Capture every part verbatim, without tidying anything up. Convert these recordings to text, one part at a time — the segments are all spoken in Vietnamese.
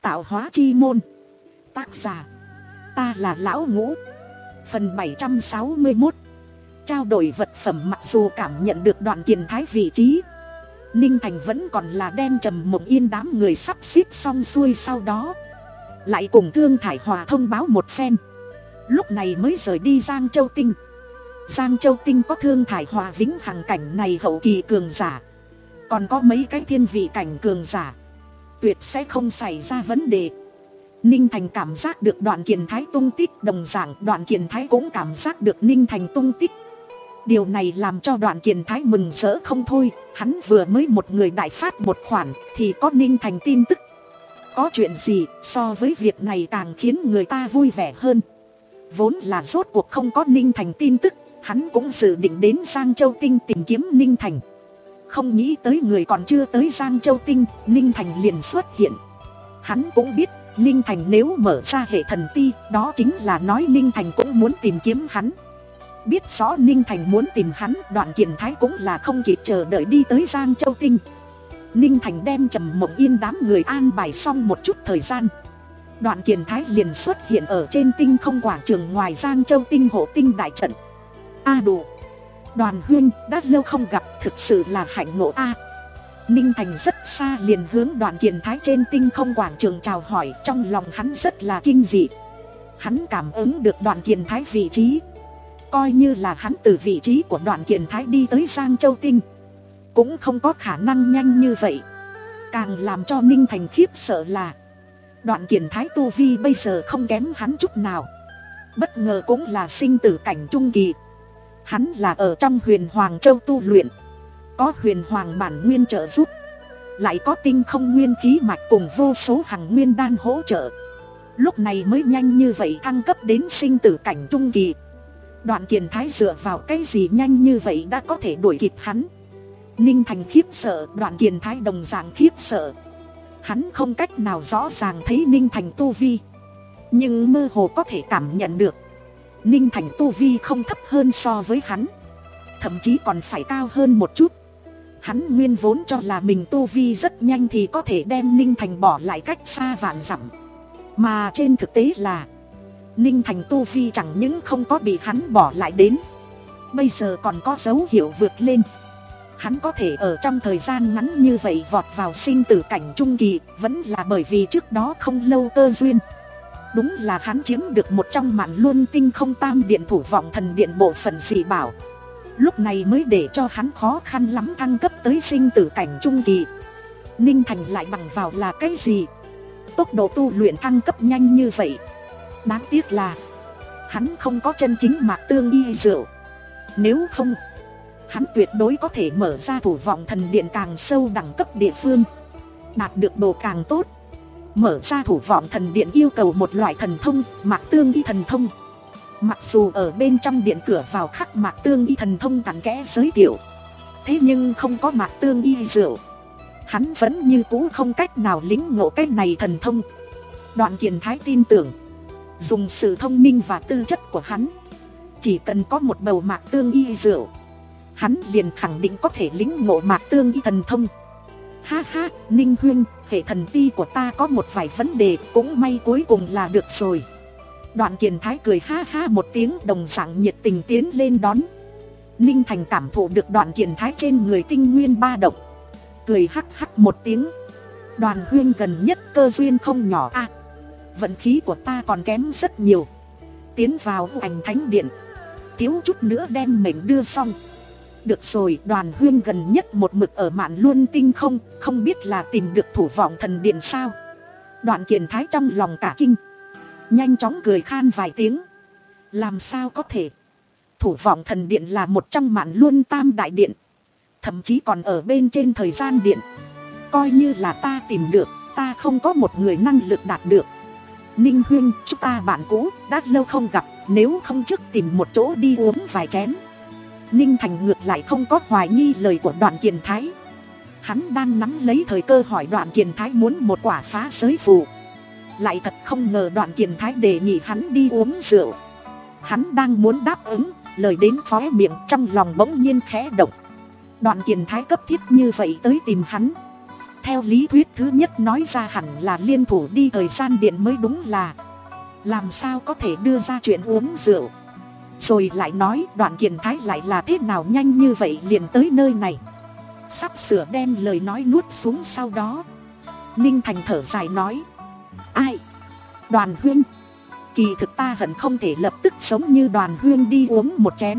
Tạo hóa chi môn. Tác giả ta là Lão Ngũ. Phần bảy trăm sáu mươi mốt. Trao đổi vật phẩm. Mặc dù cảm nhận được Đoạn Kiền Thái vị trí, Ninh Thành vẫn còn là đem Trầm Mộng Yên đám người sắp xếp xong xuôi, sau đó lại cùng Thương Thải Hòa thông báo một phen, lúc này mới rời đi Giang Châu Tinh. Giang Châu Tinh có Thương Thải Hòa vĩnh hằng cảnh này hậu kỳ cường giả, còn có mấy cái thiên vị cảnh cường giả, tuyệt sẽ không xảy ra vấn đề. Ninh Thành cảm giác được Đoạn Kiền Thái tung tích, đồng dạng Đoạn Kiền Thái cũng cảm giác được Ninh Thành tung tích. Điều này làm cho Đoạn Kiền Thái mừng rỡ không thôi. Hắn vừa mới một người đại phát một khoản thì có Ninh Thành tin tức. Có chuyện gì so với việc này càng khiến người ta vui vẻ hơn. Vốn là rốt cuộc không có Ninh Thành tin tức, hắn cũng dự định đến Giang Châu Tinh tìm kiếm Ninh Thành. Không nghĩ tới người còn chưa tới Giang Châu Tinh, Ninh Thành liền xuất hiện. Hắn cũng biết Ninh Thành nếu mở ra hệ thần ti, đó chính là nói Ninh Thành cũng muốn tìm kiếm hắn. Biết rõ Ninh Thành muốn tìm hắn, Đoạn Kiền Thái cũng là không kịp chờ đợi đi tới Giang Châu Tinh. Ninh Thành đem Trầm Mộng Yên đám người an bài xong một chút thời gian, Đoạn Kiền Thái liền xuất hiện ở trên tinh không quảng trường ngoài Giang Châu Tinh hộ tinh đại trận. A đủ, Đoàn huynh, đã lâu không gặp, thực sự là hạnh ngộ a. Ninh Thành rất xa liền hướng Đoạn Kiền Thái trên tinh không quảng trường chào hỏi, trong lòng hắn rất là kinh dị. Hắn cảm ứng được Đoạn Kiền Thái vị trí, coi như là hắn từ vị trí của Đoạn Kiền Thái đi tới Giang Châu Tinh, cũng không có khả năng nhanh như vậy. Càng làm cho Ninh Thành khiếp sợ là Đoạn Kiền Thái tu vi bây giờ không kém hắn chút nào, bất ngờ cũng là sinh tử cảnh trung kỳ. Hắn là ở trong Huyền Hoàng Châu tu luyện, có Huyền Hoàng bản nguyên trợ giúp, lại có tinh không nguyên khí mạch cùng vô số hằng nguyên đan hỗ trợ, lúc này mới nhanh như vậy thăng cấp đến sinh tử cảnh trung kỳ. Đoạn Kiền Thái dựa vào cái gì nhanh như vậy đã có thể đuổi kịp hắn? Ninh Thành khiếp sợ, Đoạn Kiền Thái đồng dạng khiếp sợ. Hắn không cách nào rõ ràng thấy Ninh Thành tu vi, nhưng mơ hồ có thể cảm nhận được Ninh Thành tu vi không thấp hơn so với hắn, thậm chí còn phải cao hơn một chút. Hắn nguyên vốn cho là mình tu vi rất nhanh thì có thể đem Ninh Thành bỏ lại cách xa vạn dặm, mà trên thực tế là Ninh Thành tu vi chẳng những không có bị hắn bỏ lại đến, bây giờ còn có dấu hiệu vượt lên. Hắn có thể ở trong thời gian ngắn như vậy vọt vào sinh tử cảnh trung kỳ, vẫn là bởi vì trước đó không lâu cơ duyên. Đúng là hắn chiếm được một trong mạn luân tinh không tam điện thủ vọng thần điện bộ phận dị bảo, lúc này mới để cho hắn khó khăn lắm thăng cấp tới sinh tử cảnh trung kỳ. Ninh Thành lại bằng vào là cái gì? Tốc độ tu luyện thăng cấp nhanh như vậy. Đáng tiếc là hắn không có chân chính mạc tương y rượu, nếu không hắn tuyệt đối có thể mở ra thủ vọng thần điện càng sâu đẳng cấp địa phương, đạt được đồ càng tốt. Mở ra thủ vọng thần điện yêu cầu một loại thần thông, mạc tương y thần thông. Mặc dù ở bên trong điện cửa vào khắc mạc tương y thần thông cặn kẽ giới thiệu, thế nhưng không có mạc tương y rượu, hắn vẫn như cũ không cách nào lĩnh ngộ cái này thần thông. Đoạn Kiền Thái tin tưởng, dùng sự thông minh và tư chất của hắn, chỉ cần có một bầu mạc tương y rượu, hắn liền khẳng định có thể lĩnh ngộ mạc tương y thần thông. Ha ha, Ninh huynh, hệ thần ti của ta có một vài vấn đề, cũng may cuối cùng là được rồi. Đoạn Kiền Thái cười ha ha một tiếng, đồng dạng nhiệt tình tiến lên đón. Ninh Thành cảm thụ được Đoạn Kiền Thái trên người tinh nguyên ba động, cười hắc hắc một tiếng. Đoàn huynh gần nhất cơ duyên không nhỏ a. À, vận khí của ta còn kém rất nhiều, tiến vào Vũ Ảnh Thánh Điện thiếu chút nữa đem mệnh đưa xong. Được rồi, Đoàn huynh gần nhất một mực ở mạn luân tinh không, không biết là tìm được thủ vọng thần điện sao? Đoạn Kiền Thái trong lòng cả kinh, nhanh chóng cười khan vài tiếng. Làm sao có thể? Thủ vọng thần điện là một trong mạn luân tam đại điện, thậm chí còn ở bên trên thời gian điện. Coi như là ta tìm được, ta không có một người năng lực đạt được. Ninh huynh, chúng ta bạn cũ, đã lâu không gặp, nếu không trước tìm một chỗ đi uống vài chén. Ninh Thành ngược lại không có hoài nghi lời của Đoạn Kiền Thái. Hắn đang nắm lấy thời cơ hỏi Đoạn Kiền Thái muốn một quả phá giới phù. Lại thật không ngờ Đoạn Kiền Thái đề nghị hắn đi uống rượu. Hắn đang muốn đáp ứng, lời đến khóe miệng, trong lòng bỗng nhiên khẽ động. Đoạn Kiền Thái cấp thiết như vậy tới tìm hắn, Theo lý thuyết thứ nhất nói ra hẳn là liên thủ đi thời gian điện mới đúng là. Làm sao có thể đưa ra chuyện uống rượu. Rồi lại nói Đoạn Kiền Thái lại là thế nào nhanh như vậy liền tới nơi này. Sắp sửa đem lời nói nuốt xuống sau đó. Ninh Thành thở dài nói. Ai? Đoàn Huyên. Kỳ thực ta hận không thể lập tức sống như Đoàn Huyên đi uống một chén.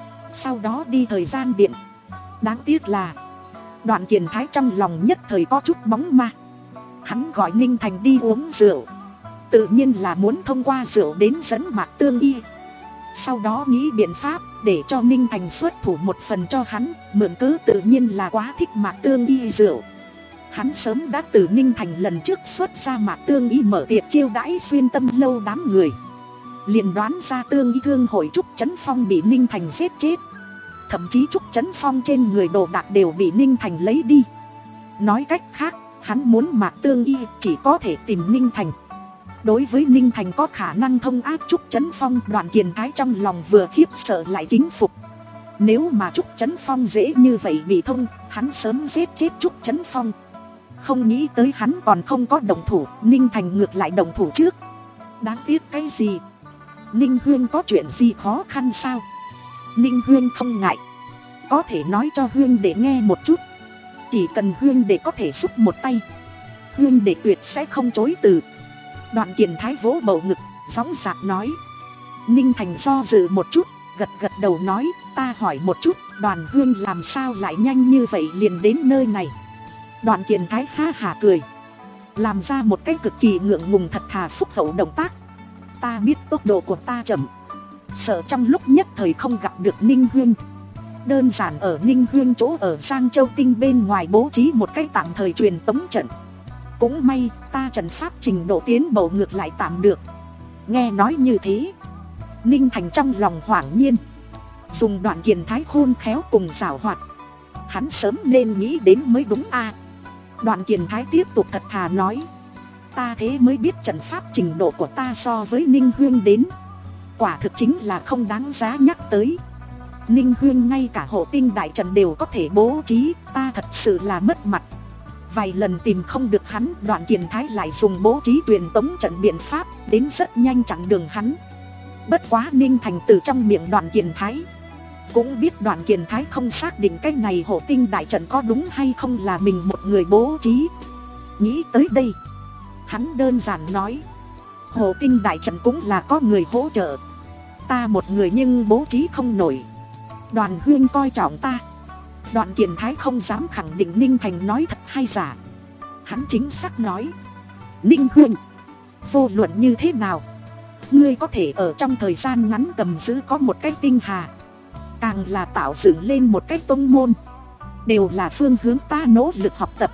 Sau đó đi thời gian điện. Đáng tiếc là Đoạn Kiền Thái trong lòng nhất thời có chút bóng ma. Hắn gọi Ninh Thành đi uống rượu, tự nhiên là muốn thông qua rượu đến dẫn Mạc Tương Y. Sau đó nghĩ biện pháp để cho Ninh Thành xuất thủ một phần cho hắn. Mượn cớ tự nhiên là quá thích Mạc Tương Y rượu. Hắn sớm đã từ Ninh Thành lần trước xuất ra Mạc Tương Y mở tiệc chiêu đãi xuyên tâm lâu đám người. Liền đoán ra Tương Y thương hội Trúc Chấn Phong bị Ninh Thành giết chết. Thậm chí Trúc Chấn Phong trên người đồ đạc đều bị Ninh Thành lấy đi. Nói cách khác, hắn muốn Mạc Tương Y chỉ có thể tìm Ninh Thành. Đối với Ninh Thành có khả năng thông ác Trúc Chấn Phong, Đoạn Kiền Thái trong lòng vừa khiếp sợ lại kính phục. Nếu mà Trúc Chấn Phong dễ như vậy bị thông, hắn sớm giết chết Trúc Chấn Phong. Không nghĩ tới hắn còn không có động thủ, Ninh Thành ngược lại động thủ trước. Đáng tiếc cái gì? Ninh Huyên có chuyện gì khó khăn sao? Ninh Huyên không ngại, có thể nói cho Huyên để nghe một chút. Chỉ cần Huyên để có thể giúp một tay, Huyên để tuyệt sẽ không chối từ. Đoạn Kiền Thái vỗ bầu ngực, sóng dạc nói. Ninh Thành do dự một chút, gật gật đầu nói. Ta hỏi một chút, Đoàn Huyên làm sao lại nhanh như vậy liền đến nơi này? Đoạn Kiền Thái ha hả cười, làm ra một cái cực kỳ ngượng ngùng thật thà phúc hậu động tác. Ta biết tốc độ của ta chậm, sợ trong lúc nhất thời không gặp được Ninh Huyên. Đơn giản ở Ninh Huyên chỗ ở Giang Châu Tinh bên ngoài bố trí một cái tạm thời truyền tống trận. Cũng may ta trận pháp trình độ tiến bộ ngược lại tạm được. Nghe nói như thế, Ninh Thành trong lòng hoảng nhiên. Dùng Đoạn Kiền Thái khôn khéo cùng giảo hoạt, hắn sớm nên nghĩ đến mới đúng a. Đoạn Kiền Thái tiếp tục thật thà nói. Ta thế mới biết trận pháp trình độ của ta so với Ninh Huyên đến, quả thực chính là không đáng giá nhắc tới. Ninh Huyên ngay cả hộ tinh đại trận đều có thể bố trí, ta thật sự là mất mặt. Vài lần tìm không được hắn, Đoạn Kiền Thái lại dùng bố trí truyền tống trận biện pháp, đến rất nhanh chặn đường hắn. Bất quá Ninh Thành từ trong miệng Đoạn Kiền Thái cũng biết Đoạn Kiền Thái không xác định cái này hộ tinh đại trận có đúng hay không là mình một người bố trí. Nghĩ tới đây, hắn đơn giản nói. Hộ tinh đại trận cũng là có người hỗ trợ, ta một người nhưng bố trí không nổi. Đoàn Huyên coi trọng ta. Đoạn Kiền Thái không dám khẳng định Ninh Thành nói thật hay giả. Hắn chính xác nói. Ninh Huyên, vô luận như thế nào, ngươi có thể ở trong thời gian ngắn cầm giữ có một cái tinh hà, càng là tạo dựng lên một cái tông môn, đều là phương hướng ta nỗ lực học tập.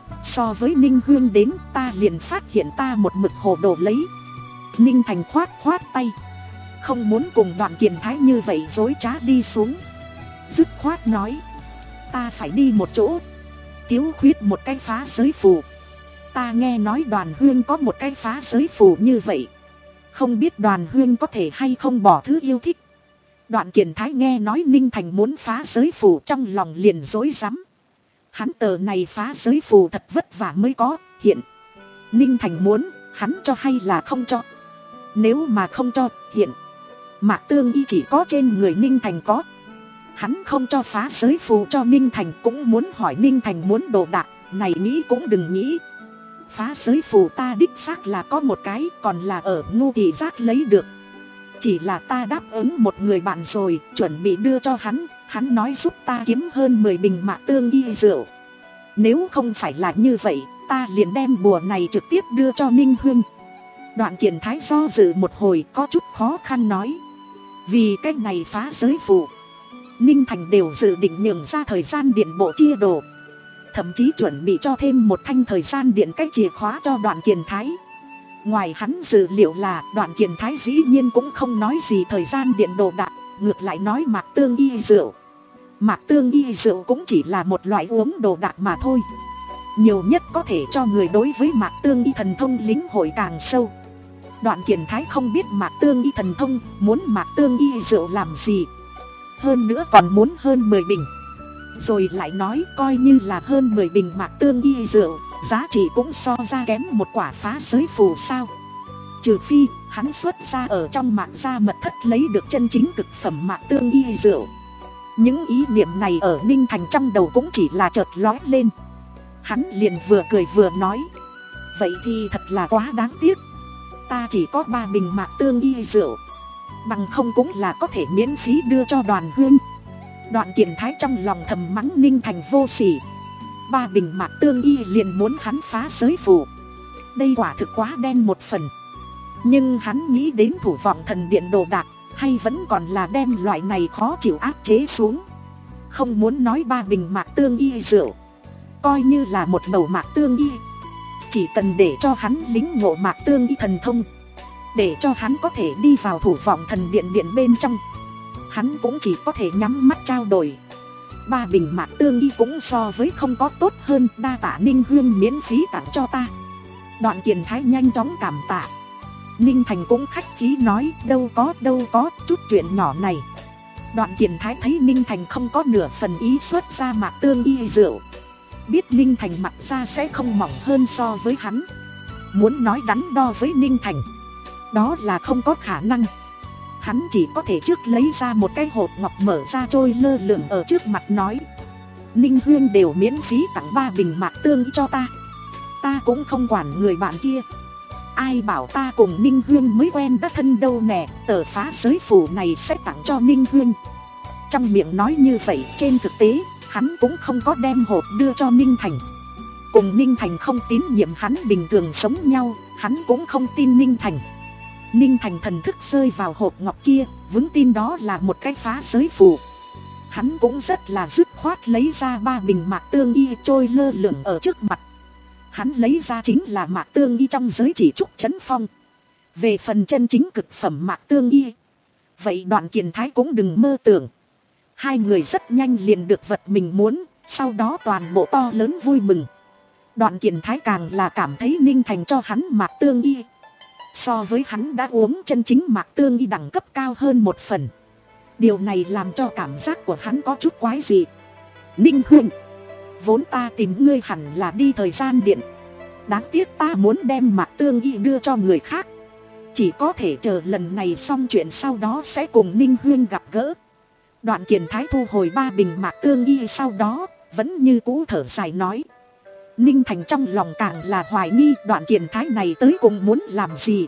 So với Ninh Huyên đến, ta liền phát hiện ta một mực hồ đồ lấy. Ninh Thành khoát khoát tay, không muốn cùng Đoạn Kiền Thái như vậy dối trá đi xuống. Dứt khoát nói. Ta phải đi một chỗ, thiếu khuyết một cái phá giới phù. Ta nghe nói Đoàn Huyên có một cái phá giới phù như vậy, không biết Đoàn Huyên có thể hay không bỏ thứ yêu thích. Đoạn Kiền Thái nghe nói Ninh Thành muốn phá giới phù, trong lòng liền rối rắm. Hắn tờ này phá giới phù thật vất vả mới có, hiện Ninh Thành muốn, hắn cho hay là không cho? Nếu mà không cho, hiện Mạc Tương Y chỉ có trên người Ninh Thành có. Hắn không cho phá giới phù cho Ninh Thành, cũng muốn hỏi Ninh Thành muốn đồ đạc. Này nghĩ cũng đừng nghĩ. Phá giới phù ta đích xác là có một cái, còn là ở Ngô Thị Giác lấy được. Chỉ là ta đáp ứng một người bạn rồi, chuẩn bị đưa cho hắn. Hắn nói giúp ta kiếm hơn mười bình Mạc Tương Y rượu. Nếu không phải là như vậy, ta liền đem bùa này trực tiếp đưa cho Ninh Huyên. Đoạn Kiền Thái do dự một hồi, có chút khó khăn nói. Vì cái này phá giới phù, Ninh Thành đều dự định nhường ra thời gian điện bộ chia đồ, thậm chí chuẩn bị cho thêm một thanh thời gian điện cái chìa khóa cho Đoạn Kiền Thái. Ngoài hắn dự liệu là Đoạn Kiền Thái dĩ nhiên cũng không nói gì thời gian điện đồ đạc, ngược lại nói Mạc Tương Y rượu. Mạc Tương Y rượu cũng chỉ là một loại uống đồ đạc mà thôi, nhiều nhất có thể cho người đối với Mạc Tương Y thần thông lĩnh hội càng sâu. Đoạn Kiền Thái không biết Mạc Tương Y thần thông, muốn Mạc Tương Y rượu làm gì, hơn nữa còn muốn hơn mười bình. rồi lại nói coi như là hơn mười bình mạc tương y rượu, giá trị cũng so ra kém một quả phá giới phù sao. Trừ phi hắn xuất ra ở trong mạc gia mật thất lấy được chân chính cực phẩm mạc tương y rượu. Những ý niệm này ở Ninh Thành trong đầu cũng chỉ là chợt lóe lên. Hắn liền vừa cười vừa nói, vậy thì thật là quá đáng tiếc. Ta chỉ có ba bình mạc tương y rượu, bằng không cũng là có thể miễn phí đưa cho Đoàn Hương. Đoạn Kiền Thái trong lòng thầm mắng Ninh Thành vô sỉ. Ba bình mạc tương y liền muốn hắn phá giới phù, đây quả thực quá đen một phần. Nhưng hắn nghĩ đến thủ vọng thần điện đồ đạc, hay vẫn còn là đem loại này khó chịu áp chế xuống. Không muốn nói ba bình mạc tương y rượu, coi như là một bầu mạc tương y, chỉ cần để cho hắn lính ngộ mạc tương y thần thông, để cho hắn có thể đi vào thủ vọng thần điện điện bên trong, hắn cũng chỉ có thể nhắm mắt trao đổi. Ba bình mạc tương y cũng so với không có tốt hơn, đa tạ Ninh Hương miễn phí tặng cho ta. Đoạn Kiền Thái nhanh chóng cảm tạ. Ninh Thành cũng khách khí nói, đâu có đâu có, chút chuyện nhỏ này. Đoạn Kiền Thái thấy Ninh Thành không có nửa phần ý xuất ra mạc tương y rượu, biết Ninh Thành mặt ra sẽ không mỏng hơn so với hắn. Muốn nói đắn đo với Ninh Thành, đó là không có khả năng. Hắn chỉ có thể trước lấy ra một cái hộp ngọc mở ra trôi lơ lửng ở trước mặt nói, Ninh Hương đều miễn phí tặng ba bình mạc tương cho ta, ta cũng không quản người bạn kia. Ai bảo ta cùng Ninh Hương mới quen đã thân đâu nè, tờ phá giới phù này sẽ tặng cho Ninh Hương. Trong miệng nói như vậy, trên thực tế hắn cũng không có đem hộp đưa cho Ninh Thành. Cùng Ninh Thành không tín nhiệm hắn bình thường sống nhau, hắn cũng không tin Ninh Thành. Ninh Thành thần thức rơi vào hộp ngọc kia, vững tin đó là một cái phá giới phù. Hắn cũng rất là dứt khoát lấy ra ba bình mạc tương y trôi lơ lửng ở trước mặt. Hắn lấy ra chính là mạc tương y trong giới chỉ trúc chấn phong. Về phần chân chính cực phẩm mạc tương y, vậy Đoạn Kiền Thái cũng đừng mơ tưởng. Hai người rất nhanh liền được vật mình muốn, sau đó toàn bộ to lớn vui mừng. Đoạn Kiền Thái càng là cảm thấy Ninh Thành cho hắn mạc tương y, so với hắn đã uống chân chính mạc tương y đẳng cấp cao hơn một phần. Điều này làm cho cảm giác của hắn có chút quái dị. Ninh Huynh, vốn ta tìm ngươi hẳn là đi thời gian điện, đáng tiếc ta muốn đem mạc tương y đưa cho người khác, chỉ có thể chờ lần này xong chuyện sau đó sẽ cùng Ninh Huynh gặp gỡ. Đoạn Kiền Thái thu hồi ba bình mạc tương y, sau đó vẫn như cũ thở dài nói. Ninh Thành trong lòng càng là hoài nghi Đoạn Kiền Thái này tới cùng muốn làm gì,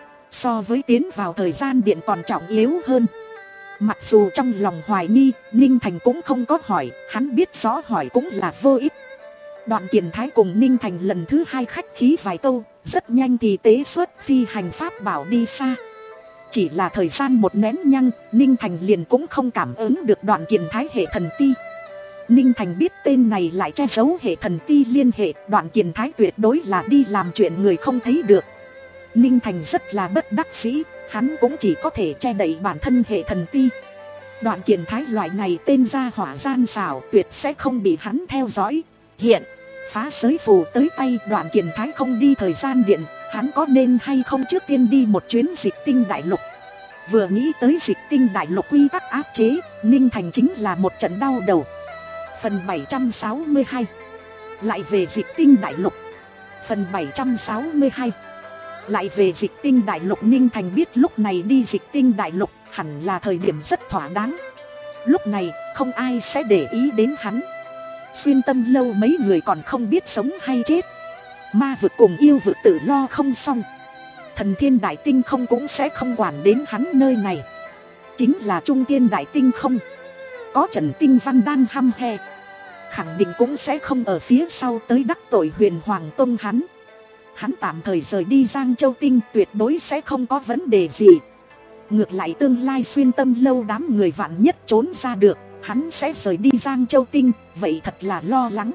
so với tiến vào thời gian điện còn trọng yếu hơn. Mặc dù trong lòng hoài nghi, Ninh Thành cũng không có hỏi, hắn biết rõ hỏi cũng là vô ích. Đoạn Kiền Thái cùng Ninh Thành lần thứ hai khách khí vài câu, rất nhanh thì tế xuất phi hành pháp bảo đi xa. Chỉ là thời gian một nén nhăng, Ninh Thành liền cũng không cảm ứng được Đoạn Kiền Thái hệ thần ti. Ninh Thành biết tên này lại che giấu hệ thần ti liên hệ, Đoạn Kiền Thái tuyệt đối là đi làm chuyện người không thấy được. Ninh Thành rất là bất đắc dĩ, hắn cũng chỉ có thể che đậy bản thân hệ thần ti. Đoạn Kiền Thái loại này tên gia hỏa gian xảo, tuyệt sẽ không bị hắn theo dõi. Hiện phá giới phù tới tay, Đoạn Kiền Thái không đi thời gian điện, hắn có nên hay không trước tiên đi một chuyến Dịch Tinh Đại Lục. Vừa nghĩ tới Dịch Tinh Đại Lục quy tắc áp chế, Ninh Thành chính là một trận đau đầu. Phần bảy trăm sáu mươi hai, lại về Dịch Tinh Đại Lục. Phần bảy trăm sáu mươi hai, lại về Dịch Tinh Đại Lục. Ninh Thành biết lúc này đi Dịch Tinh Đại Lục hẳn là thời điểm rất thỏa đáng. Lúc này không ai sẽ để ý đến hắn. Xuyên Tâm Lâu mấy người còn không biết sống hay chết, ma vực cùng yêu vực tự lo không xong, Thần Thiên Đại Tinh không cũng sẽ không quản đến hắn nơi này. Chính là Trung Thiên Đại Tinh không, có Trần Tinh Văn đang hăm he, khẳng định cũng sẽ không ở phía sau tới đắc tội Huyền Hoàng Tông hắn. Hắn tạm thời rời đi Giang Châu Tinh tuyệt đối sẽ không có vấn đề gì. Ngược lại tương lai Xuyên Tâm Lâu đám người vạn nhất trốn ra được, hắn sẽ rời đi Giang Châu Tinh, vậy thật là lo lắng.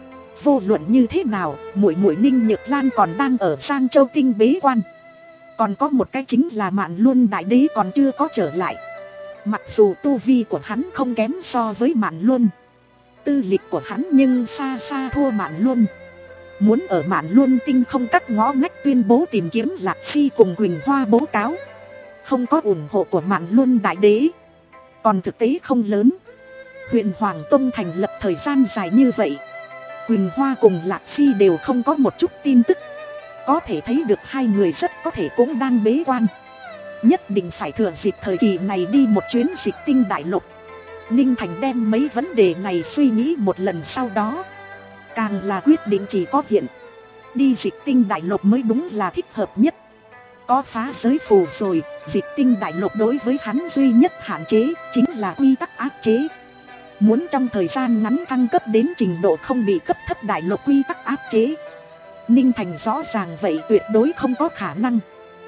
Vô luận như thế nào, muội muội Ninh Nhược Lan còn đang ở Giang Châu Tinh bế quan. Còn có một cái chính là Mạn Luân Đại Đế còn chưa có trở lại. Mặc dù tu vi của hắn không kém so với Mạn Luân, tư lịch của hắn nhưng xa xa thua Mạn Luân. Muốn ở Mạn Luân Tinh không các ngõ ngách tuyên bố tìm kiếm Lạc Phi cùng Quỳnh Hoa bố cáo, không có ủng hộ của Mạn Luân Đại Đế, còn thực tế không lớn. Huyền Hoàng Tông thành lập thời gian dài như vậy, Quỳnh Hoa cùng Lạc Phi đều không có một chút tin tức. Có thể thấy được hai người rất có thể cũng đang bế quan. Nhất định phải thừa dịp thời kỳ này đi một chuyến Dịch Tinh đại lục. Ninh Thành đem mấy vấn đề này suy nghĩ một lần, sau đó càng là quyết định chỉ có hiện đi Dịch Tinh đại lục mới đúng là thích hợp nhất. Có phá giới phù rồi, Dịch Tinh đại lục đối với hắn duy nhất hạn chế chính là quy tắc áp chế. Muốn trong thời gian ngắn thăng cấp đến trình độ không bị cấp thấp đại lục quy tắc áp chế, Ninh Thành rõ ràng vậy tuyệt đối không có khả năng.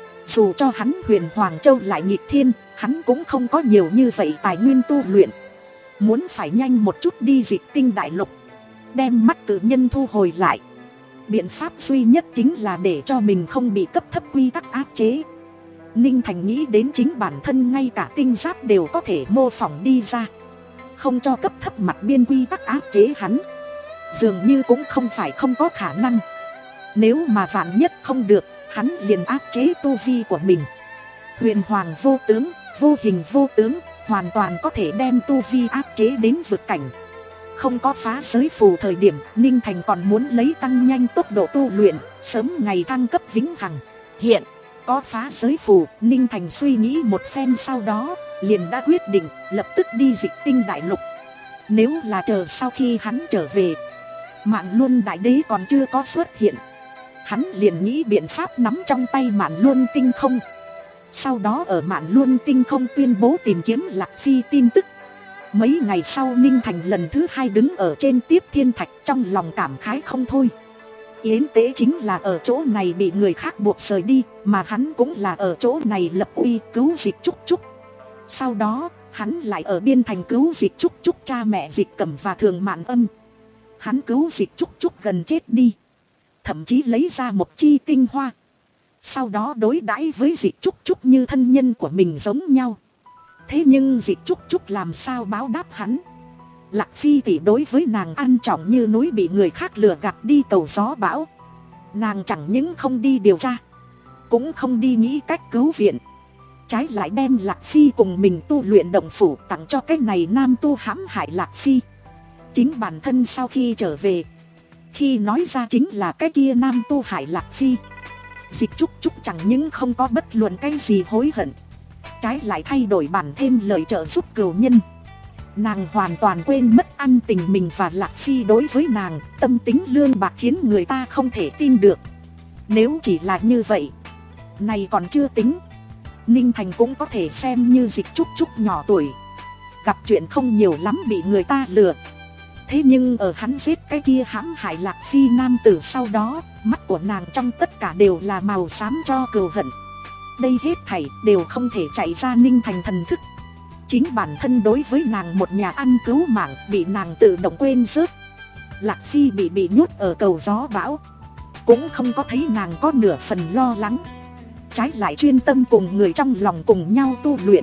Dù cho hắn Huyền Hoàng Châu lại nghịch thiên, hắn cũng không có nhiều như vậy tài nguyên tu luyện. Muốn phải nhanh một chút đi Dịch Tinh đại lục, đem mắt tự nhân thu hồi lại, biện pháp duy nhất chính là để cho mình không bị cấp thấp quy tắc áp chế. Ninh Thành nghĩ đến chính bản thân ngay cả tinh giáp đều có thể mô phỏng đi ra, không cho cấp thấp mặt biên quy tắc áp chế hắn, dường như cũng không phải không có khả năng. Nếu mà vạn nhất không được, hắn liền áp chế tu vi của mình. Huyền Hoàng vô tướng, vô hình vô tướng, hoàn toàn có thể đem tu vi áp chế đến vực cảnh. Không có phá giới phù thời điểm, Ninh Thành còn muốn lấy tăng nhanh tốc độ tu luyện, sớm ngày thăng cấp vĩnh hằng. Hiện có phá giới phù, Ninh Thành suy nghĩ một phen, sau đó liền đã quyết định lập tức đi Dịch Tinh đại lục. Nếu là chờ sau khi hắn trở về, Mạn Luân đại đế còn chưa có xuất hiện, hắn liền nghĩ biện pháp nắm trong tay Mạn Luân tinh không. Sau đó ở Mạn Luân tinh không tuyên bố tìm kiếm Lạc Phi tin tức. Mấy ngày sau, Ninh Thành lần thứ hai đứng ở trên Tiếp Thiên Thạch, trong lòng cảm khái không thôi. Yến Tế chính là ở chỗ này bị người khác buộc rời đi, mà hắn cũng là ở chỗ này lập uy cứu Dịch Trúc Trúc. Sau đó, hắn lại ở Biên Thành cứu Dịch Trúc Trúc cha mẹ Dịch Cẩm và Thường Mạn Âm. Hắn cứu Dịch Trúc Trúc gần chết đi, thậm chí lấy ra một chi tinh hoa, sau đó đối đãi với Dịch Trúc Trúc như thân nhân của mình giống nhau. Thế nhưng Dịch Trúc Trúc làm sao báo đáp hắn? Lạc Phi tỷ đối với nàng ăn trọng như núi, bị người khác lừa gạt đi cầu gió bão. Nàng chẳng những không đi điều tra, cũng không đi nghĩ cách cứu viện, trái lại đem Lạc Phi cùng mình tu luyện động phủ tặng cho cái này nam tu hãm hại Lạc Phi. Chính bản thân sau khi trở về, khi nói ra chính là cái kia nam tu hại Lạc Phi, Dịch Trúc Trúc chẳng những không có bất luận cái gì hối hận, trái lại thay đổi bản thêm lời trợ giúp cừu nhân. Nàng hoàn toàn quên mất ân tình mình và Lạc Phi đối với nàng, tâm tính lương bạc khiến người ta không thể tin được. Nếu chỉ là như vậy, này còn chưa tính, Ninh Thành cũng có thể xem như Dịch Trúc Trúc nhỏ tuổi, gặp chuyện không nhiều lắm bị người ta lừa. Thế nhưng ở hắn giết cái kia hãm hại Lạc Phi nam tử sau đó, mắt của nàng trong tất cả đều là màu xám cho cừu hận. Đây hết thảy đều không thể chạy ra Ninh Thành thần thức. Chính bản thân đối với nàng một nhà ăn cứu mạng bị nàng tự động quên rớt. Lạc Phi bị bị nhốt ở cầu gió bão, cũng không có thấy nàng có nửa phần lo lắng, trái lại chuyên tâm cùng người trong lòng cùng nhau tu luyện.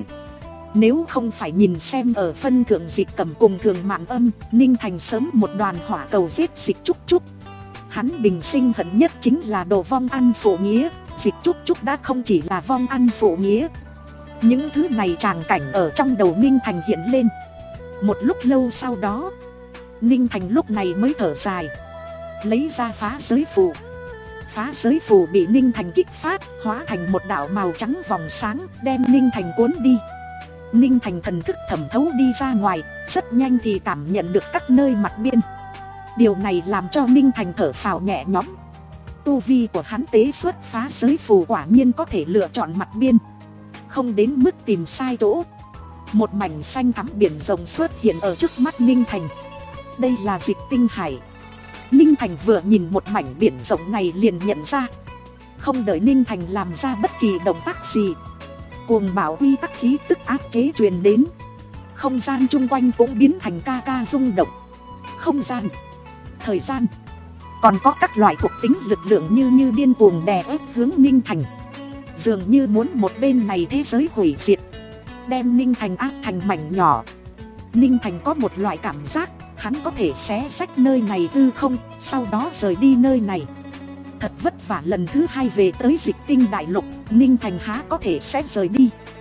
Nếu không phải nhìn xem ở phân thượng Dịch Cẩm cùng Thường Mạn Âm, Ninh Thành sớm một đoàn hỏa cầu giết Dịch Trúc Trúc. Hắn bình sinh hận nhất chính là đồ vong ăn phụ nghĩa. Dịch Trúc Trúc đã không chỉ là vong ăn phụ nghĩa. Những thứ này tràng cảnh ở trong đầu Ninh Thành hiện lên. Một lúc lâu sau đó, Ninh Thành lúc này mới thở dài, lấy ra phá giới phù. Phá giới phù bị Ninh Thành kích phát, hóa thành một đạo màu trắng vòng sáng, đem Ninh Thành cuốn đi. Ninh Thành thần thức thẩm thấu đi ra ngoài, rất nhanh thì cảm nhận được các nơi mặt biên. Điều này làm cho Ninh Thành thở phào nhẹ nhõm. Tu vi của hắn tế xuất phá giới phù quả nhiên có thể lựa chọn mặt biên, không đến mức tìm sai chỗ. Một mảnh xanh thắm biển rộng xuất hiện ở trước mắt Ninh Thành. Đây là Dịch Tinh Hải. Ninh Thành vừa nhìn một mảnh biển rộng này liền nhận ra. Không đợi Ninh Thành làm ra bất kỳ động tác gì, cuồng bạo uy tắc khí tức áp chế truyền đến. Không gian chung quanh cũng biến thành ca ca rung động. Không gian, thời gian, còn có các loại thuộc tính lực lượng như như điên cuồng đè ép hướng Ninh Thành. Dường như muốn một bên này thế giới hủy diệt, đem Ninh Thành áp thành mảnh nhỏ. Ninh Thành có một loại cảm giác, hắn có thể xé xách nơi này hư không, sau đó rời đi nơi này. Thật vất vả lần thứ hai về tới Dịch Tinh đại lục, Ninh Thành há có thể sẽ rời đi.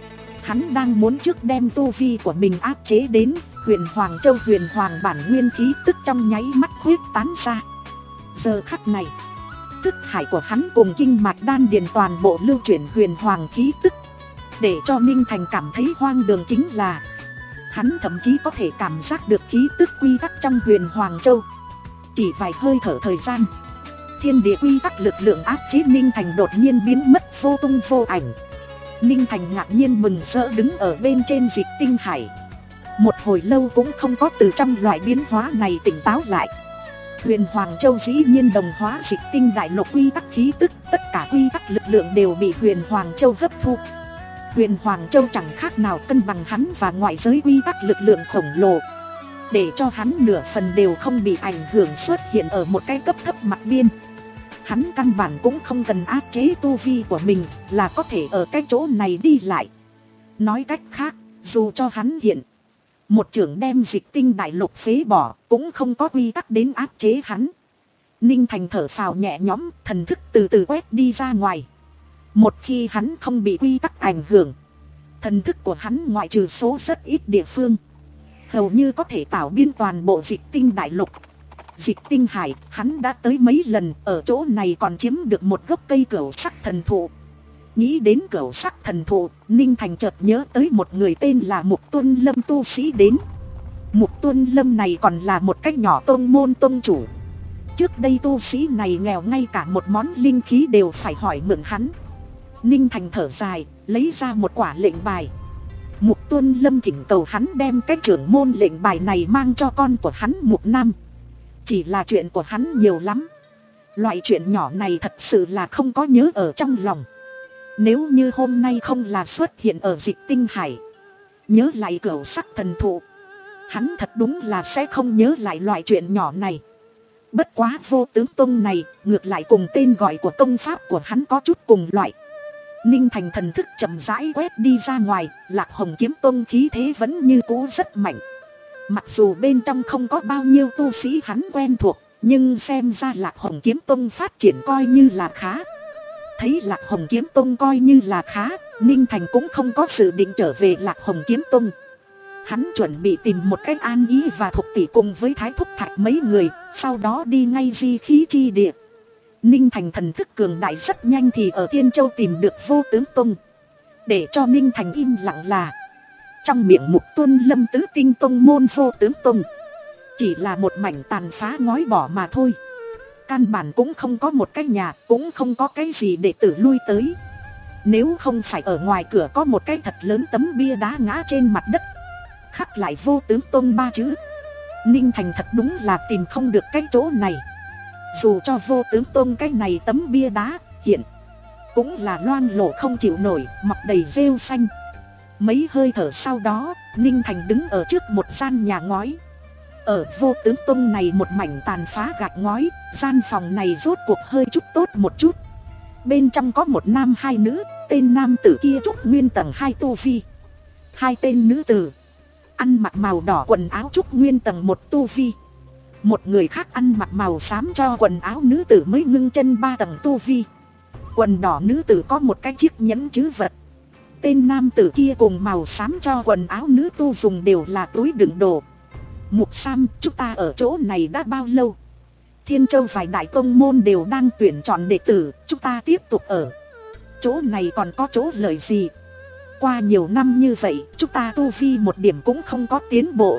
Hắn đang muốn trước đem tu vi của mình áp chế đến Huyền Hoàng Châu. Huyền Hoàng bản nguyên khí tức trong nháy mắt huyết tán ra. Giờ khắc này, thức hải của hắn cùng kinh mạch đan điền toàn bộ lưu chuyển huyền hoàng khí tức. Để cho Ninh Thành cảm thấy hoang đường chính là hắn thậm chí có thể cảm giác được khí tức quy tắc trong Huyền Hoàng Châu. Chỉ vài hơi thở thời gian, thiên địa quy tắc lực lượng áp chế Ninh Thành đột nhiên biến mất vô tung vô ảnh. Ninh Thành ngạc nhiên mừng rỡ đứng ở bên trên dịch tinh hải. Một hồi lâu cũng không có từ trong loại biến hóa này tỉnh táo lại. Huyền Hoàng Châu dĩ nhiên đồng hóa dịch tinh đại lục quy tắc khí tức. Tất cả quy tắc lực lượng đều bị Huyền Hoàng Châu hấp thu. Huyền Hoàng Châu chẳng khác nào cân bằng hắn và ngoại giới quy tắc lực lượng khổng lồ, để cho hắn nửa phần đều không bị ảnh hưởng xuất hiện ở một cái cấp thấp mặt biên. Hắn căn bản cũng không cần áp chế tu vi của mình là có thể ở cái chỗ này đi lại. Nói cách khác, dù cho hắn hiện một trưởng đem dịch tinh đại lục phế bỏ, cũng không có quy tắc đến áp chế hắn. Ninh Thành thở phào nhẹ nhõm, thần thức từ từ quét đi ra ngoài. Một khi hắn không bị quy tắc ảnh hưởng, thần thức của hắn ngoại trừ số rất ít địa phương, hầu như có thể tạo biên toàn bộ dịch tinh đại lục. Dịch tinh hải, hắn đã tới mấy lần, ở chỗ này còn chiếm được một gốc cây cửu sắc thần thụ. Nghĩ đến cửu sắc thần thụ, Ninh Thành chợt nhớ tới một người tên là Mục Tuân Lâm tu sĩ đến. Mục Tuân Lâm này còn là một cách nhỏ tôn môn tôn chủ. Trước đây tu sĩ này nghèo, ngay cả một món linh khí đều phải hỏi mượn hắn. Ninh Thành thở dài, lấy ra một quả lệnh bài. Mục Tuân Lâm thỉnh cầu hắn đem cái trưởng môn lệnh bài này mang cho con của hắn Mục Nam. Chỉ là chuyện của hắn nhiều lắm, loại chuyện nhỏ này thật sự là không có nhớ ở trong lòng. Nếu như hôm nay không là xuất hiện ở dịch tinh hải, nhớ lại cửu sắc thần thụ, hắn thật đúng là sẽ không nhớ lại loại chuyện nhỏ này. Bất quá Vô Tướng Tông này ngược lại cùng tên gọi của công pháp của hắn có chút cùng loại. Ninh Thành thần thức chậm rãi quét đi ra ngoài, Lạc Hồng Kiếm Tông khí thế vẫn như cũ rất mạnh. Mặc dù bên trong không có bao nhiêu tu sĩ hắn quen thuộc, nhưng xem ra Lạc Hồng Kiếm Tông phát triển coi như là khá. Thấy Lạc Hồng Kiếm Tông coi như là khá, Ninh Thành cũng không có dự định trở về Lạc Hồng Kiếm Tông. Hắn chuẩn bị tìm một cách an ý và Thục tỷ cùng với Thái Thúc Thạch mấy người, sau đó đi ngay di khí chi địa. Ninh Thành thần thức cường đại rất nhanh thì ở Tiên Châu tìm được Vô Tướng Tông. Để cho Ninh Thành im lặng là trong miệng Mục Tuân Lâm tứ tinh tông môn Vô Tướng Tông chỉ là một mảnh tàn phá ngói bỏ mà thôi. Căn bản cũng không có một cái nhà, cũng không có cái gì để tử lui tới. Nếu không phải ở ngoài cửa có một cái thật lớn tấm bia đá ngã trên mặt đất, khắc lại Vô Tướng Tông ba chữ, Ninh Thành thật đúng là tìm không được cái chỗ này. Dù cho Vô Tướng Tông cái này tấm bia đá hiện cũng là loang lổ không chịu nổi, mọc đầy rêu xanh. Mấy hơi thở sau đó, Ninh Thành đứng ở trước một gian nhà ngói. Ở Vô Tướng Tông này một mảnh tàn phá gạch ngói, gian phòng này rốt cuộc hơi chút tốt một chút. Bên trong có một nam hai nữ, tên nam tử kia trúc nguyên tầng hai tu vi, hai tên nữ tử ăn mặc màu đỏ quần áo trúc nguyên tầng một tu vi. Một người khác ăn mặc màu xám cho quần áo nữ tử mới ngưng chân ba tầng tu vi. Quần đỏ nữ tử có một cái chiếc nhẫn chữ vật. Tên nam tử kia cùng màu xám cho quần áo nữ tu dùng đều là túi đựng đồ. Mục Sam, chúng ta ở chỗ này đã bao lâu? Thiên Châu vài đại tông môn đều đang tuyển chọn đệ tử, chúng ta tiếp tục ở chỗ này còn có chỗ lợi gì? Qua nhiều năm như vậy, chúng ta tu vi một điểm cũng không có tiến bộ.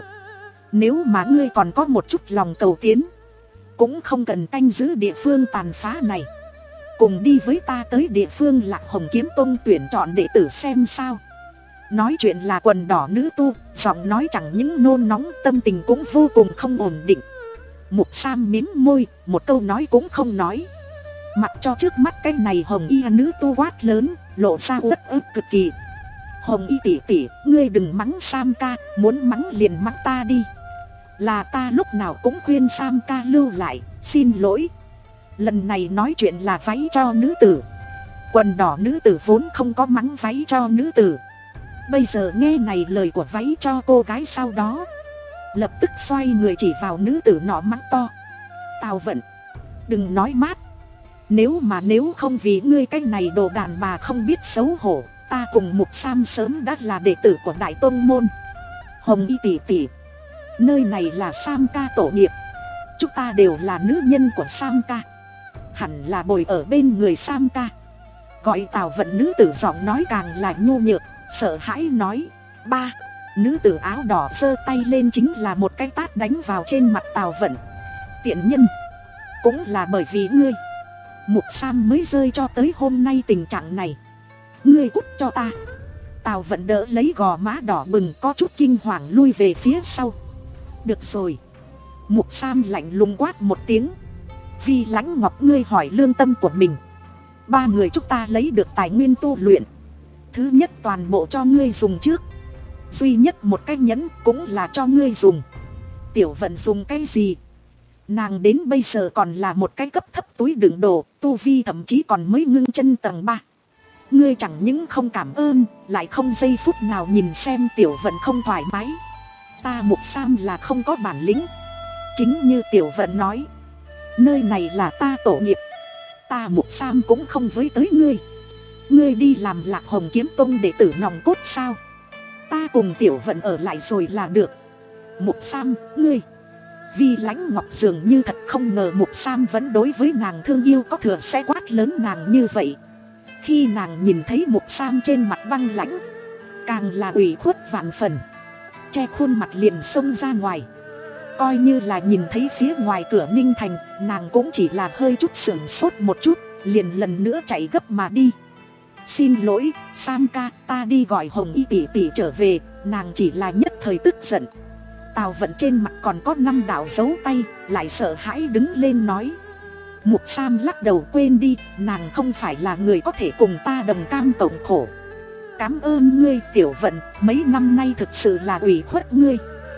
Nếu mà ngươi còn có một chút lòng cầu tiến, cũng không cần canh giữ địa phương tàn phá này, cùng đi với ta tới địa phương Lạc Hồng Kiếm Tông tuyển chọn đệ tử xem sao. Nói chuyện là quần đỏ nữ tu, giọng nói chẳng những nôn nóng, tâm tình cũng vô cùng không ổn định. Mục Sam mím môi, một câu nói cũng không nói. Mặc cho trước mắt cái này hồng y nữ tu quát lớn, lộ ra uất ức cực kỳ. Hồng y tỷ tỷ, ngươi đừng mắng Sam ca, muốn mắng liền mắng ta đi. Là ta lúc nào cũng khuyên Sam ca lưu lại, xin lỗi. Lần này nói chuyện là váy cho nữ tử. Quần đỏ nữ tử vốn không có mắng váy cho nữ tử, bây giờ nghe này lời của váy cho cô gái sau đó, lập tức xoay người chỉ vào nữ tử nọ mắng to. Tào Vận, đừng nói mát. Nếu mà nếu không vì ngươi cái này đồ đàn bà không biết xấu hổ, Ta cùng Mục Sam sớm đã là đệ tử của Đại Tông Môn. Hồng Y tỷ tỷ, nơi này là Sam ca tổ nghiệp. Chúng ta đều là nữ nhân của Sam ca, hẳn là bồi ở bên người Sam ca. Gọi Tào Vận nữ tử giọng nói càng là nhu nhược, sợ hãi nói. Ba. Nữ tử áo đỏ giơ tay lên chính là một cái tát đánh vào trên mặt Tào Vận. Tiện nhân, cũng là bởi vì ngươi, Mục Sam mới rơi cho tới hôm nay tình trạng này. Ngươi cút cho ta. Tào Vận đỡ lấy gò má đỏ bừng có chút kinh hoàng lui về phía sau. Được rồi. Mục Sam lạnh lùng quát một tiếng. Vi Lãnh Ngọc, ngươi hỏi lương tâm của mình. Ba người chúng ta lấy được tài nguyên tu luyện, thứ nhất toàn bộ cho ngươi dùng trước, duy nhất một cái nhẫn cũng là cho ngươi dùng. Tiểu Vận dùng cái gì? Nàng đến bây giờ còn là một cái cấp thấp túi đựng đồ, tu vi thậm chí còn mới ngưng chân tầng ba. Ngươi chẳng những không cảm ơn, lại không giây phút nào nhìn xem Tiểu Vận không thoải mái. Ta Mục Sam là không có bản lĩnh. Chính như Tiểu Vận nói, nơi này là ta tổ nghiệp. Ta Mục Sam cũng không với tới ngươi. Ngươi đi làm Lạc Hồng Kiếm Tông đệ tử nòng cốt sao? Ta cùng Tiểu Vận ở lại rồi là được. Mục Sam, ngươi. Vi Lãnh Ngọc dường như thật không ngờ Mục Sam vẫn đối với nàng thương yêu có thừa sẽ quát lớn nàng như vậy. Khi nàng nhìn thấy Mục Sam trên mặt băng lãnh, càng là ủy khuất vạn phần, che khuôn mặt liền xông ra ngoài. Coi như là nhìn thấy phía ngoài cửa Ninh Thành, nàng cũng chỉ là hơi chút sửng sốt một chút, liền lần nữa chạy gấp mà đi. Xin lỗi, Sam ca, ta đi gọi Hồng Y tỷ tỷ trở về. Nàng chỉ là nhất thời tức giận. Tào Vận trên mặt còn có năm đạo dấu tay, lại sợ hãi đứng lên nói. Mục Sam lắc đầu, quên đi, nàng không phải là người có thể cùng ta đồng cam cộng khổ. Cảm ơn ngươi Tiểu Vận, mấy năm nay thực sự là ủy khuất ngươi.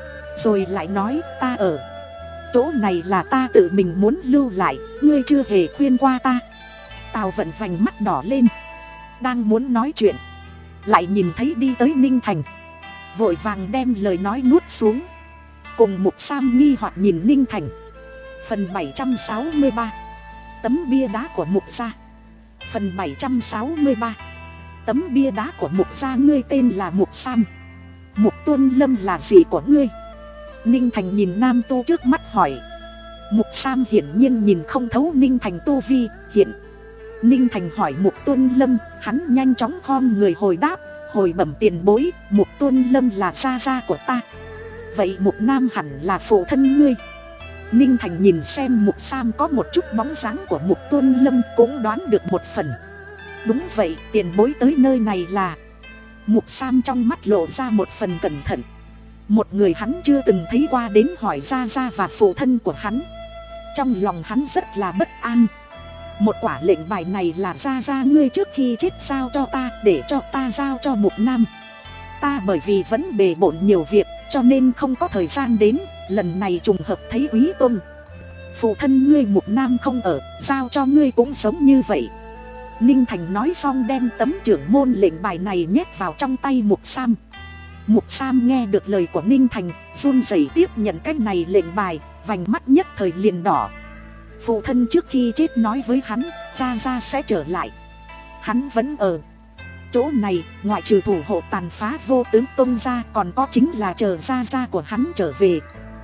Rồi lại nói, ta ở chỗ này là ta tự mình muốn lưu lại, ngươi chưa hề khuyên qua ta. Tào Vận vành mắt đỏ lên, đang muốn nói chuyện, lại nhìn thấy đi tới Ninh Thành, vội vàng đem lời nói nuốt xuống. Cùng Mục Sam nghi hoặc nhìn Ninh Thành. Phần bảy trăm sáu mươi ba. Tấm bia đá của Mục gia. Phần bảy trăm sáu mươi ba. Tấm bia đá của Mục gia. Ngươi tên là Mục Sam. Mục Tuân Lâm là gì của ngươi? Ninh Thành nhìn nam tu trước mắt hỏi. Mục Sam hiển nhiên nhìn không thấu Ninh Thành tu vi hiện. Ninh Thành hỏi Mục Tuân Lâm, hắn nhanh chóng khom người hồi đáp. Hồi bẩm tiền bối, Mục Tuân Lâm là gia gia của ta. Vậy Mục Nam hẳn là phụ thân ngươi. Ninh Thành nhìn xem Mục Sam có một chút bóng dáng của Mục Tuân Lâm, cũng đoán được một phần. Đúng vậy, tiền bối tới nơi này là. Mục Sam trong mắt lộ ra một phần cẩn thận. Một người hắn chưa từng thấy qua đến hỏi gia gia và phụ thân của hắn. Trong lòng hắn rất là bất an. Một quả lệnh bài này là gia gia ngươi trước khi chết giao cho ta, để cho ta giao cho Mục Nam. Ta bởi vì vẫn bề bộn nhiều việc, cho nên không có thời gian đến. Lần này trùng hợp thấy Úy Tôn, phụ thân ngươi Mục Nam không ở, giao cho ngươi cũng giống như vậy. Ninh Thành nói xong đem tấm trưởng môn lệnh bài này nhét vào trong tay Mục Sam. Mục Sam nghe được lời của Ninh Thành, run rẩy tiếp nhận cái này lệnh bài, vành mắt nhất thời liền đỏ. Phụ thân trước khi chết nói với hắn, gia gia sẽ trở lại. Hắn vẫn ở chỗ này, ngoại trừ thủ hộ tàn phá Vô Tướng Tông ra, còn có chính là chờ gia gia của hắn trở về.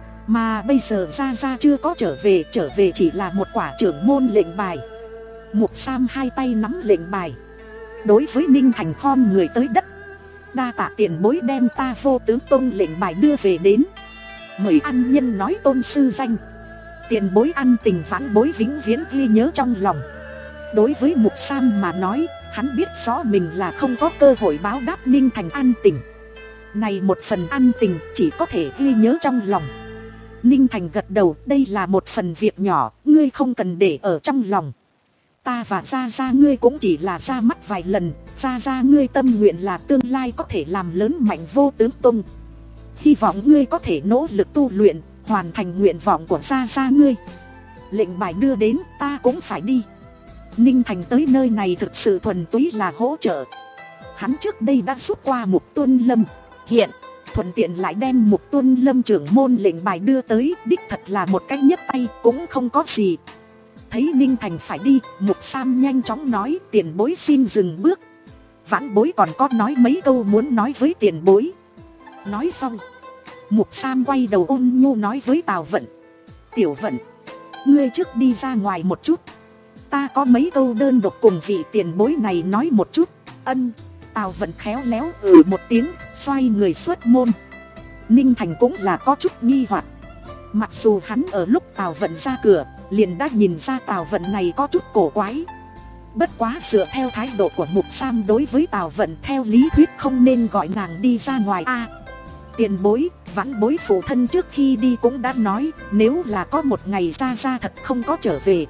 Mà bây giờ gia gia chưa có trở về, trở về chỉ là một quả trưởng môn lệnh bài. Mục Sam hai tay nắm lệnh bài, đối với Ninh Thành khom người tới đất. Đa tạ tiền bối đem ta Vô Tướng Tông lệnh bài đưa về đến. Mời ăn nhân nói tôn sư danh. Tiền bối ăn tình vãn bối vĩnh viễn ghi nhớ trong lòng. Đối với Mục Sam mà nói, hắn biết rõ mình là không có cơ hội báo đáp Ninh Thành ăn tình. Này một phần ăn tình chỉ có thể ghi nhớ trong lòng. Ninh Thành gật đầu, đây là một phần việc nhỏ, ngươi không cần để ở trong lòng. Ta và gia gia ngươi cũng chỉ là ra mắt vài lần, gia gia ngươi tâm nguyện là tương lai có thể làm lớn mạnh Vô Tướng Tông. Hy vọng ngươi có thể nỗ lực tu luyện, hoàn thành nguyện vọng của gia gia ngươi. Lệnh bài đưa đến, ta cũng phải đi. Ninh Thành tới nơi này thực sự thuần túy là hỗ trợ. Hắn trước đây đã giúp qua Mục Tuân Lâm, hiện thuận tiện lại đem Mục Tuân Lâm trưởng môn lệnh bài đưa tới, đích thật là một cách nhấc tay, cũng không có gì. Thấy Ninh Thành phải đi, Mục Sam nhanh chóng nói, tiền bối xin dừng bước. vãn bối còn có nói mấy câu muốn nói với tiền bối. Nói xong, Mục Sam quay đầu ôn nhu nói với Tào Vận. Tiểu Vận, ngươi trước đi ra ngoài một chút, ta có mấy câu đơn độc cùng vị tiền bối này nói một chút. Ân. Tào Vận khéo léo ừ một tiếng, xoay người xuất môn. Ninh Thành cũng là có chút nghi hoặc. Mặc dù hắn ở lúc Tào Vận ra cửa liền đã nhìn ra Tào Vận này có chút cổ quái. Bất quá dựa theo thái độ của Mục Sam đối với Tào Vận, theo lý thuyết không nên gọi nàng đi ra ngoài. A, tiền bối, vãn bối phụ thân trước khi đi cũng đã nói, nếu là có một ngày ra ra thật không có trở về,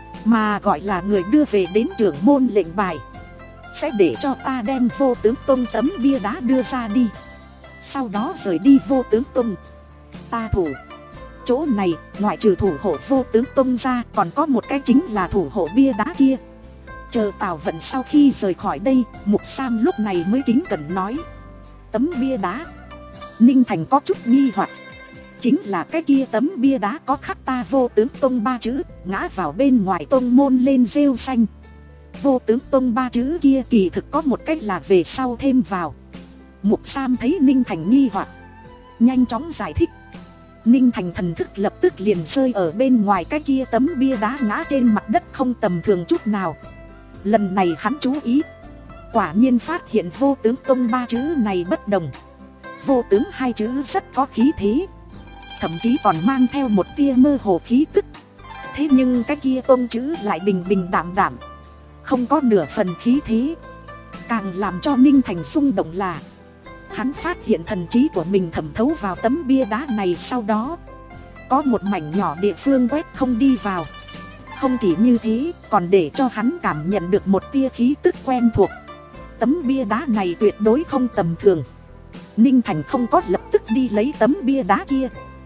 mà gọi là người đưa về đến trưởng môn lệnh bài, sẽ để cho ta đem Vô Tướng Tông tấm bia đá đưa ra đi, sau đó rời đi Vô Tướng Tông. Ta thủ chỗ này, ngoại trừ thủ hộ Vô Tướng Tông ra, còn có một cái chính là thủ hộ bia đá kia. Chờ Tào Vận sau khi rời khỏi đây, Mục Sam lúc này mới kính cẩn nói. Tấm bia đá. Ninh Thành có chút nghi hoặc. Chính là cái kia tấm bia đá có khắc ta Vô Tướng Tông ba chữ, ngã vào bên ngoài tông môn lên rêu xanh. Vô Tướng Tông ba chữ kia kỳ thực có một cách là về sau thêm vào. Mục Sam thấy Ninh Thành nghi hoặc, nhanh chóng giải thích. Ninh Thành thần thức lập tức liền rơi ở bên ngoài cái kia tấm bia đá ngã trên mặt đất không tầm thường chút nào. Lần này hắn chú ý, quả nhiên phát hiện Vô Tướng Tông ba chữ này bất đồng. Vô tướng hai chữ rất có khí thế, thậm chí còn mang theo một tia mơ hồ khí tức. Thế nhưng cái kia tông chữ lại bình bình đạm đạm, không có nửa phần khí thế. Càng làm cho Ninh Thành xung động là hắn phát hiện thần trí của mình thẩm thấu vào tấm bia đá này, sau đó có một mảnh nhỏ địa phương quét không đi vào. Không chỉ như thế, còn để cho hắn cảm nhận được một tia khí tức quen thuộc. Tấm bia đá này tuyệt đối không tầm thường. Ninh Thành không có lập tức đi lấy tấm bia đá kia.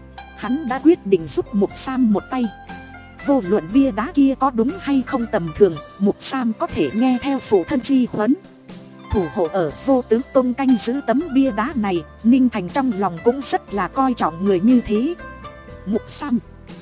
Hắn đã quyết định giúp Mục Sam một tay. Vô luận bia đá kia có đúng hay không tầm thường, Mục Sam có thể nghe theo phụ thân chi huấn. Thủ hộ ở Vô Tướng Tông canh giữ tấm bia đá này, Ninh Thành trong lòng cũng rất là coi trọng người như thế. Mục Sam,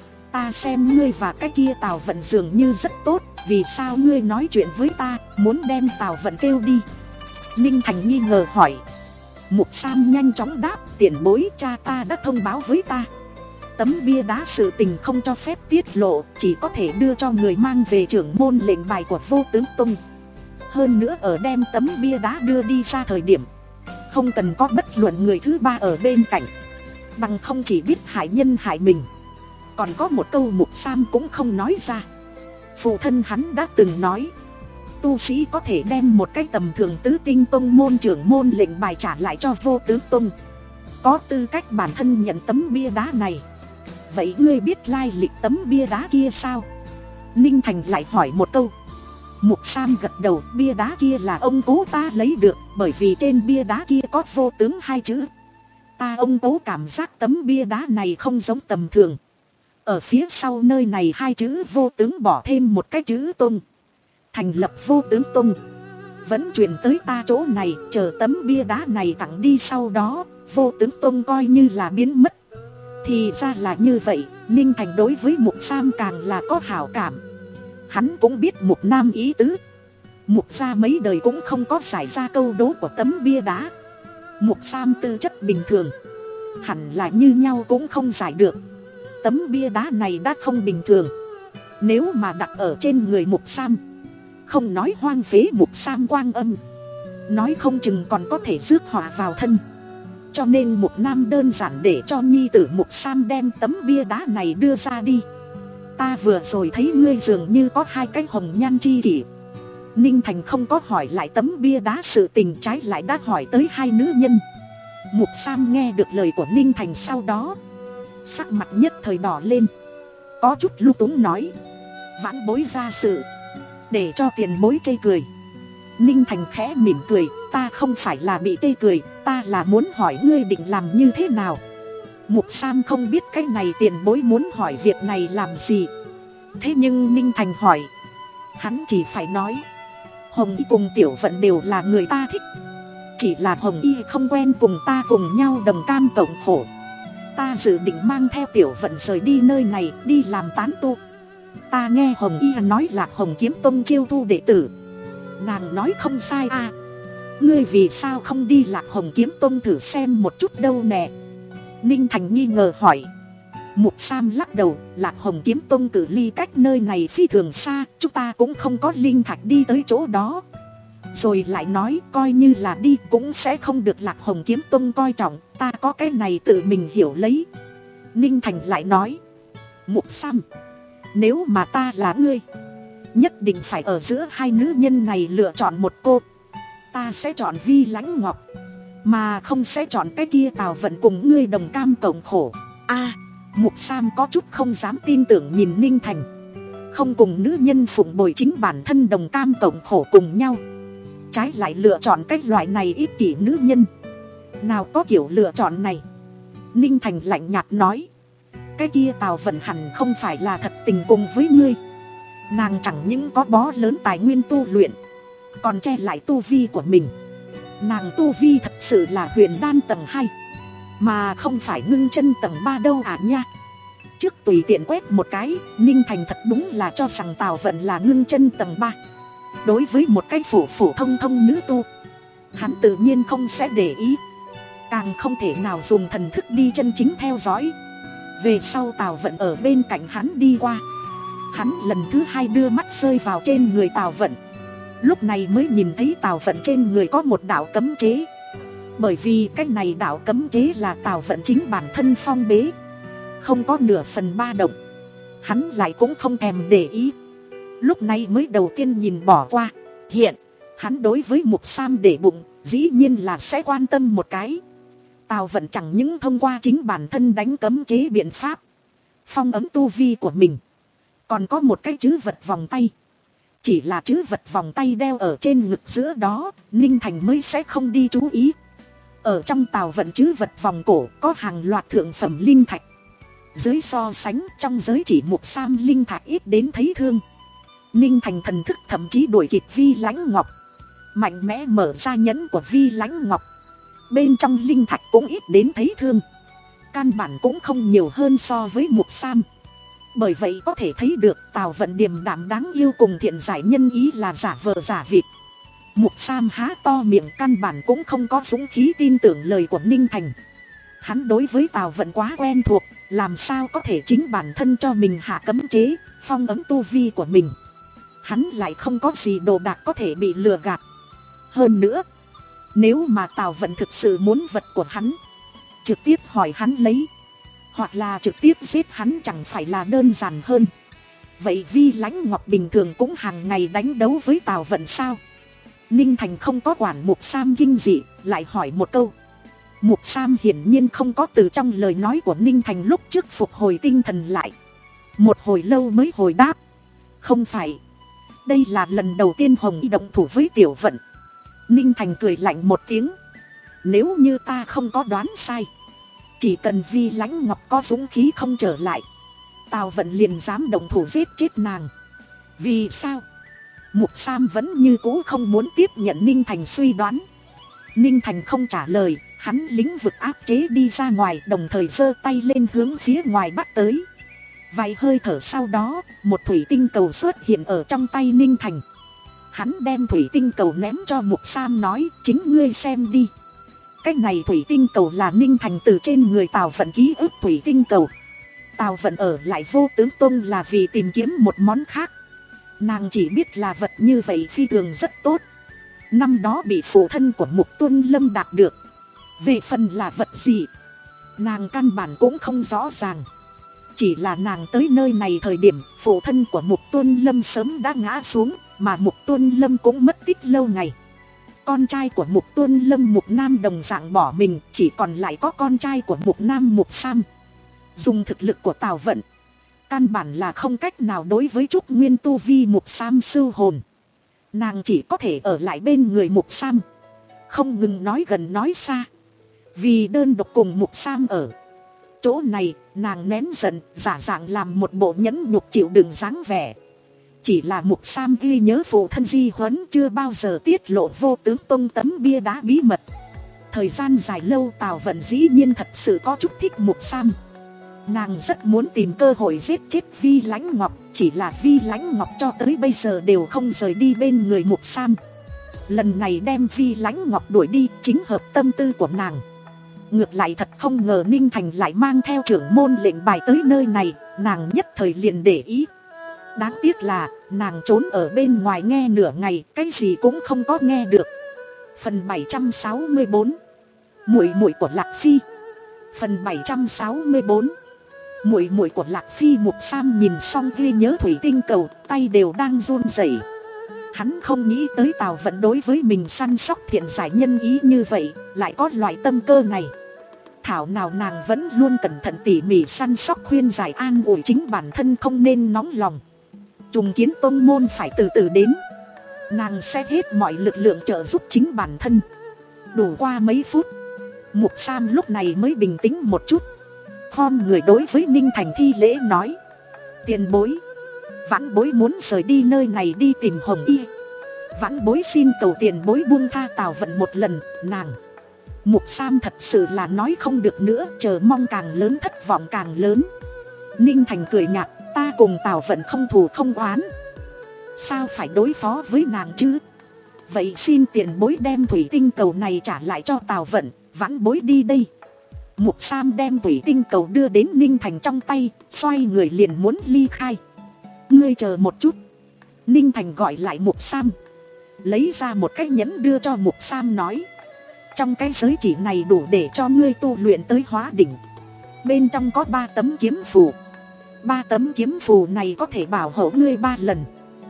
ta xem ngươi và cái kia Tào Vận dường như rất tốt, vì sao ngươi nói chuyện với ta, muốn đem Tào Vận kêu đi? Ninh Thành nghi ngờ hỏi. Mục Sam nhanh chóng đáp, tiền bối, cha ta đã thông báo với ta. Tấm bia đá sự tình không cho phép tiết lộ, chỉ có thể đưa cho người mang về trưởng môn lệnh bài của Vô Tướng Tông. Hơn nữa ở đem tấm bia đá đưa đi ra thời điểm, không cần có bất luận người thứ ba ở bên cạnh, bằng không chỉ biết hại nhân hại mình. Còn có một câu Mục Sam cũng không nói ra. Phụ thân hắn đã từng nói, tu sĩ có thể đem một cái tầm thường tứ tinh tông môn trưởng môn lệnh bài trả lại cho Vô Tướng Tông, có tư cách bản thân nhận tấm bia đá này. Vậy ngươi biết lai lịch tấm bia đá kia sao? Ninh Thành lại hỏi một câu. Mục Sam gật đầu, bia đá kia là ông cố ta lấy được, bởi vì trên bia đá kia có vô tướng hai chữ. Ta ông cố cảm giác tấm bia đá này không giống tầm thường. Ở phía sau nơi này hai chữ vô tướng bỏ thêm một cái chữ tông, thành lập Vô Tướng Tông. Vẫn truyền tới ta chỗ này, chờ tấm bia đá này tặng đi, sau đó Vô Tướng Tông coi như là biến mất. Thì ra là như vậy. Ninh Thành đối với Mục Sam càng là có hảo cảm. Hắn cũng biết Mục Nam ý tứ. Mục gia mấy đời cũng không có giải ra câu đố của tấm bia đá. Mục Sam tư chất bình thường, hẳn là như nhau cũng không giải được. Tấm bia đá này đã không bình thường, nếu mà đặt ở trên người Mục Sam, không nói hoang phế Mục Sam quang âm, nói không chừng còn có thể rước họa vào thân. Cho nên Mục Nam đơn giản để cho nhi tử Mục Sam đem tấm bia đá này đưa ra đi. Ta vừa rồi thấy ngươi dường như có hai cái hồng nhan chi kỷ. Ninh Thành không có hỏi lại tấm bia đá sự tình, trái lại đã hỏi tới hai nữ nhân. Mục Sam nghe được lời của Ninh Thành sau đó, sắc mặt nhất thời đỏ lên, có chút lung túng nói, vãn bối ra sự, để cho tiền bối chê cười. Ninh Thành khẽ mỉm cười, ta không phải là bị chê cười, ta là muốn hỏi ngươi định làm như thế nào. Mục Sam không biết cái này tiền bối muốn hỏi việc này làm gì. Thế nhưng Ninh Thành hỏi, hắn chỉ phải nói, Hồng Y cùng Tiểu Vận đều là người ta thích, chỉ là Hồng Y không quen cùng ta cùng nhau đồng cam cộng khổ. Ta dự định mang theo Tiểu Vận rời đi nơi này, đi làm tán tu. Ta nghe Hồng Y nói là Hồng Kiếm Tông chiêu thu đệ tử. Nàng nói không sai à. Ngươi vì sao không đi Lạc Hồng Kiếm Tông thử xem một chút đâu nè? Ninh Thành nghi ngờ hỏi. Mục Sam lắc đầu, Lạc Hồng Kiếm Tông cự ly cách nơi này phi thường xa, chúng ta cũng không có linh thạch đi tới chỗ đó. Rồi lại nói, coi như là đi cũng sẽ không được Lạc Hồng Kiếm Tông coi trọng, ta có cái này tự mình hiểu lấy. Ninh Thành lại nói, Mục Sam, nếu mà ta là ngươi, nhất định phải ở giữa hai nữ nhân này lựa chọn một cô. Ta sẽ chọn Vi Lãnh Ngọc, mà không sẽ chọn cái kia Tào Vận cùng ngươi đồng cam cộng khổ. A, Mục Sam có chút không dám tin tưởng nhìn Ninh Thành. Không cùng nữ nhân phụng bồi chính bản thân đồng cam cộng khổ cùng nhau, trái lại lựa chọn cái loại này ích kỷ nữ nhân. Nào có kiểu lựa chọn này. Ninh Thành lạnh nhạt nói, cái kia Tào Vận hẳn không phải là thật tình cùng với ngươi. Nàng chẳng những có bó lớn tài nguyên tu luyện, còn che lại tu vi của mình. Nàng tu vi thật sự là huyền đan tầng hai, mà không phải ngưng chân tầng ba đâu à nha. Trước tùy tiện quét một cái, Ninh Thành thật đúng là cho rằng Tào Vận là ngưng chân tầng ba. Đối với một cái phổ phổ thông thông nữ tu, hắn tự nhiên không sẽ để ý, càng không thể nào dùng thần thức đi chân chính theo dõi. Về sau Tào Vận ở bên cạnh hắn đi qua, hắn lần thứ hai đưa mắt rơi vào trên người Tào Vận. Lúc này mới nhìn thấy Tào Vận trên người có một đạo cấm chế. Bởi vì cái này đạo cấm chế là Tào Vận chính bản thân phong bế, không có nửa phần ba động. Hắn lại cũng không thèm để ý, lúc này mới đầu tiên nhìn bỏ qua. Hiện hắn đối với Mục Sam để bụng, dĩ nhiên là sẽ quan tâm một cái. Tào Vận chẳng những thông qua chính bản thân đánh cấm chế biện pháp phong ấm tu vi của mình, còn có một cái chữ vật vòng tay. Chỉ là chữ vật vòng tay đeo ở trên ngực giữa đó, Ninh Thành mới sẽ không đi chú ý. Ở trong Tào Vận chữ vật vòng cổ có hàng loạt thượng phẩm linh thạch. Dưới so sánh, trong giới chỉ Mục Sam linh thạch ít đến thấy thương. Ninh Thành thần thức thậm chí đuổi kịp Vi Lãnh Ngọc, mạnh mẽ mở ra nhẫn của Vi Lãnh Ngọc. Bên trong linh thạch cũng ít đến thấy thương, căn bản cũng không nhiều hơn so với Mục Sam. Bởi vậy có thể thấy được Tào Vận điềm đạm đáng yêu cùng thiện giải nhân ý là giả vờ giả vịt. Mục Sam há to miệng, căn bản cũng không có dũng khí tin tưởng lời của Ninh Thành. Hắn đối với Tào Vận quá quen thuộc, làm sao có thể chính bản thân cho mình hạ cấm chế, phong ấm tu vi của mình. Hắn lại không có gì đồ đạc có thể bị lừa gạt. Hơn nữa, nếu mà Tào Vận thực sự muốn vật của hắn, trực tiếp hỏi hắn lấy, hoặc là trực tiếp giết hắn chẳng phải là đơn giản hơn. Vậy Vi Lãnh Ngọc bình thường cũng hàng ngày đánh đấu với Tào Vận sao? Ninh Thành không có quản Mục Sam kinh dị, lại hỏi một câu. Mục Sam hiển nhiên không có từ trong lời nói của Ninh Thành lúc trước phục hồi tinh thần lại. Một hồi lâu mới hồi đáp, không phải. Đây là lần đầu tiên Hồng Y động thủ với Tiểu Vận. Ninh Thành cười lạnh một tiếng, nếu như ta không có đoán sai, chỉ cần Vi Lãnh Ngọc có dũng khí không trở lại, Tào Vận liền dám động thủ giết chết nàng. Vì sao? Mục Sam vẫn như cũ không muốn tiếp nhận Ninh Thành suy đoán. Ninh Thành không trả lời, hắn lĩnh vực áp chế đi ra ngoài, đồng thời giơ tay lên hướng phía ngoài bắt tới. Vài hơi thở sau đó, một thủy tinh cầu xuất hiện ở trong tay Ninh Thành. Hắn đem thủy tinh cầu ném cho Mục Sam nói, chính ngươi xem đi. Cái này thủy tinh cầu là Ninh Thành từ trên người Tào Vận ký ức thủy tinh cầu. Tào Vận ở lại Vô Tướng Tông là vì tìm kiếm một món khác. Nàng chỉ biết là vật như vậy phi thường rất tốt, năm đó bị phụ thân của Mục Tuân Lâm đạt được. Về phần là vật gì, nàng căn bản cũng không rõ ràng. Chỉ là nàng tới nơi này thời điểm phụ thân của Mục Tuân Lâm sớm đã ngã xuống, mà Mục Tuân Lâm cũng mất tích lâu ngày. Con trai của Mục Tuân Lâm Mục Nam đồng dạng bỏ mình, chỉ còn lại có con trai của Mục Nam Mục Sam. Dùng thực lực của Tào Vận, căn bản là không cách nào đối với Trúc Nguyên tu vi Mục Sam sưu hồn. Nàng chỉ có thể ở lại bên người Mục Sam, không ngừng nói gần nói xa. Vì đơn độc cùng Mục Sam ở chỗ này, nàng nén giận, giả dạng làm một bộ nhẫn nhục chịu đựng dáng vẻ. Chỉ là Mục Sam ghi nhớ phụ thân di huấn chưa bao giờ tiết lộ Vô Tướng Tông tấm bia đá bí mật. Thời gian dài lâu Tào Vận dĩ nhiên thật sự có chút thích Mục Sam. Nàng rất muốn tìm cơ hội giết chết Vi Lãnh Ngọc, chỉ là Vi Lãnh Ngọc cho tới bây giờ đều không rời đi bên người Mục Sam. lần này đem Vi Lãnh Ngọc đuổi đi chính hợp tâm tư của nàng. Ngược lại thật không ngờ Ninh Thành lại mang theo trưởng môn lệnh bài tới nơi này, nàng nhất thời liền để ý. Đáng tiếc là nàng trốn ở bên ngoài nghe nửa ngày, cái gì cũng không có nghe được. Phần bảy trăm sáu mươi bốn, muội muội của Lạc Phi. Phần bảy trăm sáu mươi bốn, muội muội của Lạc Phi. Mục Sam nhìn xong ghi nhớ thủy tinh cầu, tay đều đang run rẩy. Hắn không nghĩ tới Tào Vận đối với mình săn sóc thiện giải nhân ý như vậy, lại có loại tâm cơ này. Thảo nào nàng vẫn luôn cẩn thận tỉ mỉ săn sóc khuyên giải an ủi chính bản thân không nên nóng lòng. Trùng kiến tông môn phải từ từ đến, nàng sẽ hết mọi lực lượng trợ giúp chính bản thân. Đủ qua mấy phút, Mục Sam lúc này mới bình tĩnh một chút. Khom người đối với Ninh Thành thi lễ nói: tiền bối, vãn bối muốn rời đi nơi này đi tìm Hồng Y. Vãn bối xin cầu tiền bối buông tha Tào Vận một lần. Nàng Mục Sam thật sự là nói không được nữa, chờ mong càng lớn thất vọng càng lớn. Ninh Thành cười nhạt: ta cùng Tào Vận không thù không oán, sao phải đối phó với nàng chứ? Vậy xin tiền bối đem thủy tinh cầu này trả lại cho Tào Vận, vãn bối đi đây. Mục Sam đem thủy tinh cầu đưa đến Ninh Thành trong tay, xoay người liền muốn ly khai. Ngươi chờ một chút. Ninh Thành gọi lại Mục Sam, lấy ra một cái nhẫn đưa cho Mục Sam nói: trong cái giới chỉ này đủ để cho ngươi tu luyện tới hóa đỉnh. Bên trong có ba tấm kiếm phù. Ba tấm kiếm phù này có thể bảo hộ ngươi ba lần.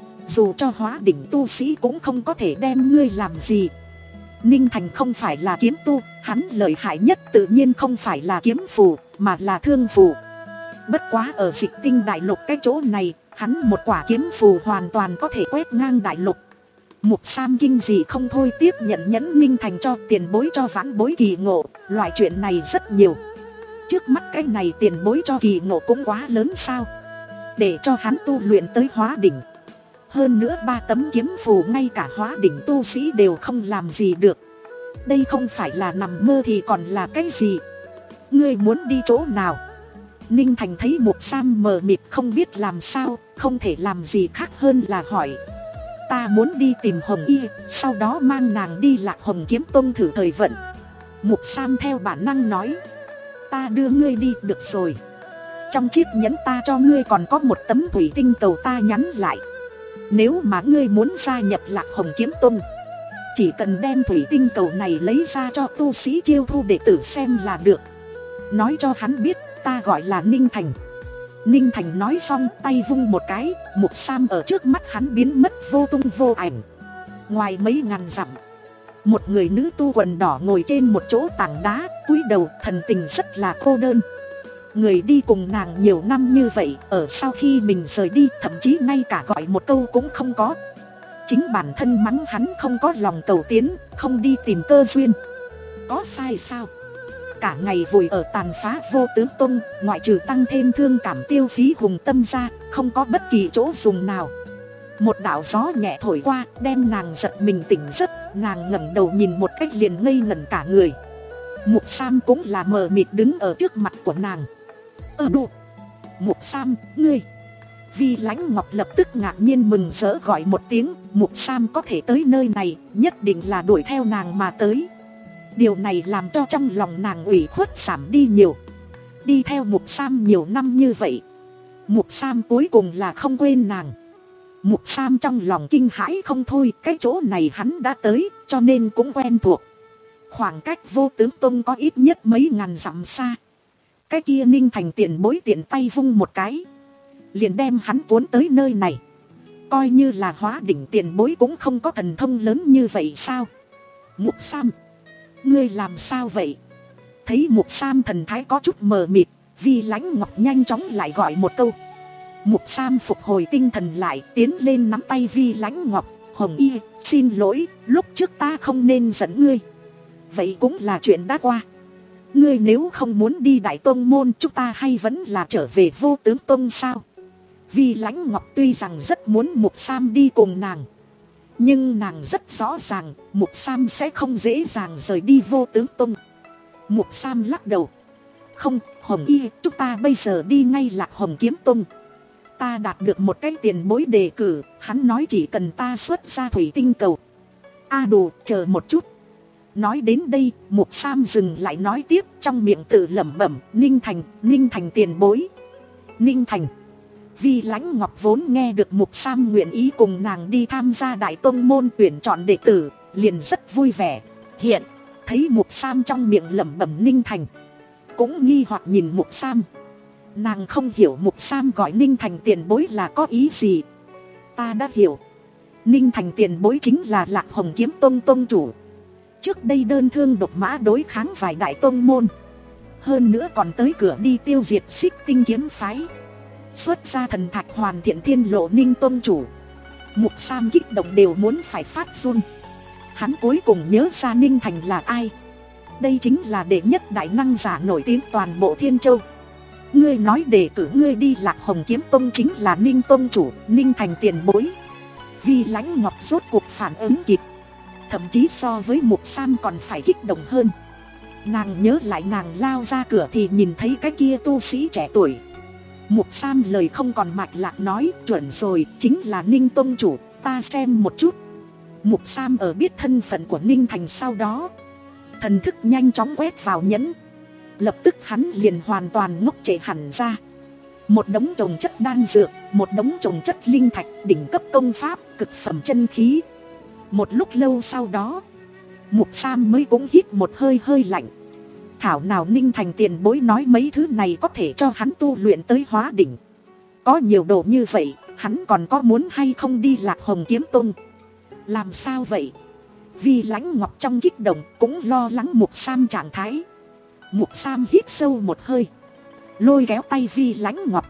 Dù cho hóa đỉnh tu sĩ cũng không có thể đem ngươi làm gì. Ninh Thành không phải là kiếm tu, hắn lợi hại nhất tự nhiên không phải là kiếm phù, mà là thương phù. Bất quá ở Dịch Tinh đại lục cái chỗ này, hắn một quả kiếm phù hoàn toàn có thể quét ngang đại lục. Mục Sam kinh dị không thôi tiếp nhận nhẫn Ninh Thành cho. Tiền bối cho vãn bối kỳ ngộ, loại chuyện này rất nhiều. Trước mắt cái này tiền bối cho kỳ ngộ cũng quá lớn sao? Để cho hắn tu luyện tới hóa đỉnh. Hơn nữa ba tấm kiếm phù ngay cả hóa đỉnh tu sĩ đều không làm gì được. Đây không phải là nằm mơ thì còn là cái gì? Ngươi muốn đi chỗ nào? Ninh Thành thấy Mục Sam mờ mịt không biết làm sao, không thể làm gì khác hơn là hỏi: ta muốn đi tìm Hồng Y, sau đó mang nàng đi Lạc Hồng Kiếm Tông thử thời vận. Mục Sam theo bản năng nói: ta đưa ngươi đi được rồi. Trong chiếc nhẫn ta cho ngươi còn có một tấm thủy tinh cầu ta nhắn lại. Nếu mà ngươi muốn gia nhập Lạc Hồng Kiếm Tông, chỉ cần đem thủy tinh cầu này lấy ra cho tu sĩ chiêu thu đệ tử xem là được. Nói cho hắn biết ta gọi là Ninh Thành. Ninh Thành nói xong tay vung một cái, Mục Sam ở trước mắt hắn biến mất vô tung vô ảnh. Ngoài mấy ngàn dặm, một người nữ tu quần đỏ ngồi trên một chỗ tảng đá, cúi đầu thần tình rất là cô đơn. Người đi cùng nàng nhiều năm như vậy, ở sau khi mình rời đi thậm chí ngay cả gọi một câu cũng không có. Chính bản thân mắng hắn không có lòng cầu tiến, không đi tìm cơ duyên. Có sai sao? Cả ngày vùi ở tàn phá Vô Tướng Tông, ngoại trừ tăng thêm thương cảm tiêu phí hùng tâm ra, không có bất kỳ chỗ dùng nào. Một đạo gió nhẹ thổi qua, đem nàng giật mình tỉnh giấc. Nàng ngẩng đầu nhìn một cách liền ngây ngẩn cả người. Mục Sam cũng là mờ mịt đứng ở trước mặt của nàng. Ơ đụ, Mục Sam, ngươi. Vi Lãnh Ngọc lập tức ngạc nhiên mừng rỡ gọi một tiếng. Mục Sam có thể tới nơi này, nhất định là đuổi theo nàng mà tới. Điều này làm cho trong lòng nàng ủy khuất giảm đi nhiều. Đi theo Mục Sam nhiều năm như vậy, Mục Sam cuối cùng là không quên nàng. Mục Sam trong lòng kinh hãi không thôi. Cái chỗ này hắn đã tới, cho nên cũng quen thuộc. Khoảng cách Vô Tướng Tông có ít nhất mấy ngàn dặm xa. Cái kia Ninh Thành tiền bối tiện tay vung một cái, liền đem hắn cuốn tới nơi này. Coi như là hóa đỉnh tiền bối cũng không có thần thông lớn như vậy sao? Mục Sam, ngươi làm sao vậy? Thấy Mục Sam thần thái có chút mờ mịt, Vi Lãnh Ngọc nhanh chóng lại gọi một câu. Mục Sam phục hồi tinh thần lại, tiến lên nắm tay Vi Lãnh Ngọc. Hồng Y, xin lỗi, lúc trước ta không nên dẫn ngươi. Vậy cũng là chuyện đã qua. Ngươi nếu không muốn đi Đại Tông Môn, chúng ta hay vẫn là trở về Vô Tướng Tông sao? Vi Lãnh Ngọc tuy rằng rất muốn Mục Sam đi cùng nàng, nhưng nàng rất rõ ràng Mục Sam sẽ không dễ dàng rời đi Vô Tướng Tông. Mục Sam lắc đầu. Không, Hồng Y, chúng ta bây giờ đi ngay Lạc Hồng Kiếm Tông. Ta đạt được một cái tiền bối đề cử, hắn nói chỉ cần ta xuất ra thủy tinh cầu, A Đồ, chờ một chút. Nói đến đây, Mục Sam dừng lại nói tiếp, trong miệng tự lẩm bẩm, Ninh Thành, Ninh Thành tiền bối. Ninh Thành. Vi Lãnh Ngọc vốn nghe được Mục Sam nguyện ý cùng nàng đi tham gia đại tông môn tuyển chọn đệ tử, liền rất vui vẻ. Hiện, thấy Mục Sam trong miệng lẩm bẩm Ninh Thành, cũng nghi hoặc nhìn Mục Sam. Nàng không hiểu Mục Sam gọi Ninh Thành tiền bối là có ý gì. Ta đã hiểu. Ninh Thành tiền bối chính là Lạc Hồng Kiếm Tông tông chủ. Trước đây đơn thương độc mã đối kháng vài đại tông môn, hơn nữa còn tới cửa đi tiêu diệt Xích Tinh kiếm phái, xuất ra thần thạch hoàn thiện thiên lộ Ninh tông chủ. Mục Sam kích động đều muốn phải phát run. Hắn cuối cùng nhớ ra Ninh Thành là ai. Đây chính là đệ nhất đại năng giả nổi tiếng toàn bộ Thiên Châu. Ngươi nói đề cử ngươi đi Lạc Hồng Kiếm Tông chính là Ninh tông chủ, Ninh Thành tiền bối. Vi Lãnh Ngọc rốt cuộc phản ứng kịp, thậm chí so với Mục Sam còn phải kích động hơn. Nàng nhớ lại nàng lao ra cửa thì nhìn thấy cái kia tu sĩ trẻ tuổi. Mục Sam lời không còn mạch lạc nói, chuẩn rồi, chính là Ninh tông chủ, ta xem một chút. Mục Sam ở biết thân phận của Ninh Thành sau đó, thần thức nhanh chóng quét vào nhẫn. Lập tức hắn liền hoàn toàn ngốc trệ hẳn ra. Một đống trồng chất đan dược, một đống trồng chất linh thạch, đỉnh cấp công pháp, cực phẩm chân khí. Một lúc lâu sau đó, Mục Sam mới cũng hít một hơi hơi lạnh. Thảo nào Ninh Thành tiền bối nói mấy thứ này có thể cho hắn tu luyện tới hóa đỉnh. Có nhiều đồ như vậy, hắn còn có muốn hay không đi Lạc Hồng Kiếm Tông? Làm sao vậy? Vi Lãnh Ngọc trong kích động cũng lo lắng Mục Sam trạng thái. Mục Sam hít sâu một hơi, lôi kéo tay Vi Lãnh Ngọc,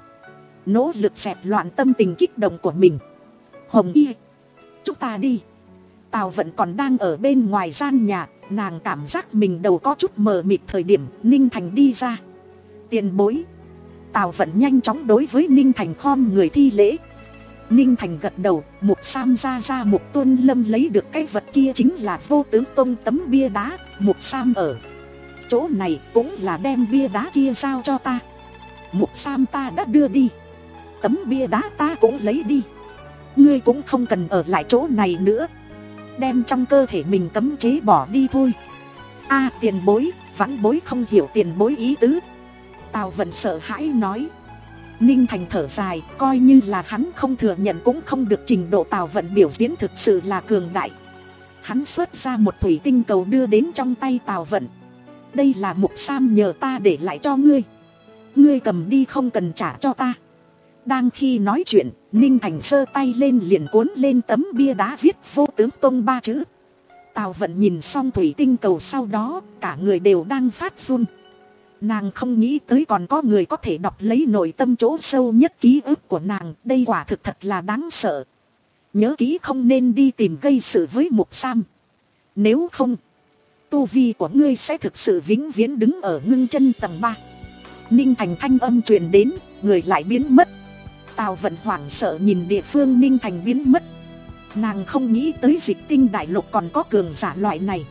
nỗ lực dẹp loạn tâm tình kích động của mình. Hồng Y, chúng ta đi. Tào Vận còn đang ở bên ngoài gian nhà, nàng cảm giác mình đầu có chút mờ mịt thời điểm Ninh Thành đi ra. Tiền bối. Tào Vận nhanh chóng đối với Ninh Thành khom người thi lễ. Ninh Thành gật đầu. Mục Sam ra ra Mục Tuân Lâm lấy được cái vật kia chính là Vô Tướng Tông tấm bia đá. Mục Sam ở chỗ này cũng là đem bia đá kia giao cho ta. Mục Sam ta đã đưa đi, tấm bia đá ta cũng lấy đi. Ngươi cũng không cần ở lại chỗ này nữa, đem trong cơ thể mình cấm chế bỏ đi thôi. A à, tiền bối, vãn bối không hiểu tiền bối ý tứ. Tào Vận sợ hãi nói. Ninh Thành thở dài, coi như là hắn không thừa nhận cũng không được, trình độ Tào Vận biểu diễn thực sự là cường đại. Hắn xuất ra một thủy tinh cầu đưa đến trong tay Tào Vận. Đây là Mục Sam nhờ ta để lại cho ngươi, ngươi cầm đi không cần trả cho ta. Đang khi nói chuyện, Ninh Thành giơ tay lên liền cuốn lên tấm bia đá viết Vô Tướng Tông ba chữ. Tào Vận nhìn xong thủy tinh cầu sau đó, cả người đều đang phát run. Nàng không nghĩ tới còn có người có thể đọc lấy nội tâm chỗ sâu nhất ký ức của nàng, đây quả thực thật là đáng sợ. Nhớ kỹ không nên đi tìm gây sự với Mục Sam. Nếu không, tu vi của ngươi sẽ thực sự vĩnh viễn đứng ở ngưng chân tầng ba. Ninh Thành thanh âm truyền đến, người lại biến mất. Tào Vận hoảng sợ nhìn địa phương Ninh Thành biến mất. Nàng không nghĩ tới Dịch Tinh đại lục còn có cường giả loại này,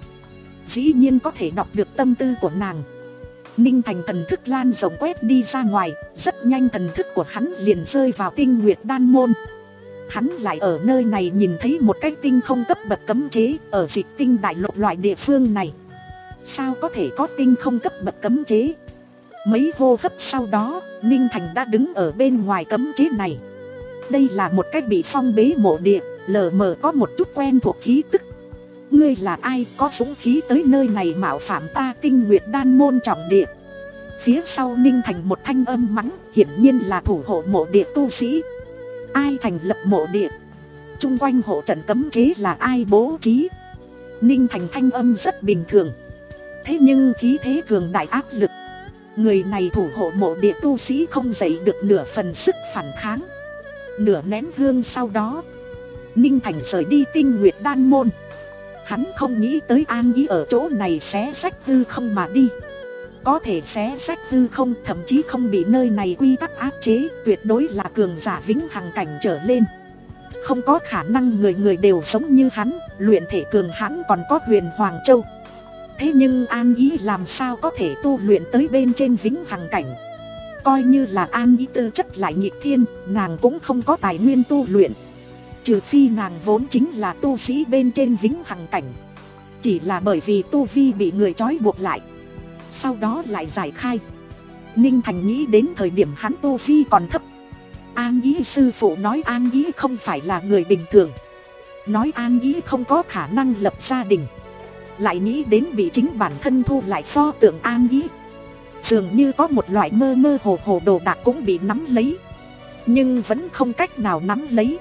dĩ nhiên có thể đọc được tâm tư của nàng. Ninh Thành thần thức lan rộng quét đi ra ngoài, rất nhanh thần thức của hắn liền rơi vào Tinh Nguyệt Đan môn. Hắn lại ở nơi này nhìn thấy một cái tinh không cấp bậc cấm chế. Ở Dịch Tinh đại lục loại địa phương này, sao có thể có tinh không cấp bậc cấm chế? Mấy hô hấp sau đó, Ninh Thành đã đứng ở bên ngoài cấm chế này. Đây là một cái bị phong bế mộ địa, lờ mờ có một chút quen thuộc khí tức. Ngươi là ai có dũng khí tới nơi này mạo phạm ta Tinh Nguyệt Đan môn trọng địa? Phía sau Ninh Thành một thanh âm mắng, hiển nhiên là thủ hộ mộ địa tu sĩ. Ai thành lập mộ địa? Trung quanh hộ trận cấm chế là ai bố trí? Ninh Thành thanh âm rất bình thường, thế nhưng khí thế cường đại áp lực. Người này thủ hộ mộ địa tu sĩ không dậy được nửa phần sức phản kháng. Nửa nén hương sau đó, Ninh Thành rời đi Tinh Nguyệt Đan môn. Hắn không nghĩ tới an ý ở chỗ này xé rách hư không mà đi. Có thể xé rách hư không, thậm chí không bị nơi này quy tắc áp chế, tuyệt đối là cường giả vĩnh hằng cảnh trở lên. Không có khả năng người người đều giống như hắn, luyện thể cường hãn còn có Huyền Hoàng Châu. Thế nhưng An Ý làm sao có thể tu luyện tới bên trên vĩnh hằng cảnh? Coi như là An Ý tư chất lại nghịch thiên, nàng cũng không có tài nguyên tu luyện. Trừ phi nàng vốn chính là tu sĩ bên trên vĩnh hằng cảnh, chỉ là bởi vì tu vi bị người trói buộc lại, sau đó lại giải khai. Ninh Thành nghĩ đến thời điểm hắn tu vi còn thấp, An Ý sư phụ nói An Ý không phải là người bình thường, nói An Ý không có khả năng lập gia đình, lại nghĩ đến bị chính bản thân thu lại pho tượng An Ý, dường như có một loại mơ mơ hồ hồ đồ đạc cũng bị nắm lấy, nhưng vẫn không cách nào nắm lấy.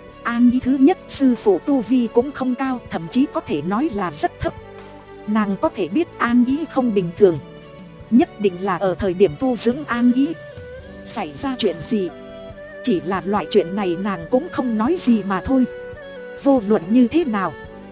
An Ý thứ nhất, sư phụ tu vi cũng không cao, thậm chí có thể nói là rất thấp. Nàng có thể biết An Ý không bình thường, nhất định là ở thời điểm tu dưỡng An Ý xảy ra chuyện gì. Chỉ là loại chuyện này nàng cũng không nói gì mà thôi. Vô luận như thế nào,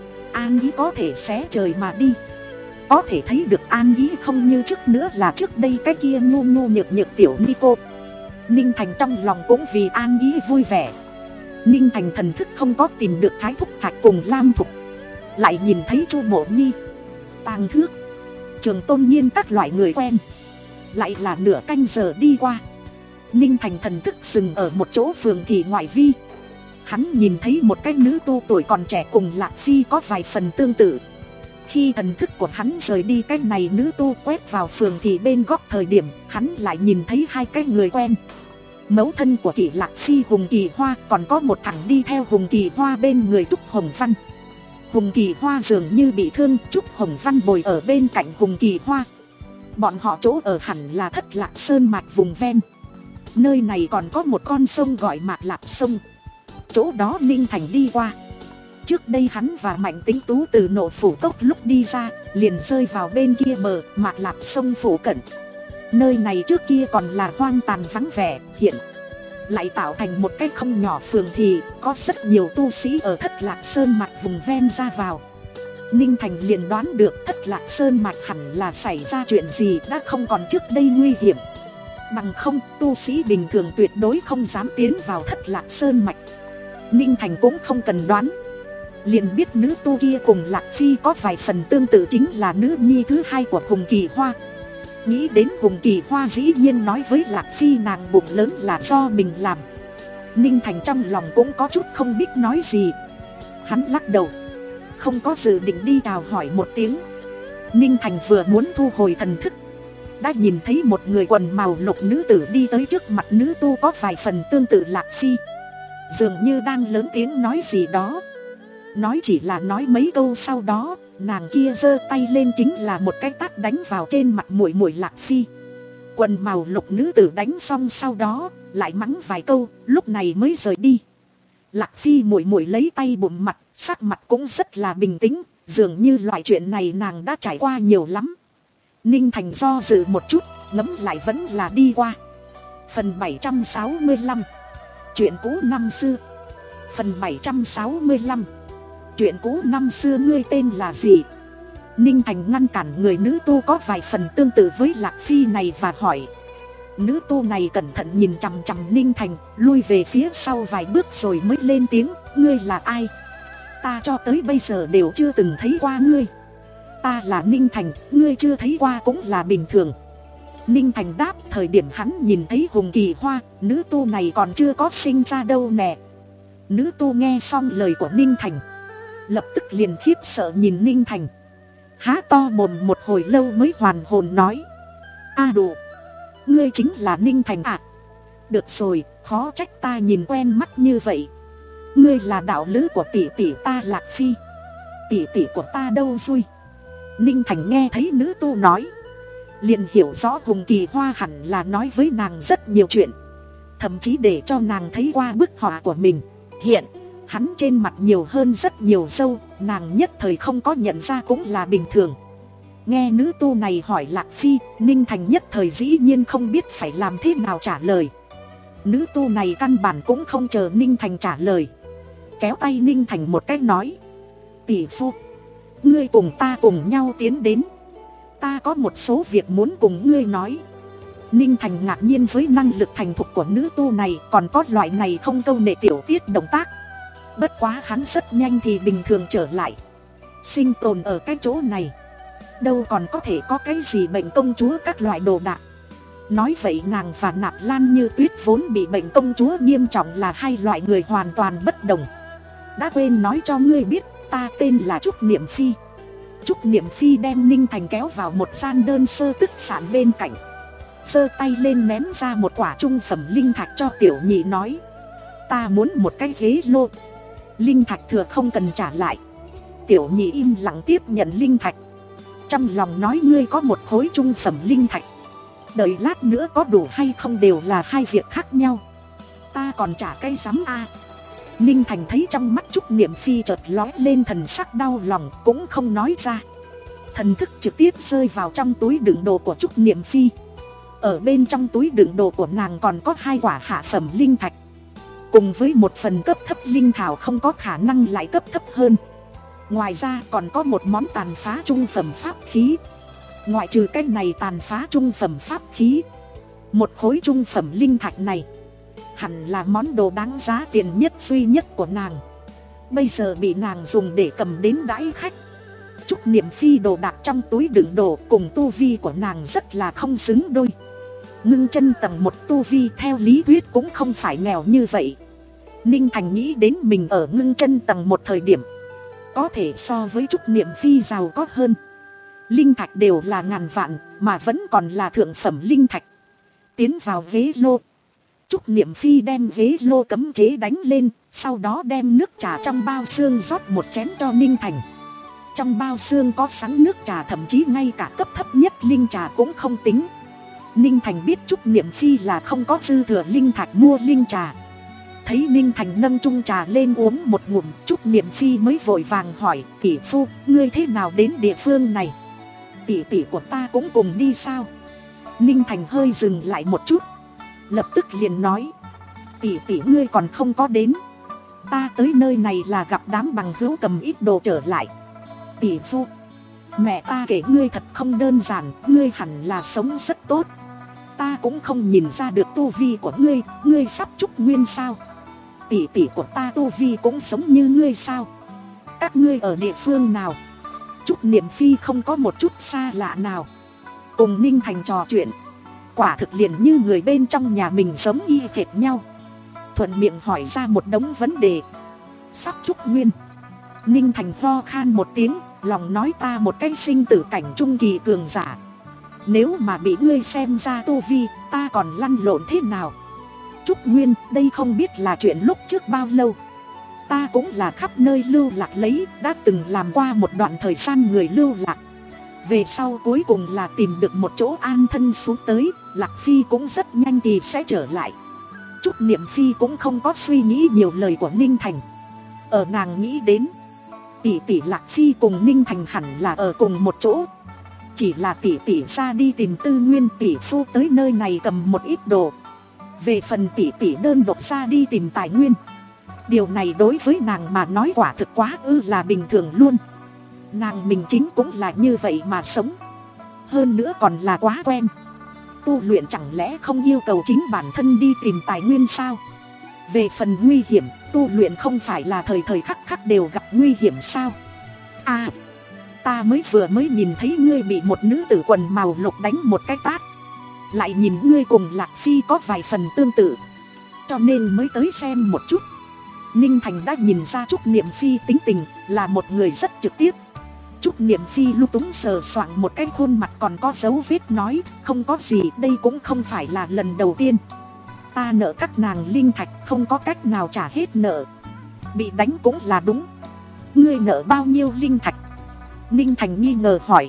An Ý có thể xé trời mà đi. Có thể thấy được An Ý không như trước nữa là trước đây cái kia ngu ngu nhược nhược tiểu Nico. Ninh Thành trong lòng cũng vì An Ý vui vẻ. Ninh Thành thần thức không có tìm được Thái Thúc Thạch cùng Lam Thục, lại nhìn thấy Chu Mộ Nhi, Tàng Thước, Trường Tôn Nhiên các loại người quen. Lại là nửa canh giờ đi qua, Ninh Thành thần thức dừng ở một chỗ phường thị ngoại vi. Hắn nhìn thấy một cái nữ tu tuổi còn trẻ cùng Lạc Phi có vài phần tương tự. Khi thần thức của hắn rời đi cái này nữ tu quét vào phường thị bên góc thời điểm, hắn lại nhìn thấy hai cái người quen. Mẫu thân của Kỷ Lạc Phi Hùng Kỳ Hoa, còn có một thằng đi theo Hùng Kỳ Hoa bên người Trúc Hồng Văn. Hùng Kỳ Hoa dường như bị thương, Trúc Hồng Văn bồi ở bên cạnh Hùng Kỳ Hoa. Bọn họ chỗ ở hẳn là Thất Lạc Sơn mạch vùng ven. Nơi này còn có một con sông gọi Mạc Lạp Sông. Chỗ đó Ninh Thành đi qua. Trước đây hắn và Mạnh Tính Tú từ Nộ Phủ Cốc lúc đi ra, liền rơi vào bên kia bờ Mạc Lạp Sông phủ cận. Nơi này trước kia còn là hoang tàn vắng vẻ, hiện lại tạo thành một cái không nhỏ phường thị, có rất nhiều tu sĩ ở Thất Lạc Sơn mạch vùng ven ra vào. Ninh Thành liền đoán được Thất Lạc Sơn mạch hẳn là xảy ra chuyện gì, đã không còn trước đây nguy hiểm. Bằng không, tu sĩ bình thường tuyệt đối không dám tiến vào Thất Lạc Sơn mạch. Ninh Thành cũng không cần đoán, liền biết nữ tu kia cùng Lạc Phi có vài phần tương tự, chính là nữ nhi thứ hai của Hùng Kỳ Hoa. Nghĩ đến Hùng Kỳ Hoa dĩ nhiên nói với Lạc Phi nàng bụng lớn là do mình làm, Ninh Thành trong lòng cũng có chút không biết nói gì. Hắn lắc đầu, không có dự định đi chào hỏi một tiếng. Ninh Thành vừa muốn thu hồi thần thức, đã nhìn thấy một người quần màu lục nữ tử đi tới trước mặt nữ tu có vài phần tương tự Lạc Phi. Dường như đang lớn tiếng nói gì đó. Nói chỉ là nói mấy câu, sau đó nàng kia giơ tay lên chính là một cái tát đánh vào trên mặt muội muội Lạc Phi. Quần màu lục nữ tử đánh xong sau đó lại mắng vài câu, lúc này mới rời đi. Lạc Phi muội muội lấy tay bụm mặt, sắc mặt cũng rất là bình tĩnh, dường như loại chuyện này nàng đã trải qua nhiều lắm. Ninh Thành do dự một chút, ngẫm lại vẫn là đi qua. Phần bảy trăm sáu mươi lăm, chuyện cũ năm xưa. Phần bảy trăm sáu mươi lăm, chuyện cũ năm xưa, ngươi tên là gì? Ninh Thành ngăn cản người nữ tu có vài phần tương tự với Lạc Phi này và hỏi. Nữ tu này cẩn thận nhìn chằm chằm Ninh Thành, lui về phía sau vài bước rồi mới lên tiếng, ngươi là ai? Ta cho tới bây giờ đều chưa từng thấy qua ngươi. Ta là Ninh Thành, ngươi chưa thấy qua cũng là bình thường. Ninh Thành đáp, thời điểm hắn nhìn thấy Hùng Kỳ Hoa, nữ tu này còn chưa có sinh ra đâu nè. Nữ tu nghe xong lời của Ninh Thành, lập tức liền khiếp sợ nhìn Ninh Thành, há to mồm một hồi lâu mới hoàn hồn nói, a đủ, ngươi chính là Ninh Thành à? Được rồi, khó trách ta nhìn quen mắt như vậy. Ngươi là đạo lữ của tỷ tỷ ta Lạc Phi. Tỷ tỷ của ta đâu rồi? Ninh Thành nghe thấy nữ tu nói, liền hiểu rõ Hùng Kỳ Hoa hẳn là nói với nàng rất nhiều chuyện, thậm chí để cho nàng thấy qua bức họa của mình. Hiện hắn trên mặt nhiều hơn rất nhiều râu, nàng nhất thời không có nhận ra cũng là bình thường. Nghe nữ tu này hỏi Lạc Phi, Ninh Thành nhất thời dĩ nhiên không biết phải làm thế nào trả lời. Nữ tu này căn bản cũng không chờ Ninh Thành trả lời, kéo tay Ninh Thành một cái nói, tỷ phu, ngươi cùng ta cùng nhau tiến đến, ta có một số việc muốn cùng ngươi nói. Ninh Thành ngạc nhiên với năng lực thành thục của nữ tu này, còn có loại này không câu nệ tiểu tiết động tác. Bất quá hắn rất nhanh thì bình thường trở lại. Sinh tồn ở cái chỗ này, đâu còn có thể có cái gì bệnh công chúa các loại đồ đạc. Nói vậy nàng và Nạp Lan Như Tuyết vốn bị bệnh công chúa nghiêm trọng là hai loại người hoàn toàn bất đồng. đã quên nói cho ngươi biết, ta tên là Trúc Niệm Phi. Trúc Niệm Phi đem Ninh Thành kéo vào một gian đơn sơ tức sản bên cạnh, giơ tay lên ném ra một quả trung phẩm linh thạch cho tiểu nhị nói, ta muốn một cái ghế lô. Linh thạch thừa không cần trả lại. Tiểu nhị im lặng tiếp nhận linh thạch, trong lòng nói ngươi có một khối trung phẩm linh thạch, đợi lát nữa có đủ hay không đều là hai việc khác nhau. Ta còn trả cái rắm a. Ninh Thành thấy trong mắt Trúc Niệm Phi chợt lóe lên thần sắc đau lòng, cũng không nói ra. Thần thức trực tiếp rơi vào trong túi đựng đồ của Trúc Niệm Phi. Ở bên trong túi đựng đồ của nàng còn có hai quả hạ phẩm linh thạch, cùng với một phần cấp thấp linh thảo không có khả năng lại cấp thấp hơn. Ngoài ra còn có một món tàn phá trung phẩm pháp khí. Ngoại trừ cái này tàn phá trung phẩm pháp khí, một khối trung phẩm linh thạch này hẳn là món đồ đáng giá tiền nhất duy nhất của nàng, bây giờ bị nàng dùng để cầm đến đãi khách. Trúc Niệm Phi đồ đạc trong túi đựng đồ cùng tu vi của nàng rất là không xứng đôi. Ngưng chân tầng một tu vi theo lý thuyết cũng không phải nghèo như vậy. Ninh Thành nghĩ đến mình ở ngưng chân tầng một thời điểm có thể so với Trúc Niệm Phi giàu có hơn. Linh thạch đều là ngàn vạn mà vẫn còn là thượng phẩm linh thạch. Tiến vào ghế lô, Trúc Niệm Phi đem ghế lô cấm chế đánh lên, sau đó đem nước trà trong bao xương rót một chén cho Ninh Thành. Trong bao xương có sẵn nước trà, thậm chí ngay cả cấp thấp nhất linh trà cũng không tính. Ninh Thành biết Trúc Niệm Phi là không có dư thừa linh thạch mua linh trà. Thấy Ninh Thành nâng chung trà lên uống một ngụm, Trúc Niệm Phi mới vội vàng hỏi, tỷ phu, ngươi thế nào đến địa phương này? Tỷ tỷ của ta cũng cùng đi sao? Ninh Thành hơi dừng lại một chút, lập tức liền nói, tỷ tỷ ngươi còn không có đến. Ta tới nơi này là gặp đám bằng hữu cầm ít đồ trở lại. Tỷ phu, mẹ ta kể ngươi thật không đơn giản, ngươi hẳn là sống rất tốt. Ta cũng không nhìn ra được tu vi của ngươi, ngươi sắp trúc nguyên sao? Tỷ tỷ của ta tu vi cũng sống như ngươi sao? Các ngươi ở địa phương nào? Trúc Niệm Phi không có một chút xa lạ nào. Cùng Ninh Thành trò chuyện, quả thực liền như người bên trong nhà mình giống y hệt nhau. Thuận miệng hỏi ra một đống vấn đề. Sắp trúc nguyên. Ninh Thành ho khan một tiếng, lòng nói ta một cái sinh tử cảnh trung kỳ cường giả, nếu mà bị ngươi xem ra tu vi, ta còn lăn lộn thế nào? Trúc nguyên, đây không biết là chuyện lúc trước bao lâu. Ta cũng là khắp nơi lưu lạc lấy, đã từng làm qua một đoạn thời gian người lưu lạc. Về sau cuối cùng là tìm được một chỗ an thân xuống tới, Lạc Phi cũng rất nhanh thì sẽ trở lại. Trúc Niệm Phi cũng không có suy nghĩ nhiều lời của Ninh Thành. Ở nàng nghĩ đến, tỷ tỷ Lạc Phi cùng Ninh Thành hẳn là ở cùng một chỗ. Chỉ là tỷ tỷ ra đi tìm tư nguyên, tỷ phu tới nơi này cầm một ít đồ. Về phần tỷ tỷ đơn độc ra đi tìm tài nguyên, điều này đối với nàng mà nói quả thực quá ư là bình thường luôn. Nàng mình chính cũng là như vậy mà sống, hơn nữa còn là quá quen. Tu luyện chẳng lẽ không yêu cầu chính bản thân đi tìm tài nguyên sao? Về phần nguy hiểm, tu luyện không phải là thời thời khắc khắc đều gặp nguy hiểm sao? À, ta mới vừa mới nhìn thấy ngươi bị một nữ tử quần màu lục đánh một cái tát, lại nhìn ngươi cùng Lạc Phi có vài phần tương tự, cho nên mới tới xem một chút. Ninh Thành đã nhìn ra Trúc Niệm Phi tính tình là một người rất trực tiếp. Trúc Niệm Phi lung túng sờ soạng một cái khuôn mặt còn có dấu vết nói, không có gì, đây cũng không phải là lần đầu tiên. Ta nợ các nàng linh thạch không có cách nào trả hết nợ, bị đánh cũng là đúng. Ngươi nợ bao nhiêu linh thạch? Ninh Thành nghi ngờ hỏi.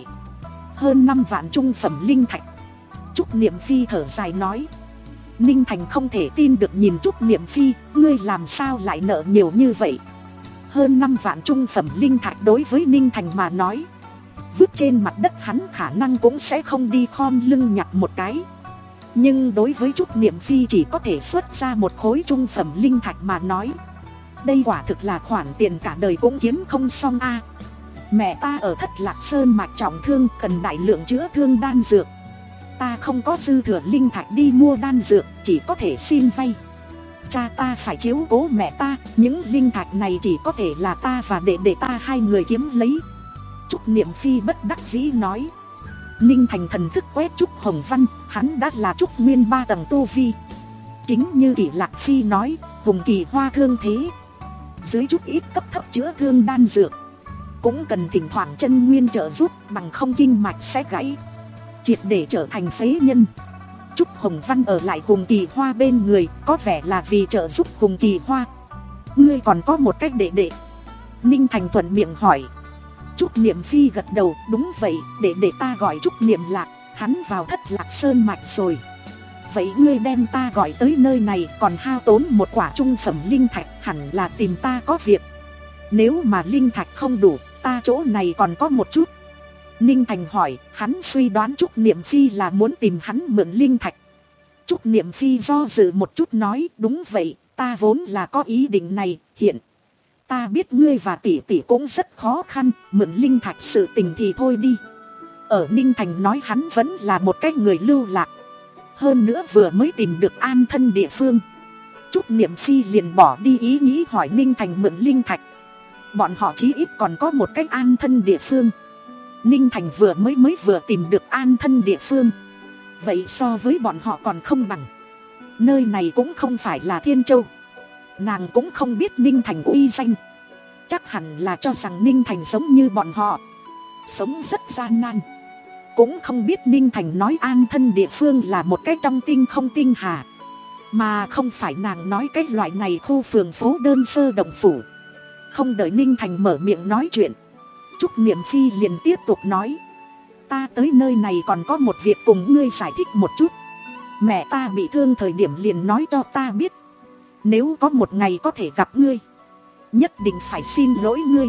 Hơn năm vạn trung phẩm linh thạch. Trúc Niệm Phi thở dài nói. Ninh Thành không thể tin được nhìn Trúc Niệm Phi, ngươi làm sao lại nợ nhiều như vậy? Hơn năm vạn trung phẩm linh thạch đối với Ninh Thành mà nói, vứt trên mặt đất hắn khả năng cũng sẽ không đi khom lưng nhặt một cái. Nhưng đối với Trúc Niệm Phi chỉ có thể xuất ra một khối trung phẩm linh thạch mà nói, đây quả thực là khoản tiền cả đời cũng kiếm không xong a. Mẹ ta ở Thất Lạc Sơn mạch trọng thương, cần đại lượng chữa thương đan dược. Ta không có dư thừa linh thạch đi mua đan dược, chỉ có thể xin vay. Cha ta phải chiếu cố mẹ ta, những linh thạch này chỉ có thể là ta và đệ đệ ta hai người kiếm lấy. Trúc Niệm Phi bất đắc dĩ nói. Ninh Thành thần thức quét Trúc Hồng Văn, hắn đã là Trúc Nguyên ba tầng tu vi. Chính như Kỷ Lạc Phi nói, hùng kỳ hoa thương thế. dưới chút ít cấp thấp chữa thương đan dược. Cũng cần thỉnh thoảng chân nguyên trợ giúp, bằng không kinh mạch sẽ gãy, triệt để trở thành phế nhân. Trúc Hồng Văn ở lại Hùng Kỳ Hoa bên người, có vẻ là vì trợ giúp Hùng Kỳ Hoa. Ngươi còn có một cách đệ đệ? Ninh Thành thuận miệng hỏi. Trúc Niệm Phi gật đầu, đúng vậy, để để ta gọi Trúc Niệm Lạc, hắn vào Thất Lạc Sơn mạch rồi. Vậy ngươi đem ta gọi tới nơi này, còn hao tốn một quả trung phẩm linh thạch, hẳn là tìm ta có việc. Nếu mà linh thạch không đủ, ta chỗ này còn có một chút. Ninh Thành hỏi, hắn suy đoán Trúc Niệm Phi là muốn tìm hắn mượn linh thạch. Trúc Niệm Phi do dự một chút nói, đúng vậy, ta vốn là có ý định này, hiện ta biết ngươi và tỷ tỷ cũng rất khó khăn, mượn linh thạch sự tình thì thôi đi. Ở Ninh Thành nói hắn vẫn là một cái người lưu lạc, hơn nữa vừa mới tìm được an thân địa phương. Trúc Niệm Phi liền bỏ đi ý nghĩ hỏi Ninh Thành mượn linh thạch. Bọn họ chí ít còn có một cái an thân địa phương. Ninh Thành vừa mới mới vừa tìm được an thân địa phương, vậy so với bọn họ còn không bằng. Nơi này cũng không phải là Thiên Châu. Nàng cũng không biết Ninh Thành uy danh, chắc hẳn là cho rằng Ninh Thành giống như bọn họ, sống rất gian nan. Cũng không biết Ninh Thành nói an thân địa phương là một cái trong tinh không tinh hà, mà không phải nàng nói cái loại này khu phường phố đơn sơ động phủ. Không đợi Ninh Thành mở miệng nói chuyện, Trúc Niệm Phi liền tiếp tục nói, ta tới nơi này còn có một việc cùng ngươi giải thích một chút. Mẹ ta bị thương thời điểm liền nói cho ta biết, nếu có một ngày có thể gặp ngươi, nhất định phải xin lỗi ngươi.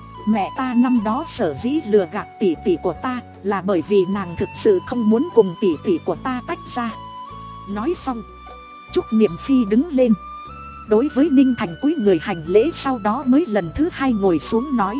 Mẹ ta năm đó sở dĩ lừa gạt tỷ tỷ của ta là bởi vì nàng thực sự không muốn cùng tỷ tỷ của ta tách ra. Nói xong, Trúc Niệm Phi đứng lên, đối với Ninh Thành cúi người hành lễ, sau đó mới lần thứ hai ngồi xuống nói,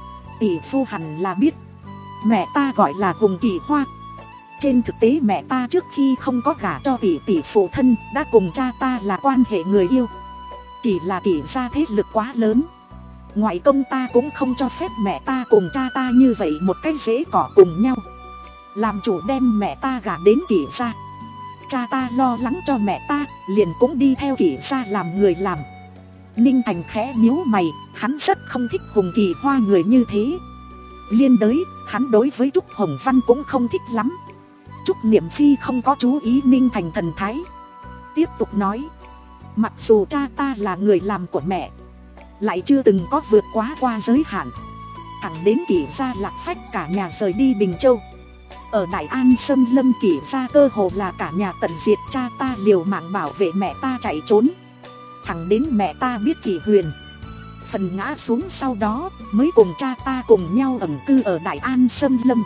tỷ phu hẳn là biết, mẹ ta gọi là Hùng Kỳ Hoa. Trên thực tế mẹ ta trước khi không có gả cho tỷ tỷ phụ thân đã cùng cha ta là quan hệ người yêu. Chỉ là Kỷ gia thế lực quá lớn, ngoại công ta cũng không cho phép mẹ ta cùng cha ta như vậy một cái rễ cỏ cùng nhau, làm chủ đem mẹ ta gả đến Kỷ gia. Cha ta lo lắng cho mẹ ta, liền cũng đi theo Kỷ gia làm người làm. Ninh Thành khẽ nhíu mày, hắn rất không thích Hùng Kỳ Hoa người như thế. Liên đới, hắn đối với Trúc Hồng Văn cũng không thích lắm. Trúc Niệm Phi không có chú ý Ninh Thành thần thái, tiếp tục nói, mặc dù cha ta là người làm của mẹ, lại chưa từng có vượt quá qua giới hạn, thẳng đến Kỷ gia lạc phách cả nhà rời đi Bình Châu. Ở Đại An Sâm Lâm Kỷ gia cơ hồ là cả nhà tận diệt, cha ta liều mạng bảo vệ mẹ ta chạy trốn, thẳng đến mẹ ta biết Kỷ Huyền phần ngã xuống, sau đó mới cùng cha ta cùng nhau ẩn cư ở Đại An Sâm Lâm.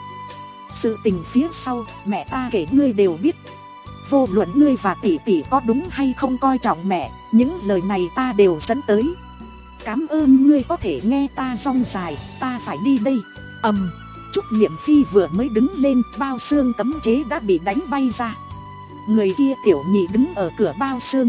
Sự tình phía sau mẹ ta kể ngươi đều biết. Vô luận ngươi và tỷ tỷ có đúng hay không coi trọng mẹ, những lời này ta đều dẫn tới. Cảm ơn ngươi có thể nghe ta rong dài, ta phải đi đây. Ầm, Trúc Niệm Phi vừa mới đứng lên, bao xương cấm chế đã bị đánh bay ra. Người kia Tiểu Nhị đứng ở cửa bao xương,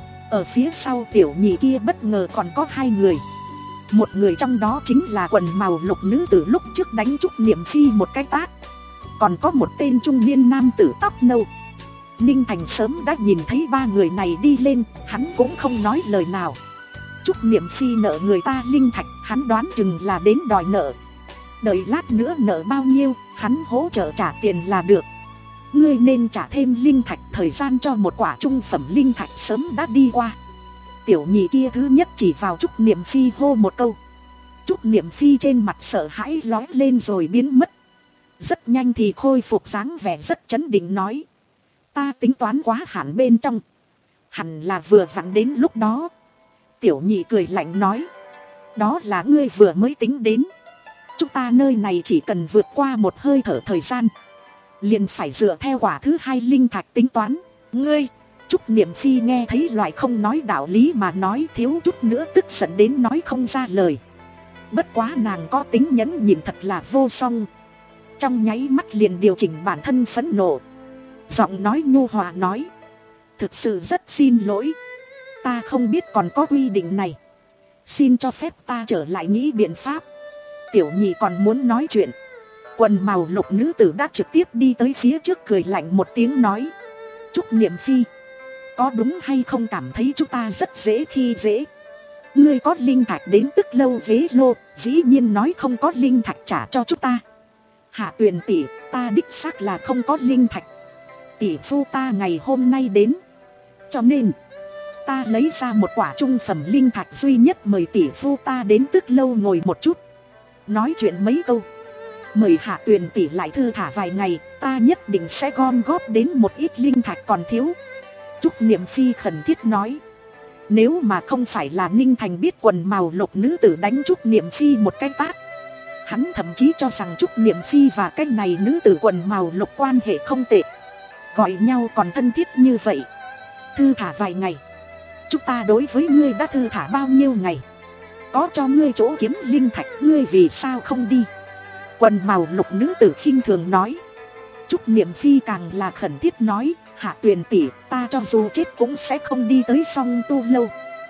ở phía sau Tiểu Nhị kia bất ngờ còn có hai người. Một người trong đó chính là quần màu lục nữ tử lúc trước đánh Trúc Niệm Phi một cái tát, còn có một tên trung niên nam tử tóc nâu. Ninh Thành sớm đã nhìn thấy ba người này đi lên, hắn cũng không nói lời nào. Trúc Niệm Phi nợ người ta linh thạch, hắn đoán chừng là đến đòi nợ. Đợi lát nữa nợ bao nhiêu, hắn hỗ trợ trả tiền là được. Ngươi nên trả thêm linh thạch, thời gian cho một quả trung phẩm linh thạch sớm đã đi qua. Tiểu Nhị kia thứ nhất chỉ vào Trúc Niệm Phi hô một câu. Trúc Niệm Phi trên mặt sợ hãi lói lên rồi biến mất. Rất nhanh thì khôi phục dáng vẻ rất chấn định nói, ta tính toán quá hạn bên trong, hẳn là vừa vặn đến lúc đó. Tiểu Nhị cười lạnh nói, đó là ngươi vừa mới tính đến. Chúng ta nơi này chỉ cần vượt qua một hơi thở thời gian, liền phải dựa theo quả thứ hai linh thạch tính toán. Ngươi, Trúc Niệm Phi nghe thấy loại không nói đạo lý mà nói, thiếu chút nữa tức giận đến nói không ra lời. Bất quá nàng có tính nhẫn nhịn thật là vô song, trong nháy mắt liền điều chỉnh bản thân phẫn nộ, giọng nói nhu hòa nói, thực sự rất xin lỗi, ta không biết còn có quy định này, xin cho phép ta trở lại nghĩ biện pháp. Tiểu Nhị còn muốn nói chuyện, quần màu lục nữ tử đã trực tiếp đi tới phía trước cười lạnh một tiếng nói, Trúc Niệm Phi, có đúng hay không cảm thấy chúng ta rất dễ khi dễ? Ngươi có linh thạch đến tức lâu vế lô, dĩ nhiên nói không có linh thạch trả cho chúng ta. Hạ Tuyền tỷ, ta đích xác là không có linh thạch. Tỷ phu ta ngày hôm nay đến, cho nên ta lấy ra một quả trung phẩm linh thạch duy nhất mời tỷ phu ta đến tức lâu ngồi một chút, nói chuyện mấy câu. Mời Hạ Tuyền tỷ lại thư thả vài ngày, ta nhất định sẽ gom góp đến một ít linh thạch còn thiếu. Trúc Niệm Phi khẩn thiết nói. Nếu mà không phải là Ninh Thành biết quần màu lục nữ tử đánh Trúc Niệm Phi một cái tát, hắn thậm chí cho rằng Trúc Niệm Phi và cái này nữ tử quần màu lục quan hệ không tệ, gọi nhau còn thân thiết như vậy. Thư thả vài ngày, chúng ta đối với ngươi đã thư thả bao nhiêu ngày, có cho ngươi chỗ kiếm linh thạch, ngươi vì sao không đi? Quần màu lục nữ tử khinh thường nói. Trúc Niệm Phi càng là khẩn thiết nói, Hạ Tuyền tỷ, ta cho dù chết cũng sẽ không đi tới Song Tu Lâu.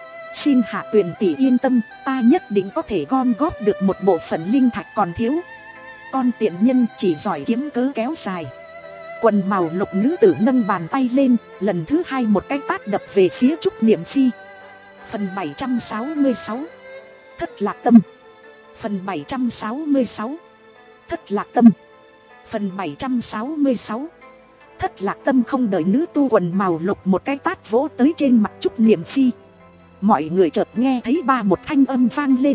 Xin Hạ Tuyền tỷ yên tâm, ta nhất định có thể gom góp được một bộ phận linh thạch còn thiếu. Con tiện nhân chỉ giỏi kiếm cớ kéo dài. Quần màu lục nữ tử nâng bàn tay lên, lần thứ hai một cái tát đập về phía Trúc Niệm Phi. Phần bảy trăm sáu mươi sáu, Thất Lạc Tâm. Phần bảy trăm sáu mươi sáu, Thất Lạc Tâm. Phần bảy trăm sáu mươi sáu, Thất Lạc Tâm. Không đợi nữ tu quần màu lục một cái tát vỗ tới trên mặt Trúc Niệm Phi, mọi người chợt nghe thấy ba một thanh âm vang lên.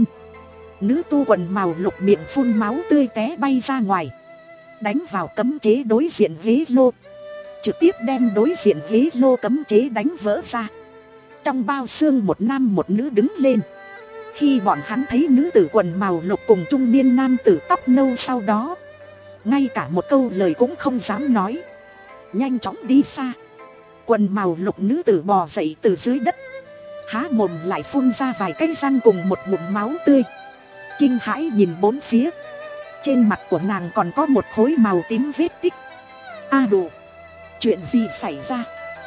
Nữ tu quần màu lục miệng phun máu tươi té bay ra ngoài, đánh vào cấm chế đối diện ghế lô, trực tiếp đem đối diện ghế lô cấm chế đánh vỡ ra. Trong bao xương một nam một nữ đứng lên. Khi bọn hắn thấy nữ tử quần màu lục cùng trung niên nam tử tóc nâu sau đó, ngay cả một câu lời cũng không dám nói, nhanh chóng đi xa. Quần màu lục nữ tử bò dậy từ dưới đất, há mồm lại phun ra vài cái răng cùng một ngụm máu tươi, kinh hãi nhìn bốn phía. Trên mặt của nàng còn có một khối màu tím vết tích. A à đủ, chuyện gì xảy ra?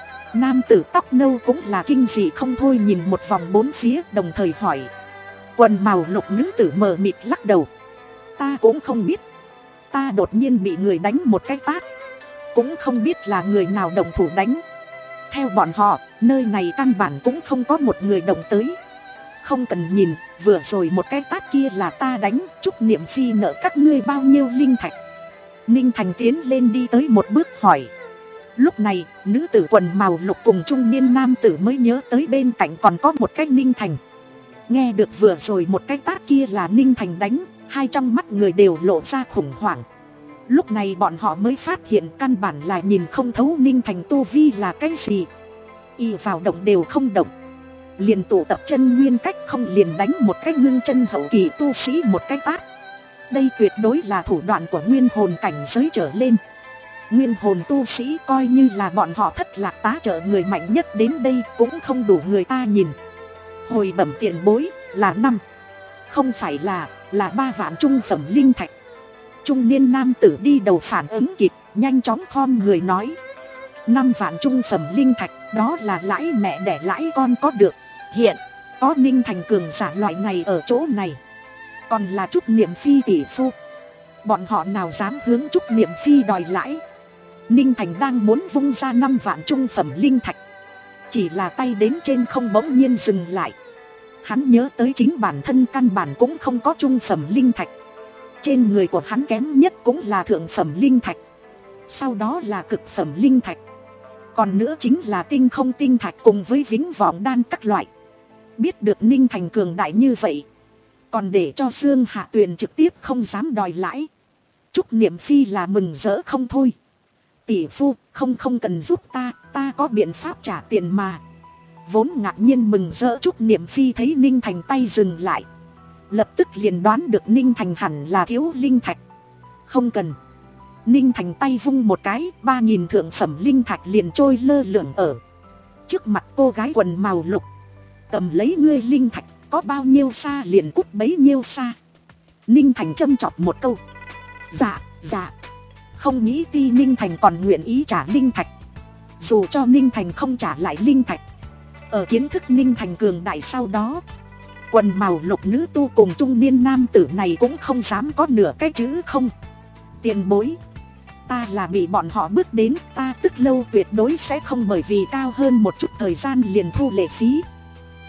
Nam tử tóc nâu cũng là kinh dị không thôi nhìn một vòng bốn phía, đồng thời hỏi. Quần màu lục nữ tử mờ mịt lắc đầu. Ta cũng không biết, ta đột nhiên bị người đánh một cái tát, cũng không biết là người nào đồng thủ đánh. Theo bọn họ, nơi này căn bản cũng không có một người đồng tới. Không cần nhìn, vừa rồi một cái tát kia là ta đánh. Trúc Niệm Phi nợ các ngươi bao nhiêu linh thạch? Ninh Thành tiến lên đi tới một bước hỏi. Lúc này, nữ tử quần màu lục cùng trung niên nam tử mới nhớ tới bên cạnh còn có một cái Ninh Thành. Nghe được vừa rồi một cái tát kia là Ninh Thành đánh, hai trong mắt người đều lộ ra khủng hoảng. Lúc này bọn họ mới phát hiện căn bản là nhìn không thấu Ninh Thành tu vi là cái gì. Y vào động đều không động, liền tụ tập chân nguyên cách không liền đánh một cái ngưng chân hậu kỳ tu sĩ một cái tát. Đây tuyệt đối là thủ đoạn của nguyên hồn cảnh giới trở lên. Nguyên hồn tu sĩ coi như là bọn họ Thất Lạc tá trợ người mạnh nhất đến đây cũng không đủ người ta nhìn. Hồi bẩm tiền bối, là năm, không phải là, là ba vạn trung phẩm linh thạch. Trung niên nam tử đi đầu phản ứng kịp, nhanh chóng khom người nói. Năm vạn trung phẩm linh thạch, đó là lãi mẹ đẻ lãi con có được. Hiện, có Ninh Thành cường giả loại này ở chỗ này, còn là Trúc Niệm Phi tỷ phu, bọn họ nào dám hướng Trúc Niệm Phi đòi lãi. Ninh Thành đang muốn vung ra năm vạn trung phẩm linh thạch, chỉ là tay đến trên không bỗng nhiên dừng lại. Hắn nhớ tới chính bản thân căn bản cũng không có trung phẩm linh thạch. Trên người của hắn kém nhất cũng là thượng phẩm linh thạch, sau đó là cực phẩm linh thạch, còn nữa chính là tinh không tinh thạch cùng với vĩnh vọng đan các loại. Biết được Ninh Thành cường đại như vậy, còn để cho Dương Hạ Tuyền trực tiếp không dám đòi lãi. Trúc Niệm Phi là mừng rỡ không thôi. Tỷ phu, không không cần giúp ta, ta có biện pháp trả tiền mà. Vốn ngạc nhiên mừng rỡ Trúc Niệm Phi thấy Ninh Thành tay dừng lại, lập tức liền đoán được Ninh Thành hẳn là thiếu linh thạch. Không cần. Ninh Thành tay vung một cái, ba nghìn thượng phẩm linh thạch liền trôi lơ lửng ở trước mặt cô gái quần màu lục. Cầm lấy ngươi linh thạch, có bao nhiêu xa liền cút bấy nhiêu xa. Ninh Thành châm chọc một câu. Dạ, dạ. Không nghĩ ti Ninh Thành còn nguyện ý trả linh thạch. Dù cho Ninh Thành không trả lại linh thạch, ở kiến thức Ninh Thành cường đại sau đó, quần màu lục nữ tu cùng trung niên nam tử này cũng không dám có nửa cái chữ không. Tiền bối, ta là bị bọn họ bước đến, ta tức lâu tuyệt đối sẽ không bởi vì cao hơn một chút thời gian liền thu lệ phí.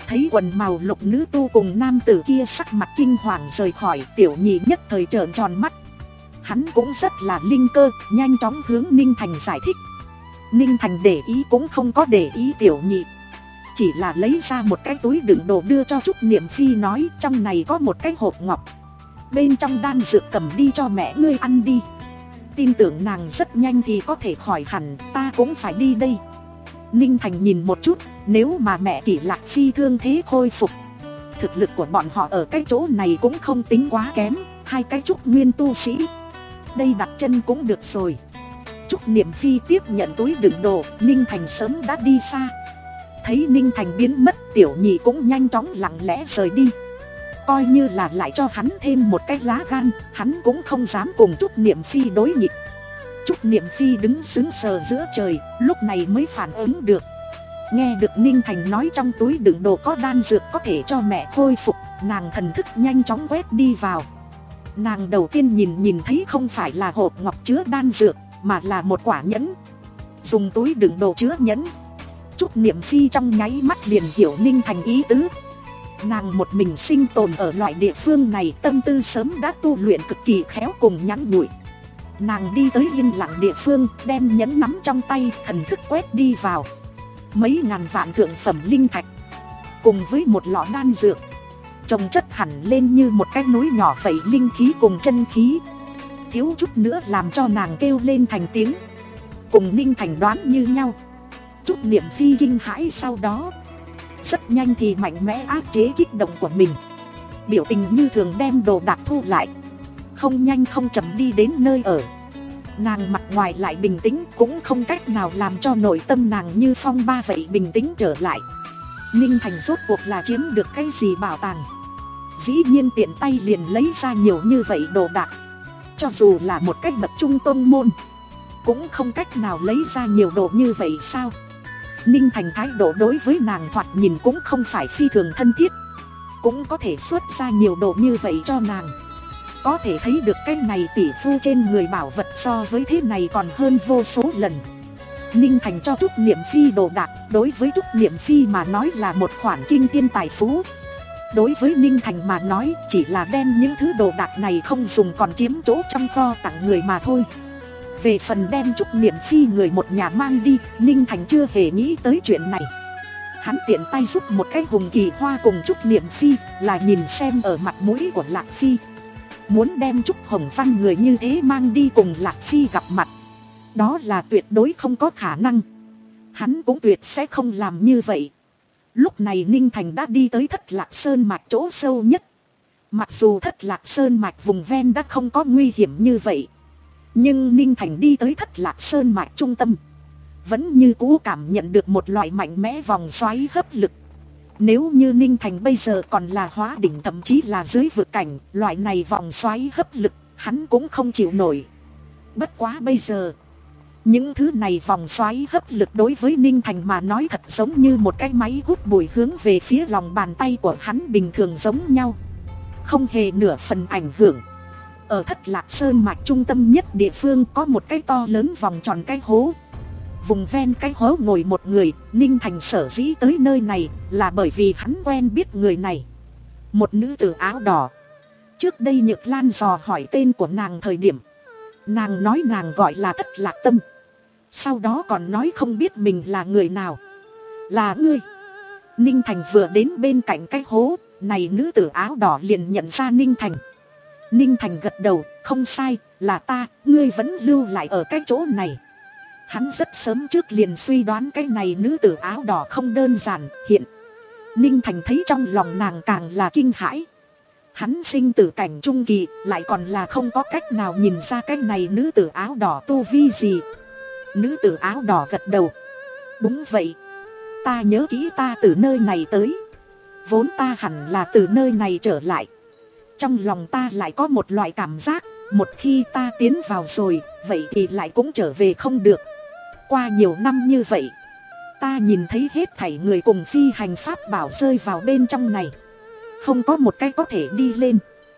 Thấy quần màu lục nữ tu cùng nam tử kia sắc mặt kinh hoàng rời khỏi, Tiểu Nhị nhất thời trợn tròn mắt. Hắn cũng rất là linh cơ, nhanh chóng hướng Ninh Thành giải thích. Ninh Thành để ý cũng không có để ý Tiểu Nhị, chỉ là lấy ra một cái túi đựng đồ đưa cho Trúc Niệm Phi, nói trong này có một cái hộp ngọc, bên trong đan dược, cầm đi cho mẹ ngươi ăn đi. Tin tưởng nàng rất nhanh thì có thể khỏi hẳn, ta cũng phải đi đây. Ninh Thành nhìn một chút, nếu mà mẹ Kỷ Lạc Phi thương thế khôi phục, thực lực của bọn họ ở cái chỗ này cũng không tính quá kém, hai cái trúc nguyên tu sĩ, đây đặt chân cũng được rồi. Trúc Niệm Phi tiếp nhận túi đựng đồ, Ninh Thành sớm đã đi xa. Thấy Ninh Thành biến mất, Tiểu Nhị cũng nhanh chóng lặng lẽ rời đi. Coi như là lại cho hắn thêm một cái lá gan, hắn cũng không dám cùng Trúc Niệm Phi đối nghịch. Trúc Niệm Phi đứng sững sờ giữa trời, lúc này mới phản ứng được. Nghe được Ninh Thành nói trong túi đựng đồ có đan dược có thể cho mẹ khôi phục, nàng thần thức nhanh chóng quét đi vào. Nàng đầu tiên nhìn nhìn thấy không phải là hộp ngọc chứa đan dược, mà là một quả nhẫn. Dùng túi đựng đồ chứa nhẫn, Trúc Niệm Phi trong nháy mắt liền hiểu Ninh Thành ý tứ. Nàng một mình sinh tồn ở loại địa phương này, tâm tư sớm đã tu luyện cực kỳ khéo cùng nhắn nhủi. Nàng đi tới yên lặng địa phương, đem nhẫn nắm trong tay, thần thức quét đi vào. Mấy ngàn vạn thượng phẩm linh thạch cùng với một lọ đan dược chồng chất hẳn lên như một cái núi nhỏ vậy, linh khí cùng chân khí, thiếu chút nữa làm cho nàng kêu lên thành tiếng. Cùng Ninh Thành đoán như nhau. Trúc Niệm Phi kinh hãi, sau đó rất nhanh thì mạnh mẽ áp chế kích động của mình, biểu tình như thường đem đồ đạc thu lại, không nhanh không chậm đi đến nơi ở. Nàng mặt ngoài lại bình tĩnh, cũng không cách nào làm cho nội tâm nàng như phong ba vậy bình tĩnh trở lại. Ninh Thành rốt cuộc là chiếm được cái gì bảo tàng? Dĩ nhiên tiện tay liền lấy ra nhiều như vậy đồ đạc. Cho dù là một cách bậc trung tôn môn, cũng không cách nào lấy ra nhiều đồ như vậy sao? Ninh Thành thái độ đối với nàng thoạt nhìn cũng không phải phi thường thân thiết, cũng có thể xuất ra nhiều đồ như vậy cho nàng. Có thể thấy được cái này tỷ phu trên người bảo vật so với thế này còn hơn vô số lần. Ninh Thành cho Trúc Niệm Phi đồ đạc, đối với Trúc Niệm Phi mà nói là một khoản kinh thiên tài phú. Đối với Ninh Thành mà nói chỉ là đem những thứ đồ đạc này không dùng còn chiếm chỗ trong kho tặng người mà thôi. Về phần đem Trúc Niệm Phi người một nhà mang đi, Ninh Thành chưa hề nghĩ tới chuyện này. Hắn tiện tay giúp một cái hùng kỳ hoa cùng Trúc Niệm Phi, là nhìn xem ở mặt mũi của Lạc Phi. Muốn đem Trúc Hồng Văn người như thế mang đi cùng Lạc Phi gặp mặt, đó là tuyệt đối không có khả năng. Hắn cũng tuyệt sẽ không làm như vậy. Lúc này Ninh Thành đã đi tới Thất Lạc Sơn mạch chỗ sâu nhất. Mặc dù Thất Lạc Sơn mạch vùng ven đã không có nguy hiểm như vậy, nhưng Ninh Thành đi tới Thất Lạc Sơn mạch trung tâm, vẫn như cũ cảm nhận được một loại mạnh mẽ vòng xoáy hấp lực. Nếu như Ninh Thành bây giờ còn là hóa đỉnh, thậm chí là dưới vực cảnh, loại này vòng xoáy hấp lực hắn cũng không chịu nổi. Bất quá bây giờ, những thứ này vòng xoáy hấp lực đối với Ninh Thành mà nói thật giống như một cái máy hút bụi hướng về phía lòng bàn tay của hắn bình thường giống nhau, không hề nửa phần ảnh hưởng. Ở Thất Lạc Sơn mạch trung tâm nhất địa phương có một cái to lớn vòng tròn cái hố. Vùng ven cái hố ngồi một người. Ninh Thành sở dĩ tới nơi này là bởi vì hắn quen biết người này, một nữ tử áo đỏ. Trước đây Nhược Lan dò hỏi tên của nàng thời điểm, nàng nói nàng gọi là Thất Lạc Tâm, sau đó còn nói không biết mình là người nào. Là ngươi? Ninh Thành vừa đến bên cạnh cái hố này, nữ tử áo đỏ liền nhận ra Ninh Thành. Ninh Thành gật đầu, không sai, là ta, ngươi vẫn lưu lại ở cái chỗ này. Hắn rất sớm trước liền suy đoán cái này nữ tử áo đỏ không đơn giản. Hiện Ninh Thành thấy trong lòng nàng càng là kinh hãi. Hắn sinh tử cảnh trung kỳ, lại còn là không có cách nào nhìn ra cái này nữ tử áo đỏ tu vi gì. Nữ tử áo đỏ gật đầu, đúng vậy, ta nhớ kỹ ta từ nơi này tới, vốn ta hẳn là từ nơi này trở lại. Trong lòng ta lại có một loại cảm giác, một khi ta tiến vào rồi, vậy thì lại cũng trở về không được. Qua nhiều năm như vậy, ta nhìn thấy hết thảy người cùng phi hành pháp bảo rơi vào bên trong này, không có một cái có thể đi lên.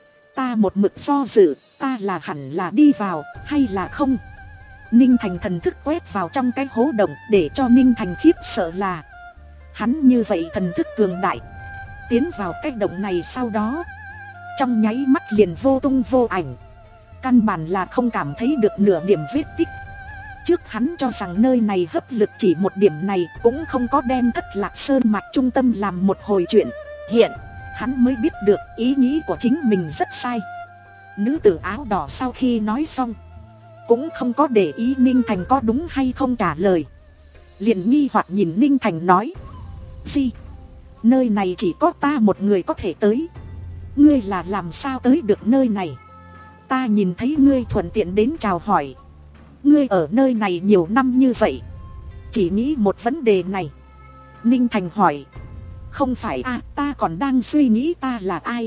Ta một mực do dự, ta là hẳn là đi vào hay là không. Ninh Thành thần thức quét vào trong cái hố động, để cho Ninh Thành khiếp sợ là hắn như vậy thần thức cường đại, Tiến vào cái động này sau đó, trong nháy mắt liền vô tung vô ảnh. Căn bản là không cảm thấy được nửa điểm vết tích. Trước hắn cho rằng nơi này hấp lực chỉ một điểm này, cũng không có đem Thất Lạc Sơn mạch trung tâm làm một hồi chuyện. Hiện, hắn mới biết được ý nghĩ của chính mình rất sai. Nữ tử áo đỏ sau khi nói xong, cũng không có để ý Ninh Thành có đúng hay không trả lời. Liền nghi hoặc nhìn Ninh Thành nói: Gì? Nơi này chỉ có ta một người có thể tới. Ngươi là làm sao tới được nơi này? Ta nhìn thấy ngươi thuận tiện đến chào hỏi. Ngươi ở nơi này nhiều năm như vậy, chỉ nghĩ một vấn đề này. Ninh Thành hỏi: Không phải à, ta còn đang suy nghĩ ta là ai.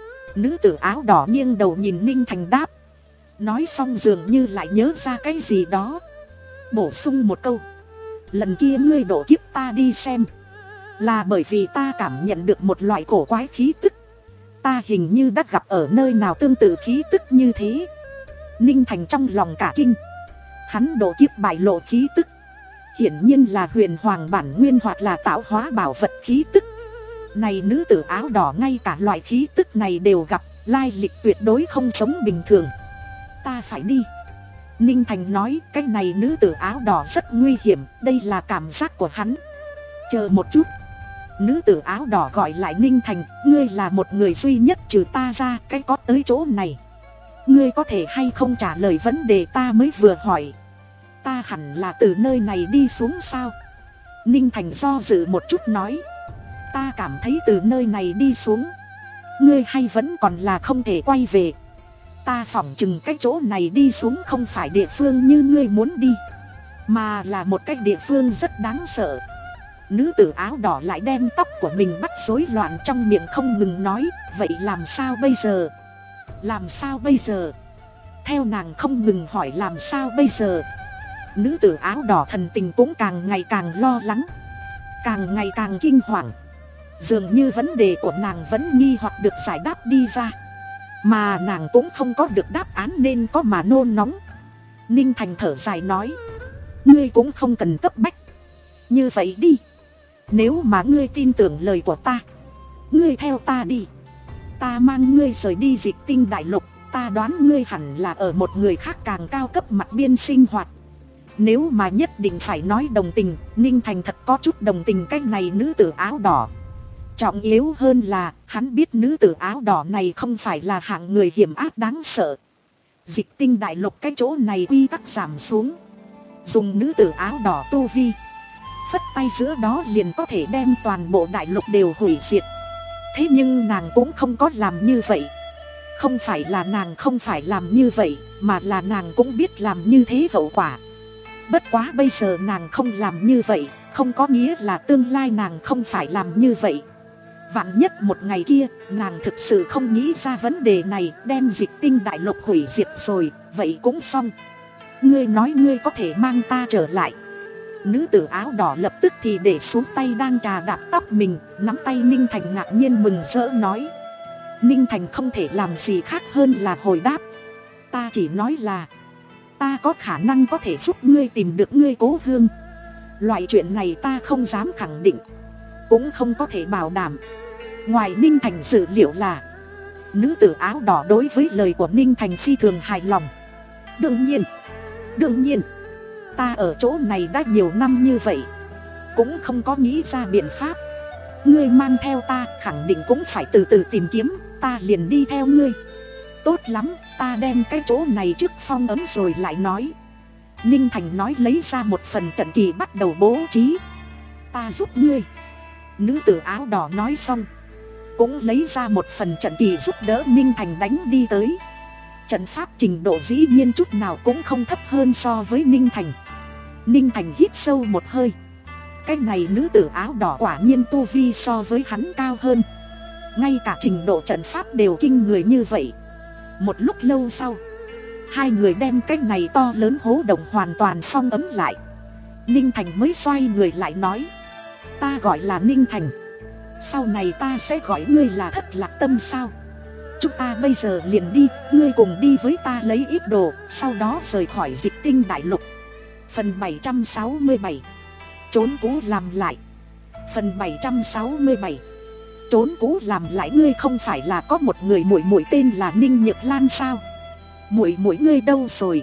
Nữ tử áo đỏ nghiêng đầu nhìn Ninh Thành đáp. Nói xong dường như lại nhớ ra cái gì đó, bổ sung một câu: Lần kia ngươi độ kiếp ta đi xem, là bởi vì ta cảm nhận được một loại cổ quái khí tức. Ta hình như đã gặp ở nơi nào tương tự khí tức như thế. Ninh Thành trong lòng cả kinh. Hắn độ kiếp bại lộ khí tức, hiển nhiên là huyền hoàng bản nguyên hoặc là tạo hóa bảo vật khí tức. Này nữ tử áo đỏ ngay cả loại khí tức này đều gặp, lai lịch tuyệt đối không giống bình thường. Ta phải đi. Ninh Thành nói, cái này nữ tử áo đỏ rất nguy hiểm, đây là cảm giác của hắn. Chờ một chút. Nữ tử áo đỏ gọi lại Ninh Thành, ngươi là một người duy nhất trừ ta ra cái có tới chỗ này. Ngươi có thể hay không trả lời vấn đề ta mới vừa hỏi. Ta hẳn là từ nơi này đi xuống sao? Ninh Thành do dự một chút nói: Ta cảm thấy từ nơi này đi xuống, ngươi hay vẫn còn là không thể quay về. Ta phỏng chừng cái chỗ này đi xuống không phải địa phương như ngươi muốn đi, mà là một cái địa phương rất đáng sợ. Nữ tử áo đỏ lại đem tóc của mình bắt rối loạn, trong miệng không ngừng nói: Vậy làm sao bây giờ? Làm sao bây giờ? Theo nàng không ngừng hỏi làm sao bây giờ. Nữ tử áo đỏ thần tình cũng càng ngày càng lo lắng, càng ngày càng kinh hoàng. Dường như vấn đề của nàng vẫn nghi hoặc được giải đáp đi ra, mà nàng cũng không có được đáp án nên có mà nôn nóng. Ninh Thành thở dài nói: Ngươi cũng không cần cấp bách. Như vậy đi, nếu mà ngươi tin tưởng lời của ta, ngươi theo ta đi. Ta mang ngươi rời đi Dịch Tinh Đại Lục. Ta đoán ngươi hẳn là ở một người khác càng cao cấp mặt biên sinh hoạt. Nếu mà nhất định phải nói đồng tình, Ninh Thành thật có chút đồng tình cái này nữ tử áo đỏ. Trọng yếu hơn là hắn biết nữ tử áo đỏ này không phải là hạng người hiểm ác đáng sợ. Dịch Tinh Đại Lục cái chỗ này quy tắc giảm xuống, dùng nữ tử áo đỏ tu vi, phất tay giữa đó liền có thể đem toàn bộ đại lục đều hủy diệt. Thế nhưng nàng cũng không có làm như vậy. Không phải là nàng không phải làm như vậy, mà là nàng cũng biết làm như thế hậu quả. Bất quá bây giờ nàng không làm như vậy, không có nghĩa là tương lai nàng không phải làm như vậy. Vạn nhất một ngày kia, nàng thực sự không nghĩ ra vấn đề này, đem Dịch Tinh Đại Lục hủy diệt rồi, vậy cũng xong. Ngươi nói ngươi có thể mang ta trở lại. Nữ tử áo đỏ lập tức thì để xuống tay đang trà đạp tóc mình, nắm tay Ninh Thành ngạc nhiên mừng rỡ nói. Ninh Thành không thể làm gì khác hơn là hồi đáp: Ta chỉ nói là ta có khả năng có thể giúp ngươi tìm được ngươi cố hương. Loại chuyện này ta không dám khẳng định, cũng không có thể bảo đảm. Ngoài Ninh Thành dự liệu là nữ tử áo đỏ đối với lời của Ninh Thành phi thường hài lòng. Đương nhiên, đương nhiên, ta ở chỗ này đã nhiều năm như vậy, cũng không có nghĩ ra biện pháp. Ngươi mang theo ta khẳng định cũng phải từ từ tìm kiếm, ta liền đi theo ngươi. Tốt lắm, ta đem cái chỗ này trước phong ấm rồi lại nói. Ninh Thành nói lấy ra một phần trận kỳ bắt đầu bố trí. Ta giúp ngươi. Nữ tử áo đỏ nói xong, cũng lấy ra một phần trận kỳ giúp đỡ Ninh Thành đánh đi tới. Trận pháp trình độ dĩ nhiên chút nào cũng không thấp hơn so với Ninh Thành. Ninh Thành hít sâu một hơi. Cái này nữ tử áo đỏ quả nhiên tu vi so với hắn cao hơn. Ngay cả trình độ trận pháp đều kinh người như vậy. Một lúc lâu sau, hai người đem cái này to lớn hố động hoàn toàn phong ấm lại. Ninh Thành mới xoay người lại nói: Ta gọi là Ninh Thành, sau này ta sẽ gọi ngươi là Thất Lạc Tâm sao? Chúng ta bây giờ liền đi, ngươi cùng đi với ta lấy ít đồ, sau đó rời khỏi Dịch Tinh Đại Lục. Phần bảy trăm sáu mươi bảy, trốn cũ làm lại. Phần bảy trăm sáu mươi bảy, Trốn cũ làm lại, ngươi không phải là có một người muội muội tên là Ninh Nhược Lan sao? Muội muội ngươi đâu rồi?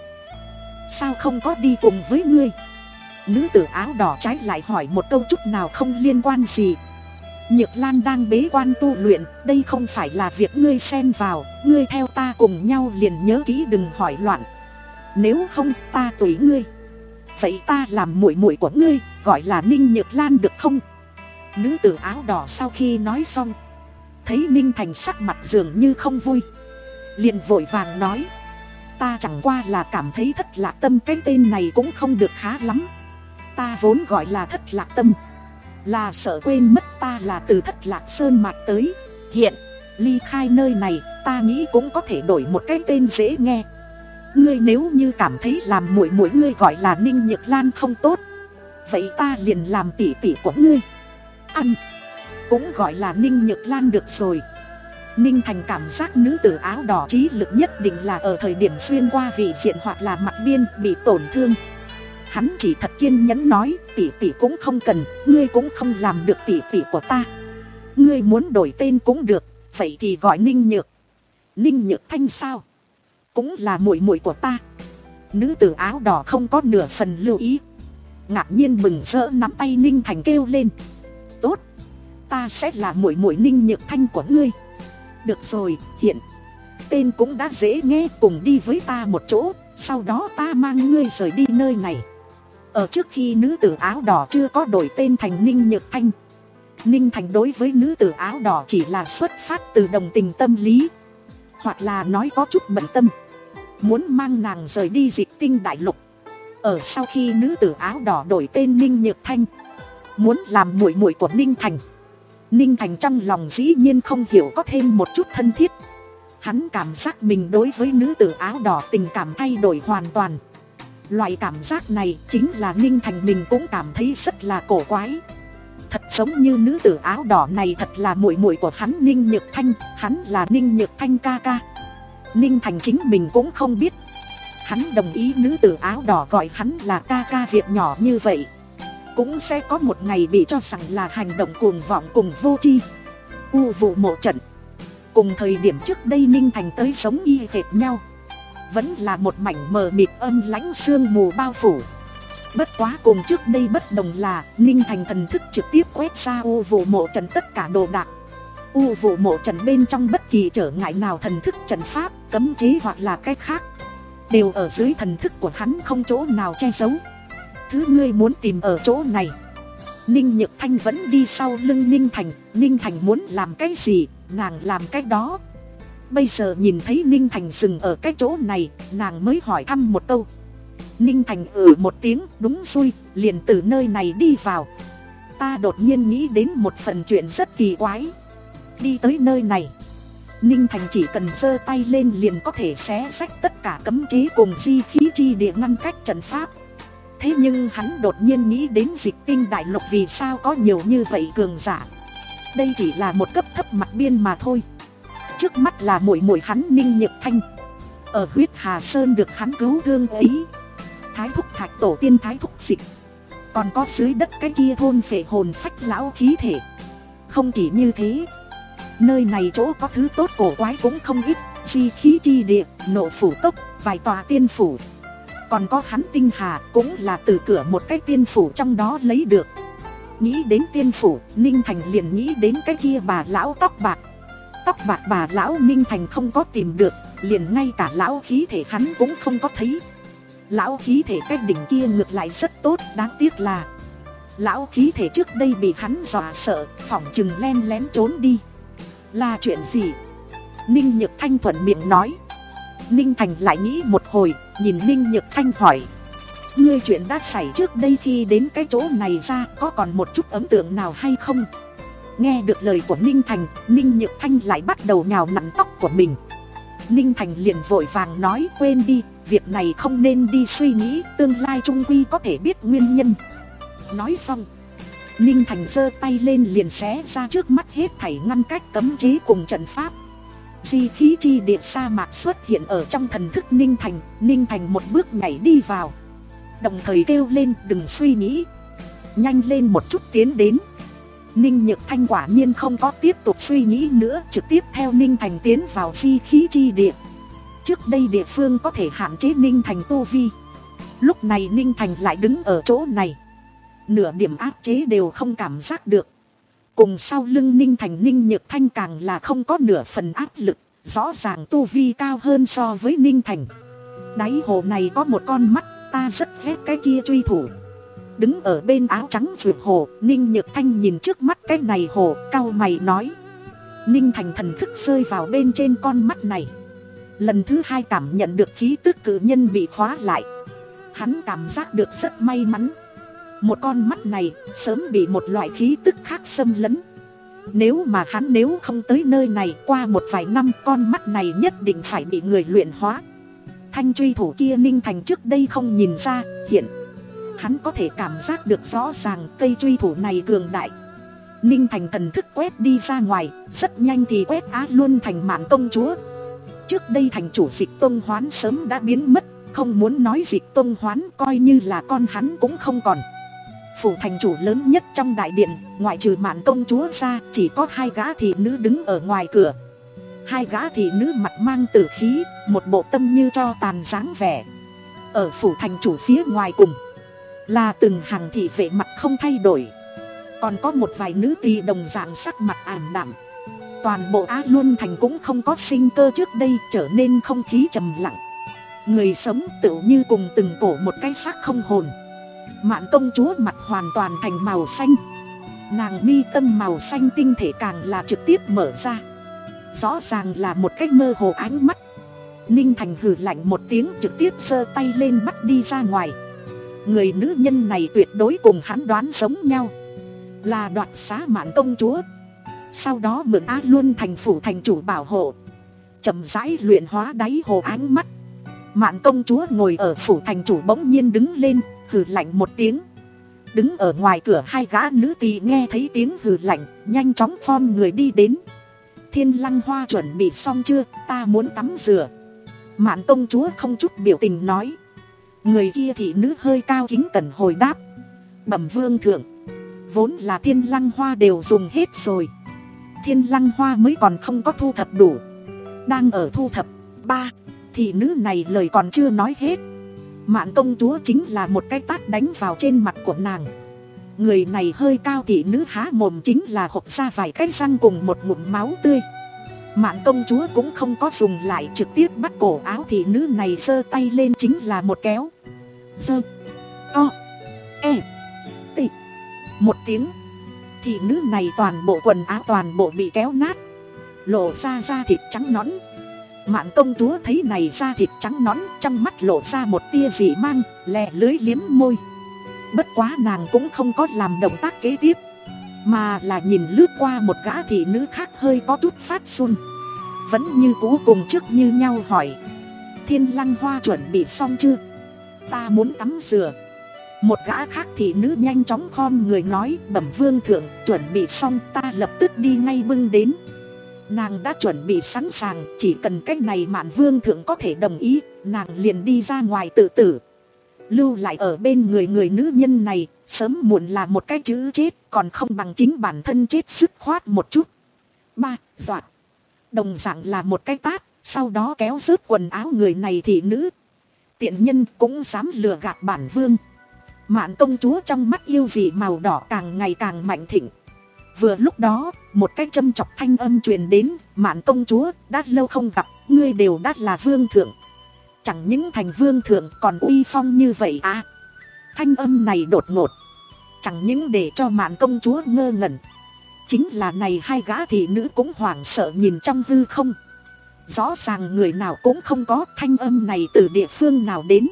Sao không có đi cùng với ngươi? Nữ tử áo đỏ trái lại hỏi một câu chút nào không liên quan gì. Nhược Lan đang bế quan tu luyện, đây không phải là việc ngươi xen vào, ngươi theo ta cùng nhau liền nhớ kỹ đừng hỏi loạn. Nếu không ta tùy ngươi. Vậy ta làm muội muội của ngươi, gọi là Ninh Nhược Lan được không? Nữ tử áo đỏ sau khi nói xong, thấy Ninh Thành sắc mặt dường như không vui, liền vội vàng nói: ta chẳng qua là cảm thấy Thất Lạc Tâm cái tên này cũng không được khá lắm. Ta vốn gọi là Thất Lạc Tâm, là sợ quên mất ta là từ Thất Lạc Sơn mạch tới. Hiện ly khai nơi này, ta nghĩ cũng có thể đổi một cái tên dễ nghe. Ngươi nếu như cảm thấy làm muội muội ngươi gọi là Ninh Nhược Lan không tốt, vậy ta liền làm tỷ tỷ của ngươi, ăn cũng gọi là Ninh Nhược Lan được rồi. Ninh Thành cảm giác nữ tử áo đỏ trí lực nhất định là ở thời điểm xuyên qua vị diện hoặc là mặt biên bị tổn thương. Hắn chỉ thật kiên nhẫn nói: tỷ tỷ cũng không cần, ngươi cũng không làm được tỷ tỷ của ta. Ngươi muốn đổi tên cũng được, vậy thì gọi Ninh Nhược. Ninh Nhược Thanh sao? Cũng là muội muội của ta. Nữ tử áo đỏ không có nửa phần lưu ý, ngạc nhiên mừng rỡ nắm tay Ninh Thành kêu lên: tốt, ta sẽ là muội muội Ninh Nhược Thanh của ngươi. Được rồi, hiện tên cũng đã dễ nghe, cùng đi với ta một chỗ, sau đó ta mang ngươi rời đi nơi này. Ở trước khi nữ tử áo đỏ chưa có đổi tên thành Ninh Nhược Thanh, Ninh Thành đối với nữ tử áo đỏ chỉ là xuất phát từ đồng tình tâm lý, hoặc là nói có chút bận tâm, muốn mang nàng rời đi Dịch Tinh Đại Lục. Ở sau khi nữ tử áo đỏ đổi tên Ninh Nhược Thanh, muốn làm muội muội của Ninh Thành, Ninh Thành trong lòng dĩ nhiên không hiểu có thêm một chút thân thiết. Hắn cảm giác mình đối với nữ tử áo đỏ tình cảm thay đổi hoàn toàn. Loại cảm giác này chính là Ninh Thành mình cũng cảm thấy rất là cổ quái. Thật giống như nữ tử áo đỏ này thật là muội muội của hắn Ninh Nhược Thanh, hắn là Ninh Nhược Thanh ca ca. Ninh Thành chính mình cũng không biết. Hắn đồng ý nữ tử áo đỏ gọi hắn là ca ca việc nhỏ như vậy, cũng sẽ có một ngày bị cho rằng là hành động cuồng vọng cùng vô tri. U vụ mộ trận, cùng thời điểm trước đây Ninh Thành tới sống y hệt nhau, vẫn là một mảnh mờ mịt âm lãnh sương mù bao phủ. Bất quá cùng trước đây bất đồng là Ninh Thành thần thức trực tiếp quét ra u vụ mộ trận tất cả đồ đạc. U vụ mộ trận bên trong bất kỳ trở ngại nào, thần thức trận pháp, cấm chế hoặc là cách khác, đều ở dưới thần thức của hắn, không chỗ nào che giấu. Thứ ngươi muốn tìm ở chỗ này. Ninh Nhược Thanh vẫn đi sau lưng Ninh Thành. Ninh Thành muốn làm cái gì, nàng làm cái đó. Bây giờ nhìn thấy Ninh Thành dừng ở cái chỗ này, nàng mới hỏi thăm một câu. Ninh Thành ừ một tiếng, đúng xui, liền từ nơi này đi vào. Ta đột nhiên nghĩ đến một phần chuyện rất kỳ quái. Đi tới nơi này, Ninh Thành chỉ cần giơ tay lên liền có thể xé rách tất cả cấm chế cùng di khí chi địa ngăn cách trận pháp. Thế nhưng hắn đột nhiên nghĩ đến Dịch Tinh Đại Lục vì sao có nhiều như vậy cường giả. Đây chỉ là một cấp thấp mặt biên mà thôi. Trước mắt là muội muội hắn Ninh Nhược Thanh, ở Huyết Hà Sơn được hắn cứu gương ấy. Thái thúc Thạch tổ tiên Thái thúc Dịch, còn có dưới đất cái kia thôn phệ hồn phách lão khí thể. Không chỉ như thế, nơi này chỗ có thứ tốt cổ quái cũng không ít. Di khí chi địa, nộ phủ cốc, vài tòa tiên phủ, còn có hắn tinh hà, cũng là từ cửa một cái tiên phủ trong đó lấy được. Nghĩ đến tiên phủ, Ninh Thành liền nghĩ đến cái kia bà lão tóc bạc. Tóc bạc bà lão Ninh Thành không có tìm được, liền ngay cả lão khí thể hắn cũng không có thấy. Lão khí thể cái đỉnh kia ngược lại rất tốt, đáng tiếc là lão khí thể trước đây bị hắn dọa sợ, phỏng chừng len lén trốn đi. Là chuyện gì? Ninh Nhược Thanh thuận miệng nói. Ninh Thành lại nghĩ một hồi, nhìn Ninh Nhược Thanh hỏi. Ngươi chuyện đã xảy trước đây khi đến cái chỗ này ra, có còn một chút ấn tượng nào hay không? Nghe được lời của Ninh Thành, Ninh Nhược Thanh lại bắt đầu nhào nặn tóc của mình. Ninh Thành liền vội vàng nói, quên đi, việc này không nên đi suy nghĩ, tương lai trung quy có thể biết nguyên nhân. Nói xong, Ninh Thành giơ tay lên liền xé ra trước mắt hết thảy ngăn cách cấm chế cùng trận pháp. Di khí chi địa sa mạc xuất hiện ở trong thần thức Ninh Thành. Ninh Thành một bước nhảy đi vào, đồng thời kêu lên đừng suy nghĩ, nhanh lên một chút tiến đến. Ninh Nhược Thanh quả nhiên không có tiếp tục suy nghĩ nữa, trực tiếp theo Ninh Thành tiến vào di khí chi địa. Trước đây địa phương có thể hạn chế Ninh Thành tu vi, lúc này Ninh Thành lại đứng ở chỗ này, nửa điểm áp chế đều không cảm giác được. Cùng sau lưng Ninh Thành, Ninh Nhược Thanh càng là không có nửa phần áp lực, rõ ràng tu vi cao hơn so với Ninh Thành. Đáy hồ này có một con mắt, ta rất ghét cái kia truy thủ. Đứng ở bên áo trắng vượt hồ, Ninh Nhược Thanh nhìn trước mắt cái này hồ, cau mày nói. Ninh Thành thần thức rơi vào bên trên con mắt này, lần thứ hai cảm nhận được khí tức cự nhân bị khóa lại. Hắn cảm giác được rất may mắn, một con mắt này sớm bị một loại khí tức khác xâm lấn. Nếu mà hắn nếu không tới nơi này, qua một vài năm con mắt này nhất định phải bị người luyện hóa. Thanh truy thủ kia Ninh Thành trước đây không nhìn ra, hiện hắn có thể cảm giác được rõ ràng cây truy thủ này cường đại. Ninh Thành thần thức quét đi ra ngoài, rất nhanh thì quét Á Luân Thành Mạn công chúa. Trước đây thành chủ Dịch Tông Hoán sớm đã biến mất, không muốn nói Dịch Tông Hoán, coi như là con hắn cũng không còn. Phủ thành chủ lớn nhất trong đại điện, ngoại trừ Mạn công chúa ra, chỉ có hai gã thị nữ đứng ở ngoài cửa. Hai gã thị nữ mặt mang tử khí, một bộ tâm như cho tàn dáng vẻ. Ở phủ thành chủ phía ngoài cùng là từng hàng thị vệ mặt không thay đổi, còn có một vài nữ tỳ đồng dạng sắc mặt ảm đạm. Toàn bộ Á Luân Thành cũng không có sinh cơ trước đây, trở nên không khí trầm lặng. Người sống tựu như cùng từng cổ một cái xác không hồn. Mạn công chúa mặt hoàn toàn thành màu xanh, nàng mi tâm màu xanh tinh thể càng là trực tiếp mở ra, rõ ràng là một cái mơ hồ ánh mắt. Ninh Thành hừ lạnh một tiếng, trực tiếp giơ tay lên bắt đi ra ngoài. Người nữ nhân này tuyệt đối cùng hắn đoán giống nhau, là đoạt xá Mạn công chúa, sau đó mượn Á Luân Thành phủ thành chủ bảo hộ, chậm rãi luyện hóa đáy hồ ánh mắt. Mạn công chúa ngồi ở phủ thành chủ bỗng nhiên đứng lên, hừ lạnh một tiếng. Đứng ở ngoài cửa hai gã nữ tỳ nghe thấy tiếng hừ lạnh, nhanh chóng phon người đi đến. Thiên Lăng Hoa chuẩn bị xong chưa, ta muốn tắm rửa. Mạn công chúa không chút biểu tình nói. Người kia thị nữ hơi cao kính cẩn hồi đáp. Bẩm vương thượng, vốn là Thiên Lăng Hoa đều dùng hết rồi, Thiên Lăng Hoa mới còn không có thu thập đủ, đang ở thu thập. Ba, thị nữ này lời còn chưa nói hết, Mạn công chúa chính là một cái tát đánh vào trên mặt của nàng. Người này hơi cao thị nữ há mồm chính là hộc ra vài cái răng cùng một ngụm máu tươi. Mạn công chúa cũng không có dùng lại, trực tiếp bắt cổ áo thị nữ này, giơ tay lên chính là một kéo. Giơ to e tị một tiếng, thị nữ này toàn bộ quần áo toàn bộ bị kéo nát, lộ ra da thịt trắng nõn. Mạn công chúa thấy này da thịt trắng nõn, trong mắt lộ ra một tia dị mang, lè lưới liếm môi. Bất quá nàng cũng không có làm động tác kế tiếp, mà là nhìn lướt qua một gã thị nữ khác hơi có chút phát run, vẫn như cũ cùng trước như nhau hỏi. Thiên Lăng Hoa chuẩn bị xong chưa, ta muốn tắm rửa. Một gã khác thị nữ nhanh chóng khom người nói. Bẩm vương thượng, chuẩn bị xong, ta lập tức đi ngay bưng đến. Nàng đã chuẩn bị sẵn sàng, chỉ cần cách này Mạn vương thượng có thể đồng ý, nàng liền đi ra ngoài tự tử. Lưu lại ở bên người người nữ nhân này, sớm muộn là một cái chữ chết, còn không bằng chính bản thân chết dứt khoát một chút. Ba, doạt. Đồng dạng là một cái tát, sau đó kéo rớt quần áo người này thị nữ. Tiện nhân cũng dám lừa gạt bản vương. Mạn công chúa trong mắt yêu dị màu đỏ càng ngày càng mạnh thịnh. Vừa lúc đó, một cái châm chọc thanh âm truyền đến. Mạn công chúa, đã lâu không gặp, ngươi đều đã là vương thượng. Chẳng những thành vương thượng còn uy phong như vậy à. Thanh âm này đột ngột, chẳng những để cho Mạn công chúa ngơ ngẩn, chính là này hai gã thị nữ cũng hoảng sợ nhìn trong hư không. Rõ ràng người nào cũng không có, thanh âm này từ địa phương nào đến,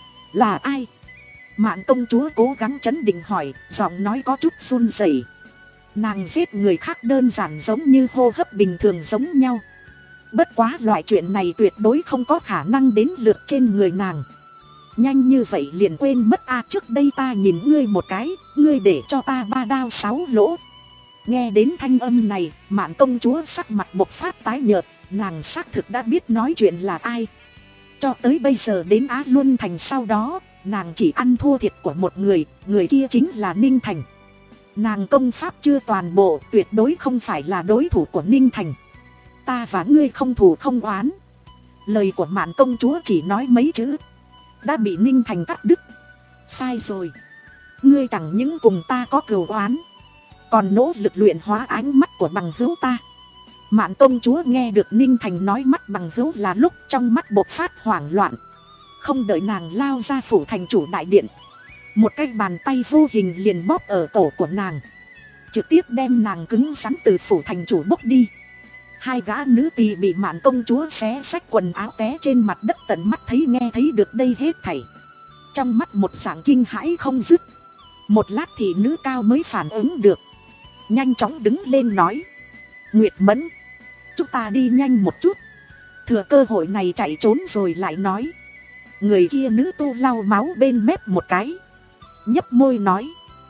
là ai? Mạn công chúa cố gắng trấn định hỏi, giọng nói có chút run rẩy. Nàng giết người khác đơn giản giống như hô hấp bình thường giống nhau. Bất quá loại chuyện này tuyệt đối không có khả năng đến lượt trên người nàng. Nhanh như vậy liền quên mất a, trước đây ta nhìn ngươi một cái, ngươi để cho ta ba đao sáu lỗ. Nghe đến thanh âm này, Mạn công chúa sắc mặt bộc phát tái nhợt, nàng xác thực đã biết nói chuyện là ai. Cho tới bây giờ đến Á Luân Thành sau đó, nàng chỉ ăn thua thiệt của một người, người kia chính là Ninh Thành. Nàng công pháp chưa toàn bộ, tuyệt đối không phải là đối thủ của Ninh Thành. Ta và ngươi không thù không oán. Lời của Mạn công chúa chỉ nói mấy chữ đã bị Ninh Thành cắt đứt. Sai rồi. Ngươi chẳng những cùng ta có cừu oán, còn nỗ lực luyện hóa ánh mắt của bằng hữu ta. Mạn công chúa nghe được Ninh Thành nói mắt bằng hữu là lúc trong mắt bộc phát hoảng loạn. Không đợi nàng lao ra phủ thành chủ đại điện, một cái bàn tay vô hình liền bóp ở cổ của nàng, trực tiếp đem nàng cứng rắn từ phủ thành chủ bốc đi. Hai gã nữ tỳ bị Mạn công chúa xé xách quần áo té trên mặt đất, tận mắt thấy nghe thấy được đây hết thảy, trong mắt một dạng kinh hãi không dứt. Một lát thì nữ cao mới phản ứng được, nhanh chóng đứng lên nói: Nguyệt Mẫn, chúng ta đi nhanh một chút, thừa cơ hội này chạy trốn rồi lại nói. Người kia nữ tu lau máu bên mép một cái, nhấp môi nói: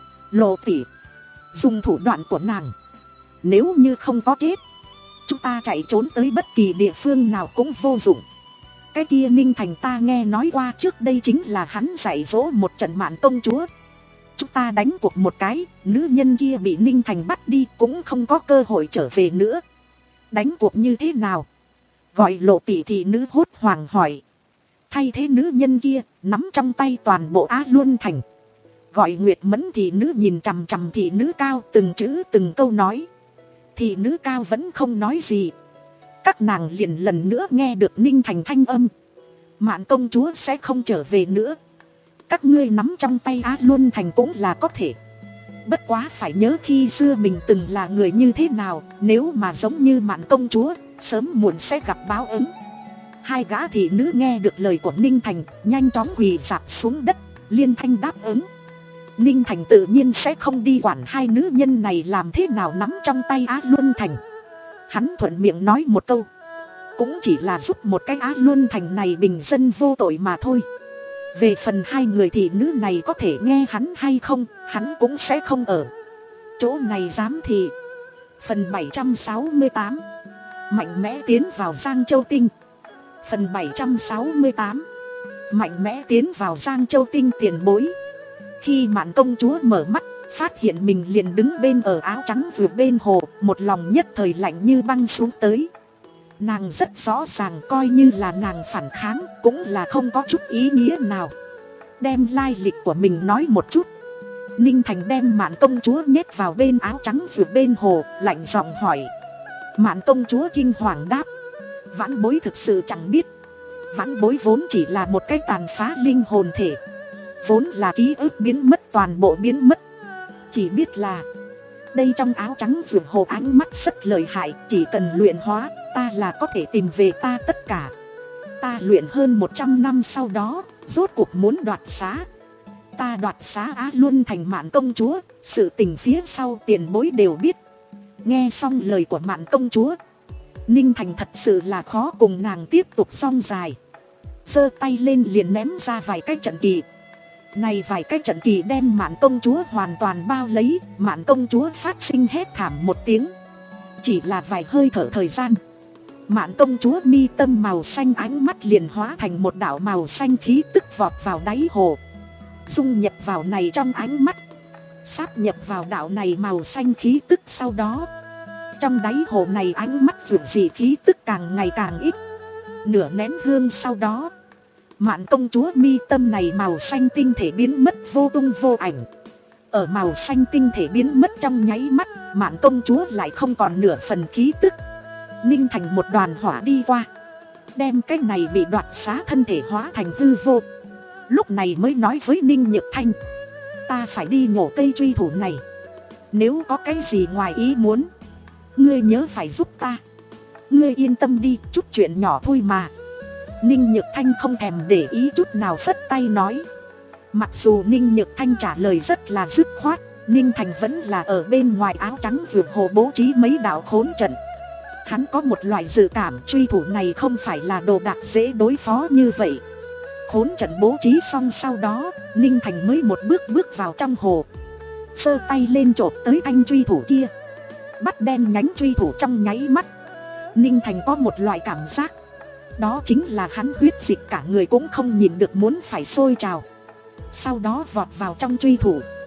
Lộ tỷ, dùng thủ đoạn của nàng, nếu như không có chết, chúng ta chạy trốn tới bất kỳ địa phương nào cũng vô dụng. Cái kia Ninh Thành ta nghe nói qua, trước đây chính là hắn dạy dỗ một trận Mạn công chúa. Chúng ta đánh cuộc một cái, nữ nhân kia bị Ninh Thành bắt đi cũng không có cơ hội trở về nữa. Đánh cuộc như thế nào? Gọi Lộ tỷ thị nữ hốt hoảng hỏi. Thay thế nữ nhân kia, nắm trong tay toàn bộ Á Luân Thành. Gọi Nguyệt Mẫn thị nữ nhìn chằm chằm thị nữ cao, từng chữ từng câu nói. Thị nữ cao vẫn không nói gì. Các nàng liền lần nữa nghe được Ninh Thành thanh âm: Mạn công chúa sẽ không trở về nữa. Các ngươi nắm trong tay Á Luân Thành cũng là có thể. Bất quá phải nhớ khi xưa mình từng là người như thế nào. Nếu mà giống như Mạn công chúa, sớm muộn sẽ gặp báo ứng. Hai gã thị nữ nghe được lời của Ninh Thành, nhanh chóng quỳ rạp xuống đất, liên thanh đáp ứng. Ninh Thành tự nhiên sẽ không đi quản hai nữ nhân này làm thế nào nắm trong tay Á Luân Thành. Hắn thuận miệng nói một câu, cũng chỉ là giúp một cái Á Luân Thành này bình dân vô tội mà thôi. Về phần hai người thị nữ này có thể nghe hắn hay không, hắn cũng sẽ không ở chỗ này dám thị. Phần bảy trăm sáu mươi tám, mạnh mẽ tiến vào Giang Châu Tinh. Phần bảy trăm sáu mươi tám, mạnh mẽ tiến vào Giang Châu Tinh. Tiền bối. Khi Mạn công chúa mở mắt, phát hiện mình liền đứng bên ở áo trắng vừa bên hồ, một lòng nhất thời lạnh như băng xuống tới. Nàng rất rõ ràng, coi như là nàng phản kháng cũng là không có chút ý nghĩa nào. Đem lai lịch của mình nói một chút. Ninh Thành đem Mạn công chúa nhét vào bên áo trắng vừa bên hồ, lạnh giọng hỏi. Mạn công chúa kinh hoàng đáp: Vãn bối thực sự chẳng biết. Vãn bối vốn chỉ là một cái tàn phá linh hồn thể, vốn là ký ức biến mất, toàn bộ biến mất. Chỉ biết là đây trong áo trắng vườn hồ ánh mắt rất lợi hại, chỉ cần luyện hóa, ta là có thể tìm về ta tất cả. Ta luyện hơn một trăm năm sau đó, rốt cuộc muốn đoạt xá. Ta đoạt xá Á Luân Thành Mạn công chúa, sự tình phía sau tiền bối đều biết. Nghe xong lời của Mạn công chúa, Ninh Thành thật sự là khó cùng nàng tiếp tục song dài. Giơ tay lên liền ném ra vài cái trận kỳ. Này vài cái trận kỳ đem Mạn công chúa hoàn toàn bao lấy. Mạn công chúa phát sinh hét thảm một tiếng. Chỉ là vài hơi thở thời gian, Mạn công chúa mi tâm màu xanh ánh mắt liền hóa thành một đạo màu xanh khí tức vọt vào đáy hồ, dung nhập vào này trong ánh mắt. Sáp nhập vào đạo này màu xanh khí tức sau đó, trong đáy hồ này ánh mắt vượt dị khí tức càng ngày càng ít. Nửa nén hương sau đó, Mạn công chúa mi tâm này màu xanh tinh thể biến mất vô tung vô ảnh. Ở màu xanh tinh thể biến mất trong nháy mắt, Mạn công chúa lại không còn nửa phần khí tức. Ninh Thành một đoàn hỏa đi qua, đem cái này bị đoạt xá thân thể hóa thành hư vô. Lúc này mới nói với Ninh Nhược Thanh: Ta phải đi nhổ cây truy thủ này. Nếu có cái gì ngoài ý muốn, ngươi nhớ phải giúp ta. Ngươi yên tâm đi, chút chuyện nhỏ thôi mà. Ninh Nhược Thanh không thèm để ý chút nào, phất tay nói. Mặc dù Ninh Nhược Thanh trả lời rất là dứt khoát, Ninh Thành vẫn là ở bên ngoài áo trắng vượt hồ bố trí mấy đạo khốn trận. Hắn có một loại dự cảm truy thủ này không phải là đồ đạc dễ đối phó như vậy. Khốn trận bố trí xong sau đó, Ninh Thành mới một bước bước vào trong hồ, giơ tay lên chộp tới thanh truy thủ kia, bắt đen nhánh truy thủ trong nháy mắt. Ninh Thành có một loại cảm giác, đó chính là hắn huyết dịch cả người cũng không nhìn được muốn phải sôi trào. Sau đó vọt vào trong truy thủ,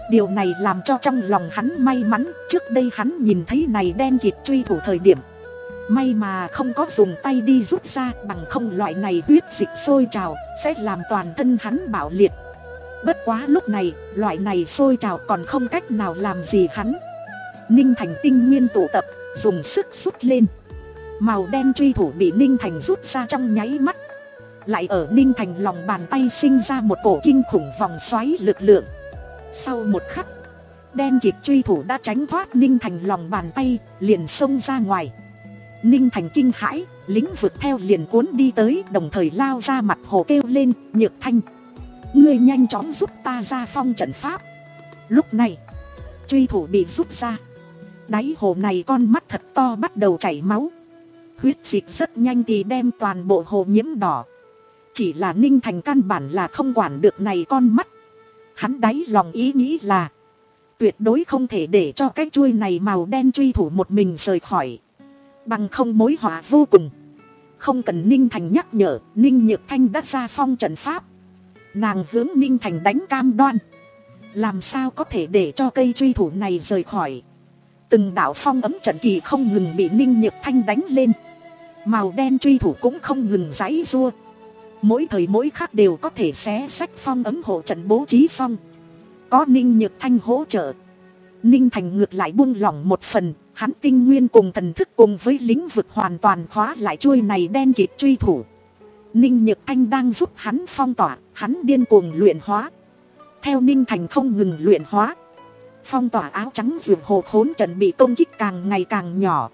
Điều này làm cho trong lòng hắn may mắn. Trước đây hắn nhìn thấy này đen kịt truy thủ thời điểm, may mà không có dùng tay đi rút ra, bằng không loại này huyết dịch sôi trào sẽ làm toàn thân hắn bạo liệt. Bất quá lúc này, loại này sôi trào còn không cách nào làm gì hắn. Ninh Thành tinh nguyên tụ tập, dùng sức rút lên. Màu đen truy thủ bị Ninh Thành rút ra trong nháy mắt, lại ở Ninh Thành lòng bàn tay sinh ra một cổ kinh khủng vòng xoáy lực lượng. Sau một khắc, đen kịt truy thủ đã tránh thoát Ninh Thành lòng bàn tay, liền xông ra ngoài. Ninh Thành kinh hãi, lĩnh vực theo liền cuốn đi tới, đồng thời lao ra mặt hồ kêu lên, Nhược Thanh, ngươi nhanh chóng giúp ta ra phong trận pháp. Lúc này, truy thủ bị rút ra, đáy hồ này con mắt thật to bắt đầu chảy máu. Huyết dịch rất nhanh thì đem toàn bộ hồ nhiễm đỏ. Chỉ là Ninh Thành căn bản là không quản được này con mắt. Hắn đáy lòng ý nghĩ là tuyệt đối không thể để cho cái chuôi này màu đen truy thủ một mình rời khỏi, bằng không mối họa vô cùng. Không cần Ninh Thành nhắc nhở, Ninh Nhược Thanh đã ra phong trận pháp. Nàng hướng Ninh Thành đánh cam đoan, làm sao có thể để cho cây truy thủ này rời khỏi. Từng đạo phong ấm trận kỳ không ngừng bị Ninh Nhược Thanh đánh lên. Màu đen truy thủ cũng không ngừng giãy giụa, mỗi thời mỗi khắc đều có thể xé xách phong ấm hộ trận bố trí xong. Có Ninh Nhược Thanh hỗ trợ, Ninh Thành ngược lại buông lỏng một phần. Hắn tinh nguyên cùng thần thức cùng với lĩnh vực hoàn toàn khóa lại chuôi này đen kịt truy thủ. Ninh Nhược Thanh đang giúp hắn phong tỏa, hắn điên cuồng luyện hóa. Theo Ninh Thành không ngừng luyện hóa, phong tỏa áo trắng vượt hồ khốn trận bị công kích càng ngày càng nhỏ,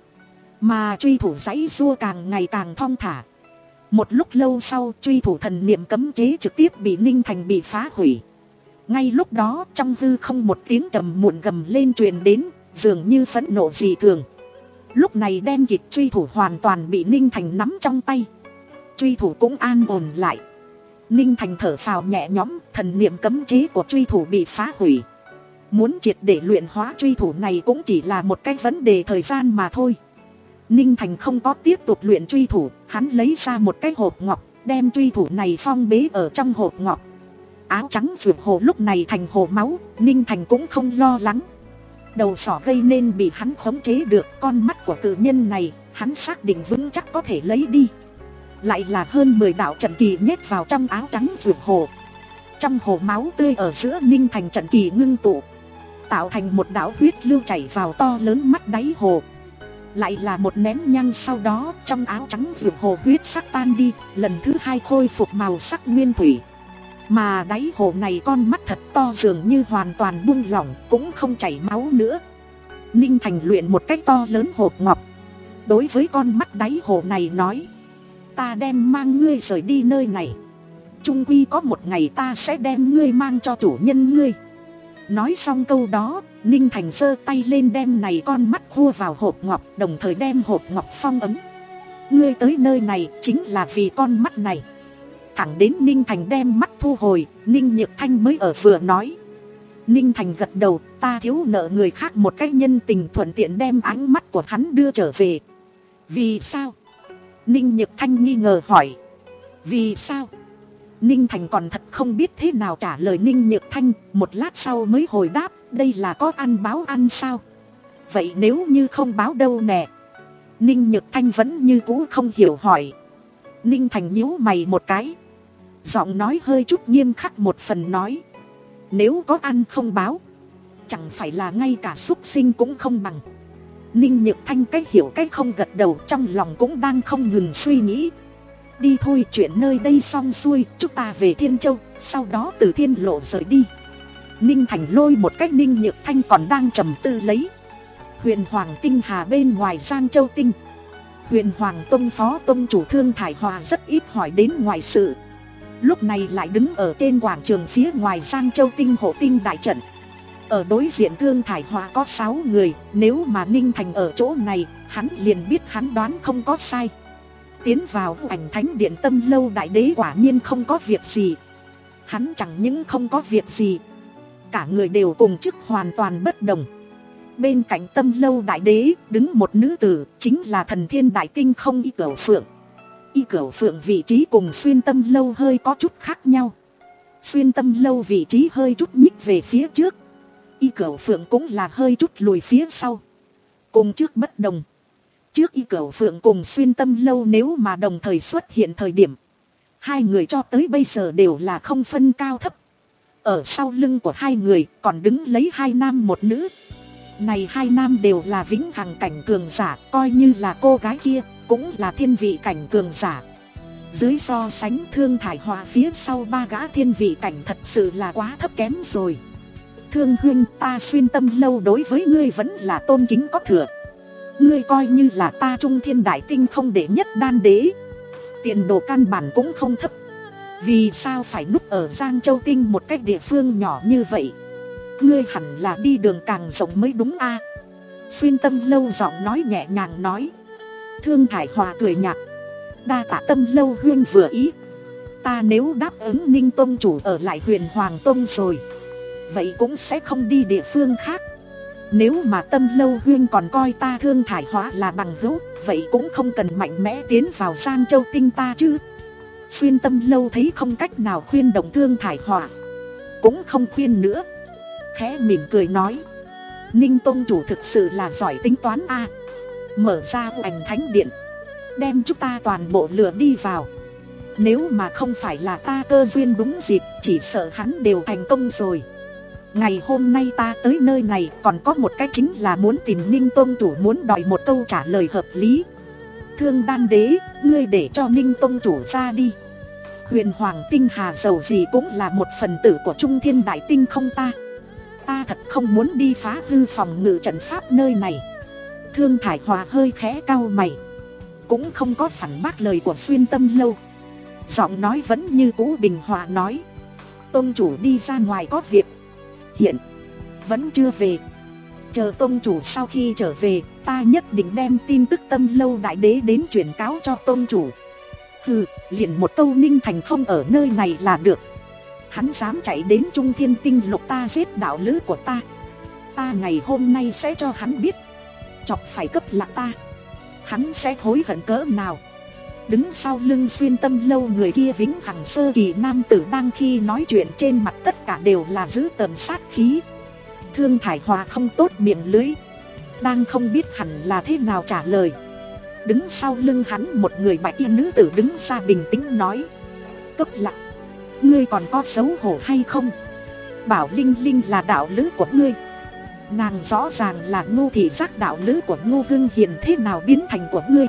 mà truy thủ giãy giụa càng ngày càng thong thả. Một lúc lâu sau, truy thủ thần niệm cấm chế trực tiếp bị Ninh Thành bị phá hủy. Ngay lúc đó, trong hư không một tiếng trầm muộn gầm lên truyền đến, dường như phẫn nộ dị thường. Lúc này đen kịt truy thủ hoàn toàn bị Ninh Thành nắm trong tay. Truy thủ cũng an ổn lại. Ninh Thành thở phào nhẹ nhõm, thần niệm cấm chế của truy thủ bị phá hủy. Muốn triệt để luyện hóa truy thủ này cũng chỉ là một cái vấn đề thời gian mà thôi. Ninh Thành không có tiếp tục luyện truy thủ, hắn lấy ra một cái hộp ngọc, đem truy thủ này phong bế ở trong hộp ngọc. Áo trắng vượt hồ lúc này thành hồ máu, Ninh Thành cũng không lo lắng. Đầu sỏ gây nên bị hắn khống chế được, con mắt của cự nhân này, hắn xác định vững chắc có thể lấy đi. Lại là hơn mười đạo trận kỳ nhét vào trong áo trắng vượt hồ. Trong hồ máu tươi ở giữa Ninh Thành trận kỳ ngưng tụ, tạo thành một đạo huyết lưu chảy vào to lớn mắt đáy hồ. Lại là một nén nhang sau đó, trong áo trắng vượt hồ huyết sắc tan đi, lần thứ hai khôi phục màu sắc nguyên thủy. Mà đáy hồ này con mắt thật to dường như hoàn toàn buông lỏng, cũng không chảy máu nữa. Ninh Thành luyện một cách to lớn hộp ngọc, đối với con mắt đáy hồ này nói, ta đem mang ngươi rời đi nơi này, chung quy có một ngày ta sẽ đem ngươi mang cho chủ nhân ngươi. Nói xong câu đó, Ninh Thành giơ tay lên đem này con mắt khua vào hộp ngọc, đồng thời đem hộp ngọc phong ấm. Ngươi tới nơi này chính là vì con mắt này. Thẳng đến Ninh Thành đem mắt thu hồi, Ninh Nhược Thanh mới ở vừa nói. Ninh Thành gật đầu, ta thiếu nợ người khác một cái nhân tình, thuận tiện đem ánh mắt của hắn đưa trở về. Vì sao? Ninh Nhược Thanh nghi ngờ hỏi. Vì sao? Ninh Thành còn thật không biết thế nào trả lời Ninh Nhược Thanh, một lát sau mới hồi đáp, đây là có ăn báo ăn sao? Vậy nếu như không báo đâu nè? Ninh Nhược Thanh vẫn như cũ không hiểu hỏi. Ninh Thành nhíu mày một cái, giọng nói hơi chút nghiêm khắc một phần nói, nếu có ăn không báo, chẳng phải là ngay cả súc sinh cũng không bằng. Ninh Nhược Thanh cái hiểu cái không gật đầu, trong lòng cũng đang không ngừng suy nghĩ. Đi thôi, chuyện nơi đây xong xuôi, chúng ta về Thiên Châu, sau đó từ Thiên Lộ rời đi. Ninh Thành lôi một cách Ninh Nhược Thanh còn đang trầm tư lấy. Huyền Hoàng Tinh Hà bên ngoài Giang Châu Tinh, Huyền Hoàng Tông phó tông chủ Thương Thải Hòa rất ít hỏi đến ngoại sự. Lúc này lại đứng ở trên quảng trường phía ngoài Giang Châu Tinh hộ tinh đại trận. Ở đối diện Thương Thải Hòa có sáu người, nếu mà Ninh Thành ở chỗ này, hắn liền biết hắn đoán không có sai. Tiến vào ảnh thánh điện Tâm Lâu đại đế quả nhiên không có việc gì. Hắn chẳng những không có việc gì, cả người đều cùng chức hoàn toàn bất đồng. Bên cạnh Tâm Lâu đại đế đứng một nữ tử, chính là Thần Thiên Đại Tinh Không Y Cửu Phượng. Y Cửu Phượng vị trí cùng Xuyên Tâm Lâu hơi có chút khác nhau. Xuyên Tâm Lâu vị trí hơi chút nhích về phía trước, Y Cửu Phượng cũng là hơi chút lùi phía sau. Cùng trước bất đồng. Trước Y Cửu Phượng cùng Xuyên Tâm Lâu nếu mà đồng thời xuất hiện thời điểm, hai người cho tới bây giờ đều là không phân cao thấp. Ở sau lưng của hai người còn đứng lấy hai nam một nữ. Này hai nam đều là vĩnh hằng cảnh cường giả, coi như là cô gái kia cũng là thiên vị cảnh cường giả. Dưới so sánh Thương Thải Hòa phía sau ba gã thiên vị cảnh thật sự là quá thấp kém rồi. Thương huynh, ta Xuyên Tâm Lâu đối với ngươi vẫn là tôn kính có thừa. Ngươi coi như là ta Trung Thiên Đại Tinh không đệ nhất đan đế, tiền đồ căn bản cũng không thấp. Vì sao phải núp ở Giang Châu Tinh một cách địa phương nhỏ như vậy? Ngươi hẳn là đi đường càng rộng mới đúng a. Xuyên Tâm Lâu giọng nói nhẹ nhàng nói. Thương Thải Hòa cười nhạt. Đa tạ Tâm Lâu huynh vừa ý. Ta nếu đáp ứng Ninh Tông chủ ở lại Huyền Hoàng Tông rồi, vậy cũng sẽ không đi địa phương khác. Nếu mà Tâm Lâu huynh còn coi ta Thương Thải Hòa là bằng hữu, vậy cũng không cần mạnh mẽ tiến vào Giang Châu Tinh ta chứ. Xuyên Tâm Lâu thấy không cách nào khuyên động Thương Thải Hòa, cũng không khuyên nữa, khẽ mỉm cười nói. Ninh Tông chủ thực sự là giỏi tính toán a. Mở ra ảnh thánh điện, đem chúng ta toàn bộ lừa đi vào. Nếu mà không phải là ta cơ duyên đúng dịp, chỉ sợ hắn đều thành công rồi. Ngày hôm nay ta tới nơi này còn có một cái chính là muốn tìm Ninh Tông chủ, muốn đòi một câu trả lời hợp lý. Thương Đan Đế, ngươi để cho Ninh Tông chủ ra đi. Huyền Hoàng Tinh Hà dầu gì cũng là một phần tử của Trung Thiên Đại Tinh không ta. Ta thật không muốn đi phá hư phòng ngự trận pháp nơi này. Thương Thải Hòa hơi khẽ cau mày, cũng không có phản bác lời của Xuyên Tâm Lâu. Giọng nói vẫn như cũ bình hòa nói. Tông chủ đi ra ngoài có việc, hiện vẫn chưa về. Chờ tông chủ sau khi trở về, ta nhất định đem tin tức Tâm Lâu Đại Đế đến truyền cáo cho tông chủ. Hừ, liền một câu Ninh Thành không ở nơi này là được. Hắn dám chạy đến Trung Thiên Tinh Lục ta giết đạo lữ của ta, ta ngày hôm nay sẽ cho hắn biết, chọc phải Cấp Lạc ta, hắn sẽ hối hận cỡ nào. Đứng sau lưng Xuyên Tâm Lâu người kia vĩnh hằng sơ kỳ nam tử đang khi nói chuyện trên mặt tất cả đều là dữ tợn sát khí. Thương Thải Hòa không tốt miệng lưỡi, đang không biết hẳn là thế nào trả lời. Đứng sau lưng hắn một người bạch y nữ tử đứng ra bình tĩnh nói. Cấp Lạc, ngươi còn có xấu hổ hay không? Bảo Linh Linh là đạo lữ của ngươi, nàng rõ ràng là Ngô Thị Giác đạo lữ của Ngô Hưng Hiền, thế nào biến thành của ngươi?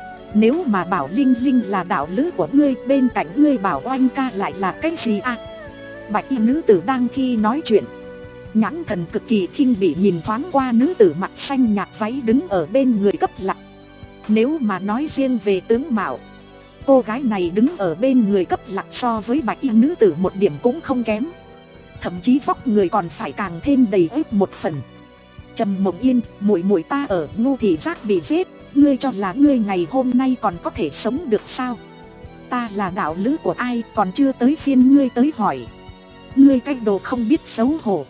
Nếu mà Bảo Linh Linh là đạo lữ của ngươi, bên cạnh ngươi Bảo Oanh ca lại là cái gì à? Bạch y nữ tử đang khi nói chuyện, nhãn thần cực kỳ khinh bỉ nhìn thoáng qua nữ tử mặt xanh nhạt váy đứng ở bên người Cấp Lạc. Nếu mà nói riêng về tướng mạo, cô gái này đứng ở bên người Cấp Lạc so với bạch y nữ tử một điểm cũng không kém, thậm chí vóc người còn phải càng thêm đầy ếp một phần. Trầm Mộng Yên, muội muội ta ở Ngô Thị Giác bị giết, ngươi cho là ngươi ngày hôm nay còn có thể sống được sao? Ta là đạo lữ của ai còn chưa tới phiên ngươi tới hỏi. Ngươi cái đồ không biết xấu hổ,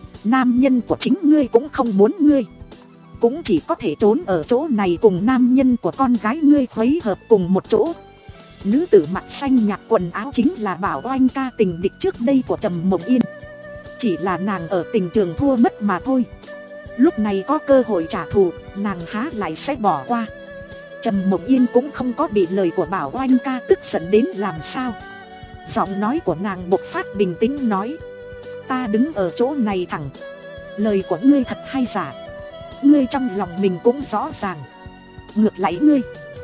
nam nhân của chính ngươi cũng không muốn ngươi, cũng chỉ có thể trốn ở chỗ này cùng nam nhân của con gái ngươi khuấy hợp cùng một chỗ. Nữ tử mặt xanh nhạt quần áo chính là Bảo Oanh ca tình địch trước đây của Trầm Mộng Yên, chỉ là nàng ở tình trường thua mất mà thôi. Lúc này có cơ hội trả thù, nàng há lại sẽ bỏ qua. Trầm Mộng Yên cũng không có bị lời của Bảo Oanh ca tức giận đến làm sao. Giọng nói của nàng bộc phát bình tĩnh nói. Ta đứng ở chỗ này thẳng, lời của ngươi thật hay giả, ngươi trong lòng mình cũng rõ ràng. Ngược lại ngươi,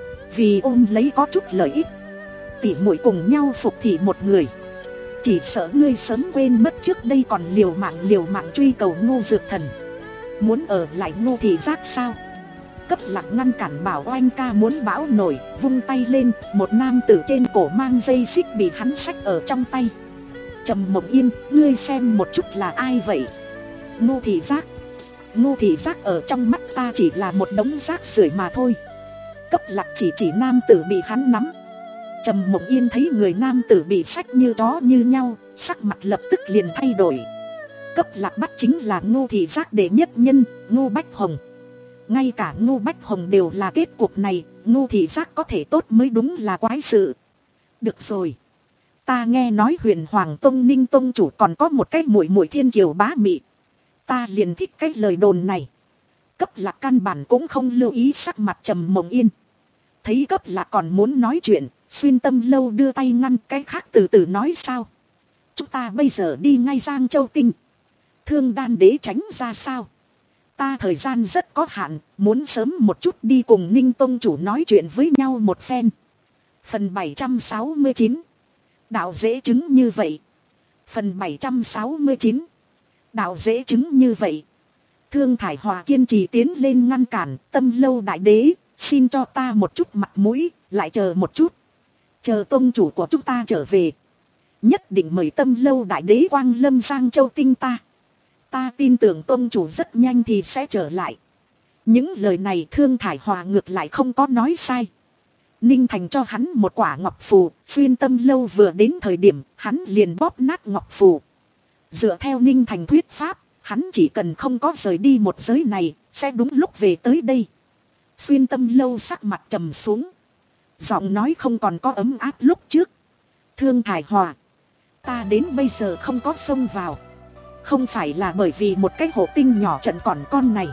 vì ôm lấy có chút lợi ích, tỉ muội cùng nhau phục thị một người, chỉ sợ ngươi sớm quên mất trước đây còn liều mạng liều mạng truy cầu Ngô Dược Thần, muốn ở lại Ngô Thị Giác sao? Cấp Lạc ngăn cản Bảo Oanh ca muốn bão nổi, vung tay lên, một nam tử trên cổ mang dây xích bị hắn xách ở trong tay. Trầm Mộng Yên, ngươi xem một chút là ai vậy? Ngô Thị Giác. Ngô Thị Giác ở trong mắt ta chỉ là một đống rác rưởi mà thôi. Cấp Lạc chỉ chỉ nam tử bị hắn nắm. Trầm Mộng Yên thấy người nam tử bị xách như chó như nhau, sắc mặt lập tức liền thay đổi. Cấp Lạc bắt chính là Ngô Thị Giác đệ nhất nhân, Ngô Bách Hồng. Ngay cả Ngô Bách Hồng đều là kết cục này, Ngô Thị Giác có thể tốt mới đúng là quái sự. Được rồi, ta nghe nói Huyền Hoàng Tông Ninh Tông chủ còn có một cái muội muội Thiên Kiều Bá Mị, Ta liền thích cái lời đồn này. Cấp Lạc căn bản cũng không lưu ý sắc mặt Trầm Mộng Yên. Thấy Cấp Lạc còn muốn nói chuyện, Xuyên Tâm Lâu đưa tay ngăn, cái khác từ từ nói sao. Chúng ta bây giờ đi ngay Giang Châu Tinh. Thương Đan Đế tránh ra sao. Ta thời gian rất có hạn, muốn sớm một chút đi cùng Ninh Tông chủ nói chuyện với nhau một phen. Phần bảy trăm sáu mươi chín. Đạo dễ chứng như vậy. Phần bảy trăm sáu mươi chín. Đạo dễ chứng như vậy. Thương Thải Hòa kiên trì tiến lên ngăn cản. Tâm Lâu đại đế, xin cho ta một chút mặt mũi, lại chờ một chút. Chờ tông chủ của chúng ta trở về. Nhất định mời Tâm Lâu đại đế quang lâm Giang Châu Tinh ta. Ta tin tưởng tông chủ rất nhanh thì sẽ trở lại. Những lời này Thương Thải Hòa ngược lại không có nói sai. Ninh Thành cho hắn một quả ngọc phù, Xuyên Tâm Lâu vừa đến thời điểm, hắn liền bóp nát ngọc phù. Dựa theo Ninh Thành thuyết pháp, hắn chỉ cần không có rời đi một giới này, sẽ đúng lúc về tới đây. Xuyên Tâm Lâu sắc mặt trầm xuống. Giọng nói không còn có ấm áp lúc trước. Thương Thải Hòa, ta đến bây giờ không có xông vào. Không phải là bởi vì một cái hộ tinh nhỏ trận còn con này,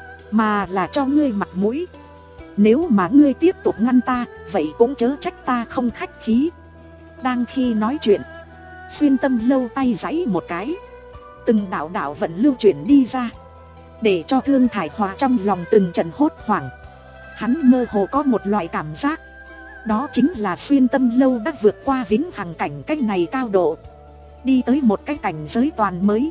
mà là cho ngươi mặt mũi. Nếu mà ngươi tiếp tục ngăn ta, vậy cũng chớ trách ta không khách khí. Đang khi nói chuyện, Xuyên Tâm Lâu tay giãy một cái. Từng đạo đạo vận lưu chuyển đi ra, để cho Thương Thải Hòa trong lòng từng trận hốt hoảng. Hắn mơ hồ có một loại cảm giác. Đó chính là Xuyên Tâm Lâu đã vượt qua vĩnh hằng cảnh cách này cao độ, đi tới một cái cảnh giới toàn mới.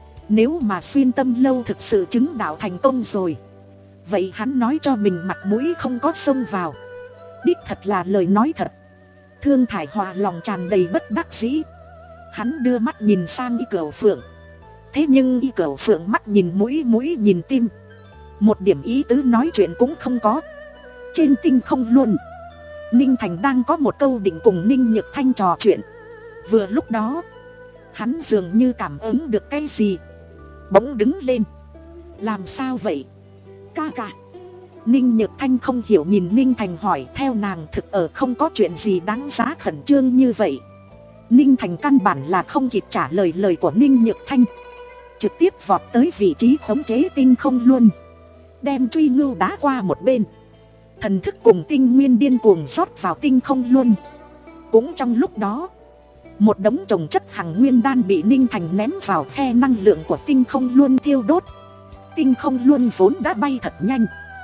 Nếu mà Xuyên Tâm Lâu thực sự chứng đạo thành công rồi, vậy hắn nói cho mình mặt mũi không có xông vào, đích thật là lời nói thật. Thương Thải Hòa lòng tràn đầy bất đắc dĩ. Hắn đưa mắt nhìn sang Y Cửu Phượng. Thế nhưng Y Cửu Phượng mắt nhìn mũi, mũi nhìn tim, một điểm ý tứ nói chuyện cũng không có. Trên tinh không luôn, Ninh Thành đang có một câu định cùng Ninh Nhược Thanh trò chuyện. Vừa lúc đó, hắn dường như cảm ứng được cái gì, bỗng đứng lên. Làm sao vậy ca ca? Ninh Nhược Thanh không hiểu nhìn Ninh Thành hỏi. Theo nàng thực ở không có chuyện gì đáng giá khẩn trương như vậy. Ninh Thành căn bản là không kịp trả lời lời của Ninh Nhược Thanh, trực tiếp vọt tới vị trí khống chế tinh không luôn, đem truy ngưu đá qua một bên. Thần thức cùng tinh nguyên điên cuồng rót vào tinh không luôn. Cũng trong lúc đó, một đống trồng chất hằng nguyên đan bị Ninh Thành ném vào khe năng lượng của tinh không luôn thiêu đốt. Tinh không luôn vốn đã bay thật nhanh,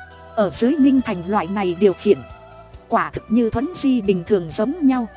ở dưới Ninh Thành loại này điều khiển, quả thực như thuấn di bình thường giống nhau.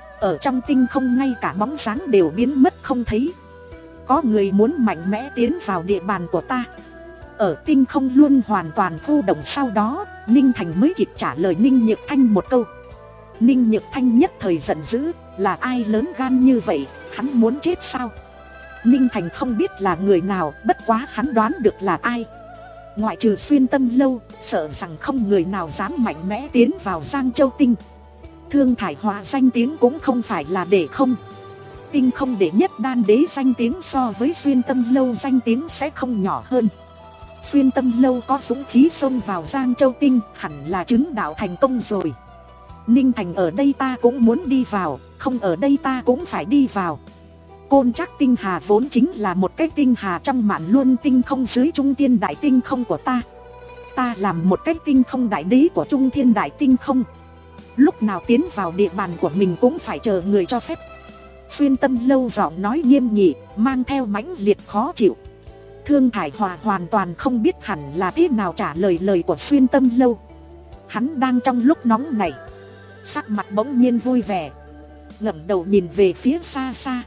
Ở trong tinh không ngay cả bóng dáng đều biến mất không thấy. Có người muốn mạnh mẽ tiến vào địa bàn của ta. Ở tinh không luôn hoàn toàn khu động sau đó, Ninh Thành mới kịp trả lời Ninh Nhược Thanh một câu. Ninh Nhược Thanh nhất thời giận dữ. Là ai lớn gan như vậy, hắn muốn chết sao? Ninh Thành không biết là người nào, bất quá hắn đoán được là ai. Ngoại trừ Xuyên Tâm Lâu, sợ rằng không người nào dám mạnh mẽ tiến vào Giang Châu Tinh. Thương Thải Hòa danh tiếng cũng không phải là để không. Tinh không đệ nhất đan đế danh tiếng so với Xuyên Tâm Lâu danh tiếng sẽ không nhỏ hơn. Xuyên Tâm Lâu có dũng khí xông vào Giang Châu Tinh, hẳn là chứng đạo thành công rồi. Ninh Thành ở đây ta cũng muốn đi vào, không ở đây ta cũng phải đi vào. Côn Trác tinh hà vốn chính là một cái tinh hà trong mạn luân tinh không dưới trung thiên đại tinh không của ta. Ta làm một cái tinh không đại đế của trung thiên đại tinh không, lúc nào tiến vào địa bàn của mình cũng phải chờ người cho phép. Xuyên Tâm Lâu giọng nói nghiêm nghị, mang theo mãnh liệt khó chịu. Thương Thải Hòa hoàn toàn không biết hẳn là thế nào trả lời lời của Xuyên Tâm Lâu. Hắn đang trong lúc nóng này, sắc mặt bỗng nhiên vui vẻ, ngẩng đầu nhìn về phía xa xa.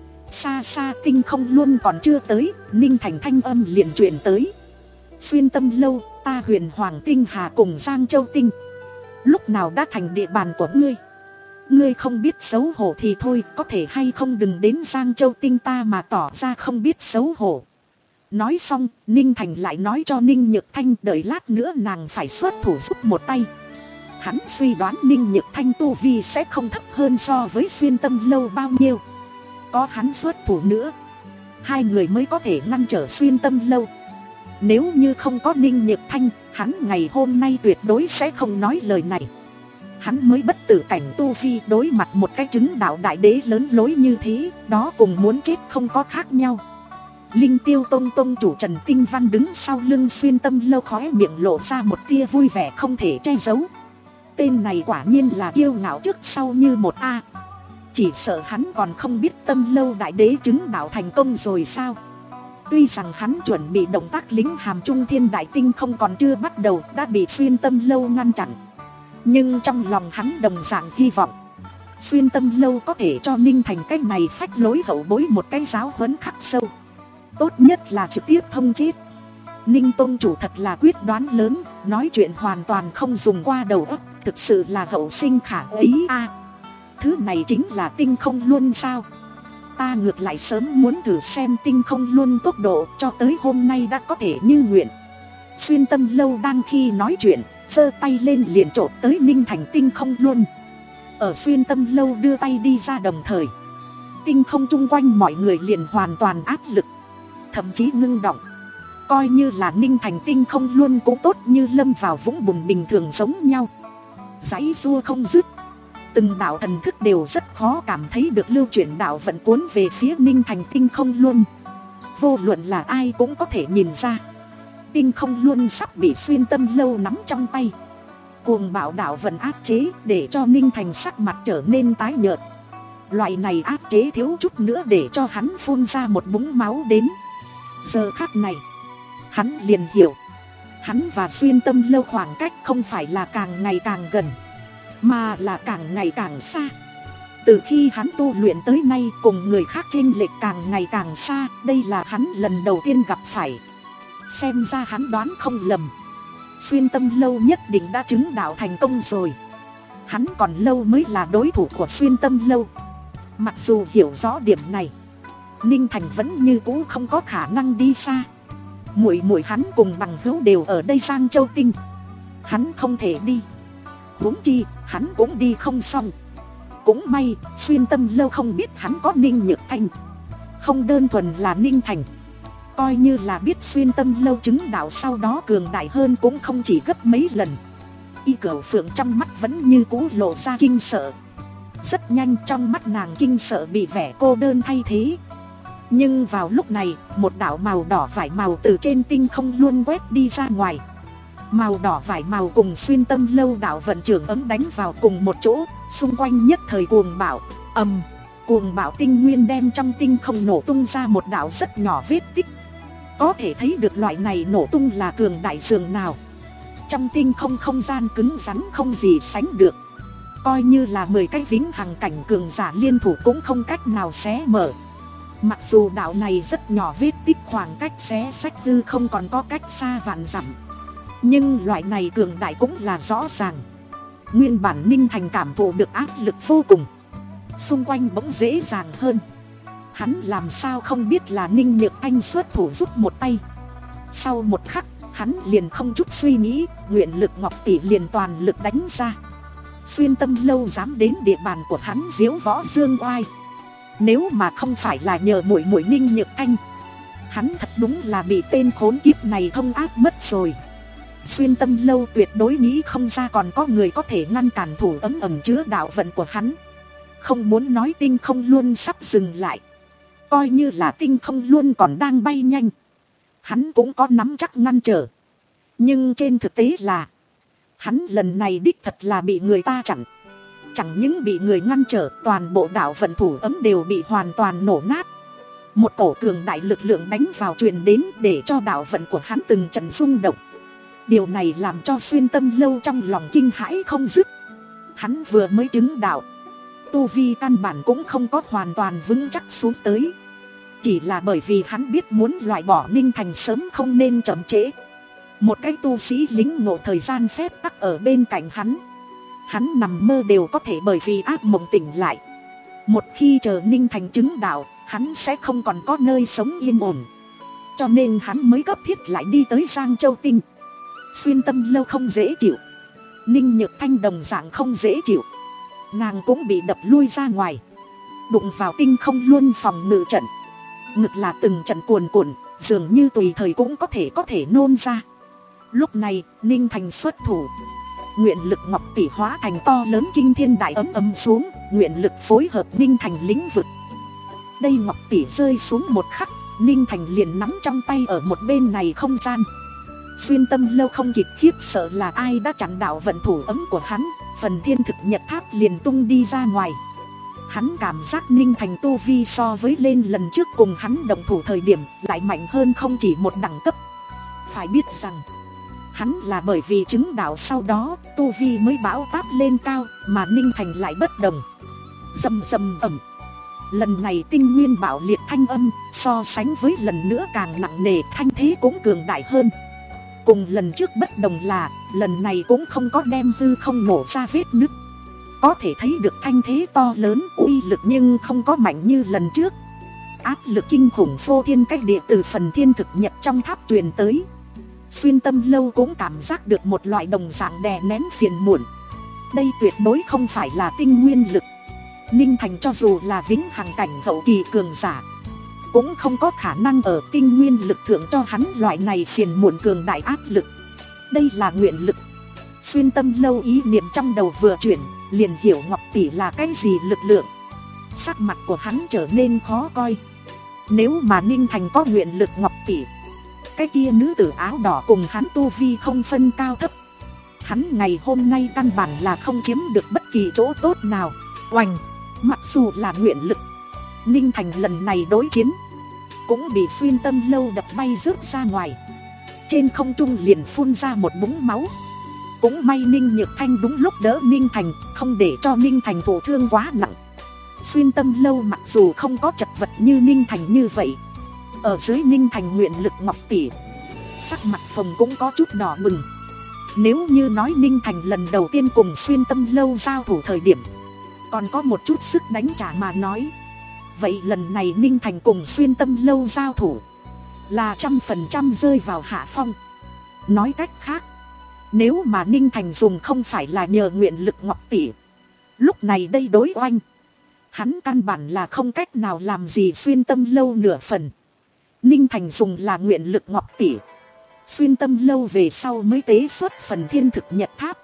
Xa xa tinh không luôn còn chưa tới, Ninh Thành thanh âm liền truyền tới. Xuyên Tâm Lâu, ta Huyền Hoàng tinh hà cùng Giang Châu Tinh, lúc nào đã thành địa bàn của ngươi? Ngươi không biết xấu hổ thì thôi, có thể hay không đừng đến Giang Châu Tinh ta mà tỏ ra không biết xấu hổ. Nói xong, Ninh Thành lại nói cho Ninh Nhược Thanh đợi lát nữa nàng phải xuất thủ giúp một tay. Hắn suy đoán Ninh Nhược Thanh tu vi sẽ không thấp hơn so với Xuyên Tâm Lâu bao nhiêu. Có hắn xuất thủ nữa, hai người mới có thể ngăn trở Xuyên Tâm Lâu. Nếu như không có Ninh Nhược Thanh, hắn ngày hôm nay tuyệt đối sẽ không nói lời này. Hắn mới bất tử cảnh tu vi, đối mặt một cái chứng đạo đại đế lớn lối như thế, đó cùng muốn chết không có khác nhau. Linh Tiêu Tông tông chủ Trần Tinh Văn đứng sau lưng Xuyên Tâm Lâu, khóe miệng lộ ra một tia vui vẻ không thể che giấu. Tên này quả nhiên là kiêu ngạo trước sau như một a. Chỉ sợ hắn còn không biết Tâm Lâu đại đế chứng đạo thành công rồi sao. Tuy rằng hắn chuẩn bị động tác lính hàm trung thiên đại tinh không còn chưa bắt đầu đã bị Xuyên Tâm Lâu ngăn chặn, nhưng trong lòng hắn đồng dạng hy vọng Xuyên Tâm Lâu có thể cho Ninh Thành cái này phách lối hậu bối một cái giáo huấn khắc sâu. Tốt nhất là trực tiếp thông chết. Ninh Tông chủ thật là quyết đoán lớn, nói chuyện hoàn toàn không dùng qua đầu óc, thực sự là hậu sinh khả ấy a. Thứ này chính là tinh không luân sao? Ta ngược lại sớm muốn thử xem tinh không luân tốc độ, cho tới hôm nay đã có thể như nguyện. Xuyên Tâm Lâu đang khi nói chuyện, giơ tay lên liền trộn tới Ninh Thành tinh không luân. Ở Xuyên Tâm Lâu đưa tay đi ra đồng thời, tinh không chung quanh mọi người liền hoàn toàn áp lực, thậm chí ngưng động. Coi như là Ninh Thành tinh không luân cũng tốt như lâm vào vũng bùn bình thường giống nhau, giãy giụa không dứt. Từng đạo thần thức đều rất khó cảm thấy được lưu chuyển đạo vận cuốn về phía Ninh Thành tinh không luân. Vô luận là ai cũng có thể nhìn ra, tinh không luân sắp bị Xuyên Tâm Lâu nắm trong tay. Cuồng bạo đạo vận áp chế để cho Ninh Thành sắc mặt trở nên tái nhợt. Loại này áp chế thiếu chút nữa để cho hắn phun ra một búng máu đến. Giờ khắc này hắn liền hiểu, hắn và Xuyên Tâm Lâu khoảng cách không phải là càng ngày càng gần, mà là càng ngày càng xa. Từ khi hắn tu luyện tới nay, cùng người khác chênh lệch càng ngày càng xa. Đây là hắn lần đầu tiên gặp phải. Xem ra hắn đoán không lầm, Xuyên Tâm Lâu nhất định đã chứng đạo thành công rồi. Hắn còn lâu mới là đối thủ của Xuyên Tâm Lâu. Mặc dù hiểu rõ điểm này, Ninh Thành vẫn như cũ không có khả năng đi xa. Muội muội hắn cùng bằng hữu đều ở đây Giang Châu Tinh, hắn không thể đi. Huống chi hắn cũng đi không xong. Cũng may Xuyên Tâm Lâu không biết hắn có Ninh Nhược Thanh, không đơn thuần là Ninh Thành. Coi như là biết Xuyên Tâm Lâu chứng đạo sau đó cường đại hơn cũng không chỉ gấp mấy lần. Y Cửu Phượng trong mắt vẫn như cũ lộ ra kinh sợ. Rất nhanh trong mắt nàng kinh sợ bị vẻ cô đơn thay thế. Nhưng vào lúc này, một đạo màu đỏ vải màu từ trên tinh không luôn quét đi ra ngoài. Màu đỏ vải màu cùng Xuyên Tâm Lâu đạo vận trưởng ấm đánh vào cùng một chỗ, xung quanh nhất thời cuồng bạo. Ầm, cuồng bạo tinh nguyên đem trong tinh không nổ tung ra một đạo rất nhỏ vết tích. Có thể thấy được loại này nổ tung là cường đại dường nào. Trong tinh không không gian cứng rắn không gì sánh được. Coi như là mười cái vĩnh hằng cảnh cường giả liên thủ cũng không cách nào xé mở. Mặc dù đạo này rất nhỏ vết tích, khoảng cách xé sách tư không còn có cách xa vạn dặm, nhưng loại này cường đại cũng là rõ ràng. Nguyên bản Ninh Thành cảm thụ được áp lực vô cùng, xung quanh bỗng dễ dàng hơn. Hắn làm sao không biết là Ninh Nhược Anh xuất thủ giúp một tay. Sau một khắc, hắn liền không chút suy nghĩ, nguyện lực ngọc tỷ liền toàn lực đánh ra. Xuyên Tâm Lâu dám đến địa bàn của hắn diếu võ dương oai, nếu mà không phải là nhờ muội muội Ninh Nhược Anh, hắn thật đúng là bị tên khốn kiếp này thông áp mất rồi. Xuyên Tâm Lâu tuyệt đối nghĩ không ra còn có người có thể ngăn cản thủ ấm ẩm chứa đạo vận của hắn. Không muốn nói tinh không luôn sắp dừng lại, coi như là tinh không luôn còn đang bay nhanh, hắn cũng có nắm chắc ngăn trở. Nhưng trên thực tế là hắn lần này đích thật là bị người ta chặn. Chẳng những bị người ngăn trở, toàn bộ đạo vận thủ ấm đều bị hoàn toàn nổ nát. Một cổ cường đại lực lượng đánh vào truyền đến để cho đạo vận của hắn từng trận rung động. Điều này làm cho Xuyên Tâm Lâu trong lòng kinh hãi không dứt. Hắn vừa mới chứng đạo, tu vi căn bản cũng không có hoàn toàn vững chắc xuống tới. Chỉ là bởi vì hắn biết muốn loại bỏ Ninh Thành sớm không nên chậm trễ. Một cái tu sĩ lính ngộ thời gian phép tắc ở bên cạnh hắn, hắn nằm mơ đều có thể bởi vì ác mộng tỉnh lại. Một khi chờ Ninh Thành chứng đạo, hắn sẽ không còn có nơi sống yên ổn. Cho nên hắn mới cấp thiết lại đi tới Giang Châu Tinh. Xuyên Tâm Lâu không dễ chịu, Ninh Nhược Thanh đồng dạng không dễ chịu. Nàng cũng bị đập lui ra ngoài, đụng vào tinh không luôn phòng ngự trận. Ngực là từng trận cuồn cuộn, dường như tùy thời cũng có thể có thể nôn ra. Lúc này Ninh Thành xuất thủ, nguyện lực ngọc tỷ hóa thành to lớn kinh thiên đại ấm ấm xuống, nguyện lực phối hợp Ninh Thành lĩnh vực. Đây ngọc tỷ rơi xuống một khắc, Ninh Thành liền nắm trong tay ở một bên này không gian. Xuyên Tâm Lâu không kịp khiếp sợ là ai đã chặn đạo vận thủ ấm của hắn, phần thiên thực nhật tháp liền tung đi ra ngoài. Hắn cảm giác Ninh Thành tu vi so với lên lần trước cùng hắn đồng thủ thời điểm lại mạnh hơn không chỉ một đẳng cấp. Phải biết rằng hắn là bởi vì chứng đạo sau đó tu vi mới bão táp lên cao, mà Ninh Thành lại bất đồng. Rầm rầm ầm. Lần này tinh nguyên bạo liệt thanh âm so sánh với lần nữa càng nặng nề, thanh thế cũng cường đại hơn. Cùng lần trước bất đồng là lần này cũng không có đem hư không nổ ra vết nứt. Có thể thấy được thanh thế to lớn uy lực nhưng không có mạnh như lần trước. Áp lực kinh khủng phô thiên cách địa từ phần thiên thực nhật trong tháp truyền tới. Xuyên Tâm Lâu cũng cảm giác được một loại đồng dạng đè nén phiền muộn. Đây tuyệt đối không phải là tinh nguyên lực. Ninh Thành cho dù là vĩnh hằng cảnh hậu kỳ cường giả cũng không có khả năng ở tinh nguyên lực thượng cho hắn loại này phiền muộn cường đại áp lực. Đây là nguyện lực. Xuyên Tâm Lâu ý niệm trong đầu vừa chuyển, liền hiểu Ngọc tỷ là cái gì lực lượng. Sắc mặt của hắn trở nên khó coi. Nếu mà Ninh Thành có nguyện lực Ngọc tỷ, cái kia nữ tử áo đỏ cùng hắn tu vi không phân cao thấp. Hắn ngày hôm nay căn bản là không chiếm được bất kỳ chỗ tốt nào. Oành, mặc dù là nguyện lực, Ninh Thành lần này đối chiến cũng bị Xuyên Tâm Lâu đập bay rớt ra ngoài. Trên không trung liền phun ra một búng máu. Cũng may Ninh Nhược Thanh đúng lúc đỡ Ninh Thành, không để cho Ninh Thành thổ thương quá nặng. Xuyên Tâm Lâu mặc dù không có chật vật như Ninh Thành như vậy, ở dưới Ninh Thành nguyện lực Ngọc tỷ, sắc mặt Phồng cũng có chút đỏ bừng. Nếu như nói Ninh Thành lần đầu tiên cùng Xuyên Tâm Lâu giao thủ thời điểm còn có một chút sức đánh trả mà nói, vậy lần này Ninh Thành cùng Xuyên Tâm Lâu giao thủ là trăm phần trăm rơi vào hạ phong. Nói cách khác, nếu mà Ninh Thành dùng không phải là nhờ nguyện lực Ngọc tỷ, lúc này đây đối oanh, hắn căn bản là không cách nào làm gì Xuyên Tâm Lâu nửa phần. Ninh Thành dùng là nguyện lực Ngọc tỷ, Xuyên Tâm Lâu về sau mới tế xuất phần thiên thực nhật tháp.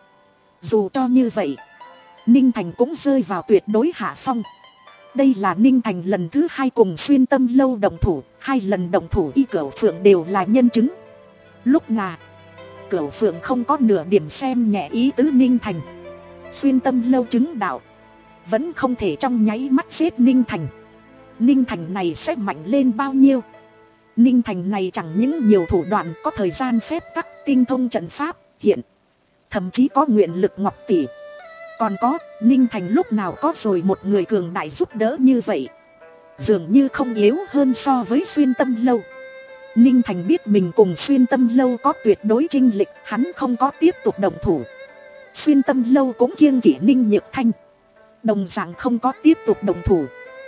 Dù cho như vậy, Ninh Thành cũng rơi vào tuyệt đối hạ phong. Đây là Ninh Thành lần thứ hai cùng Xuyên Tâm Lâu đồng thủ, hai lần đồng thủ Y Cửu Phượng đều là nhân chứng. Lúc nào Cửu Phượng không có nửa điểm xem nhẹ ý tứ Ninh Thành. Xuyên Tâm Lâu chứng đạo vẫn không thể trong nháy mắt giết Ninh Thành. Ninh Thành này sẽ mạnh lên bao nhiêu? Ninh Thành này chẳng những nhiều thủ đoạn, có thời gian phép tắc, tinh thông trận pháp, hiện thậm chí có nguyện lực Ngọc tỷ. Còn có, Ninh Thành lúc nào có rồi một người cường đại giúp đỡ như vậy, dường như không yếu hơn so với Xuyên Tâm Lâu. Ninh Thành biết mình cùng Xuyên Tâm Lâu có tuyệt đối chênh lệch, hắn không có tiếp tục đồng thủ. Xuyên Tâm Lâu cũng kiêng kỵ Ninh Nhược Thanh, đồng dạng không có tiếp tục đồng thủ,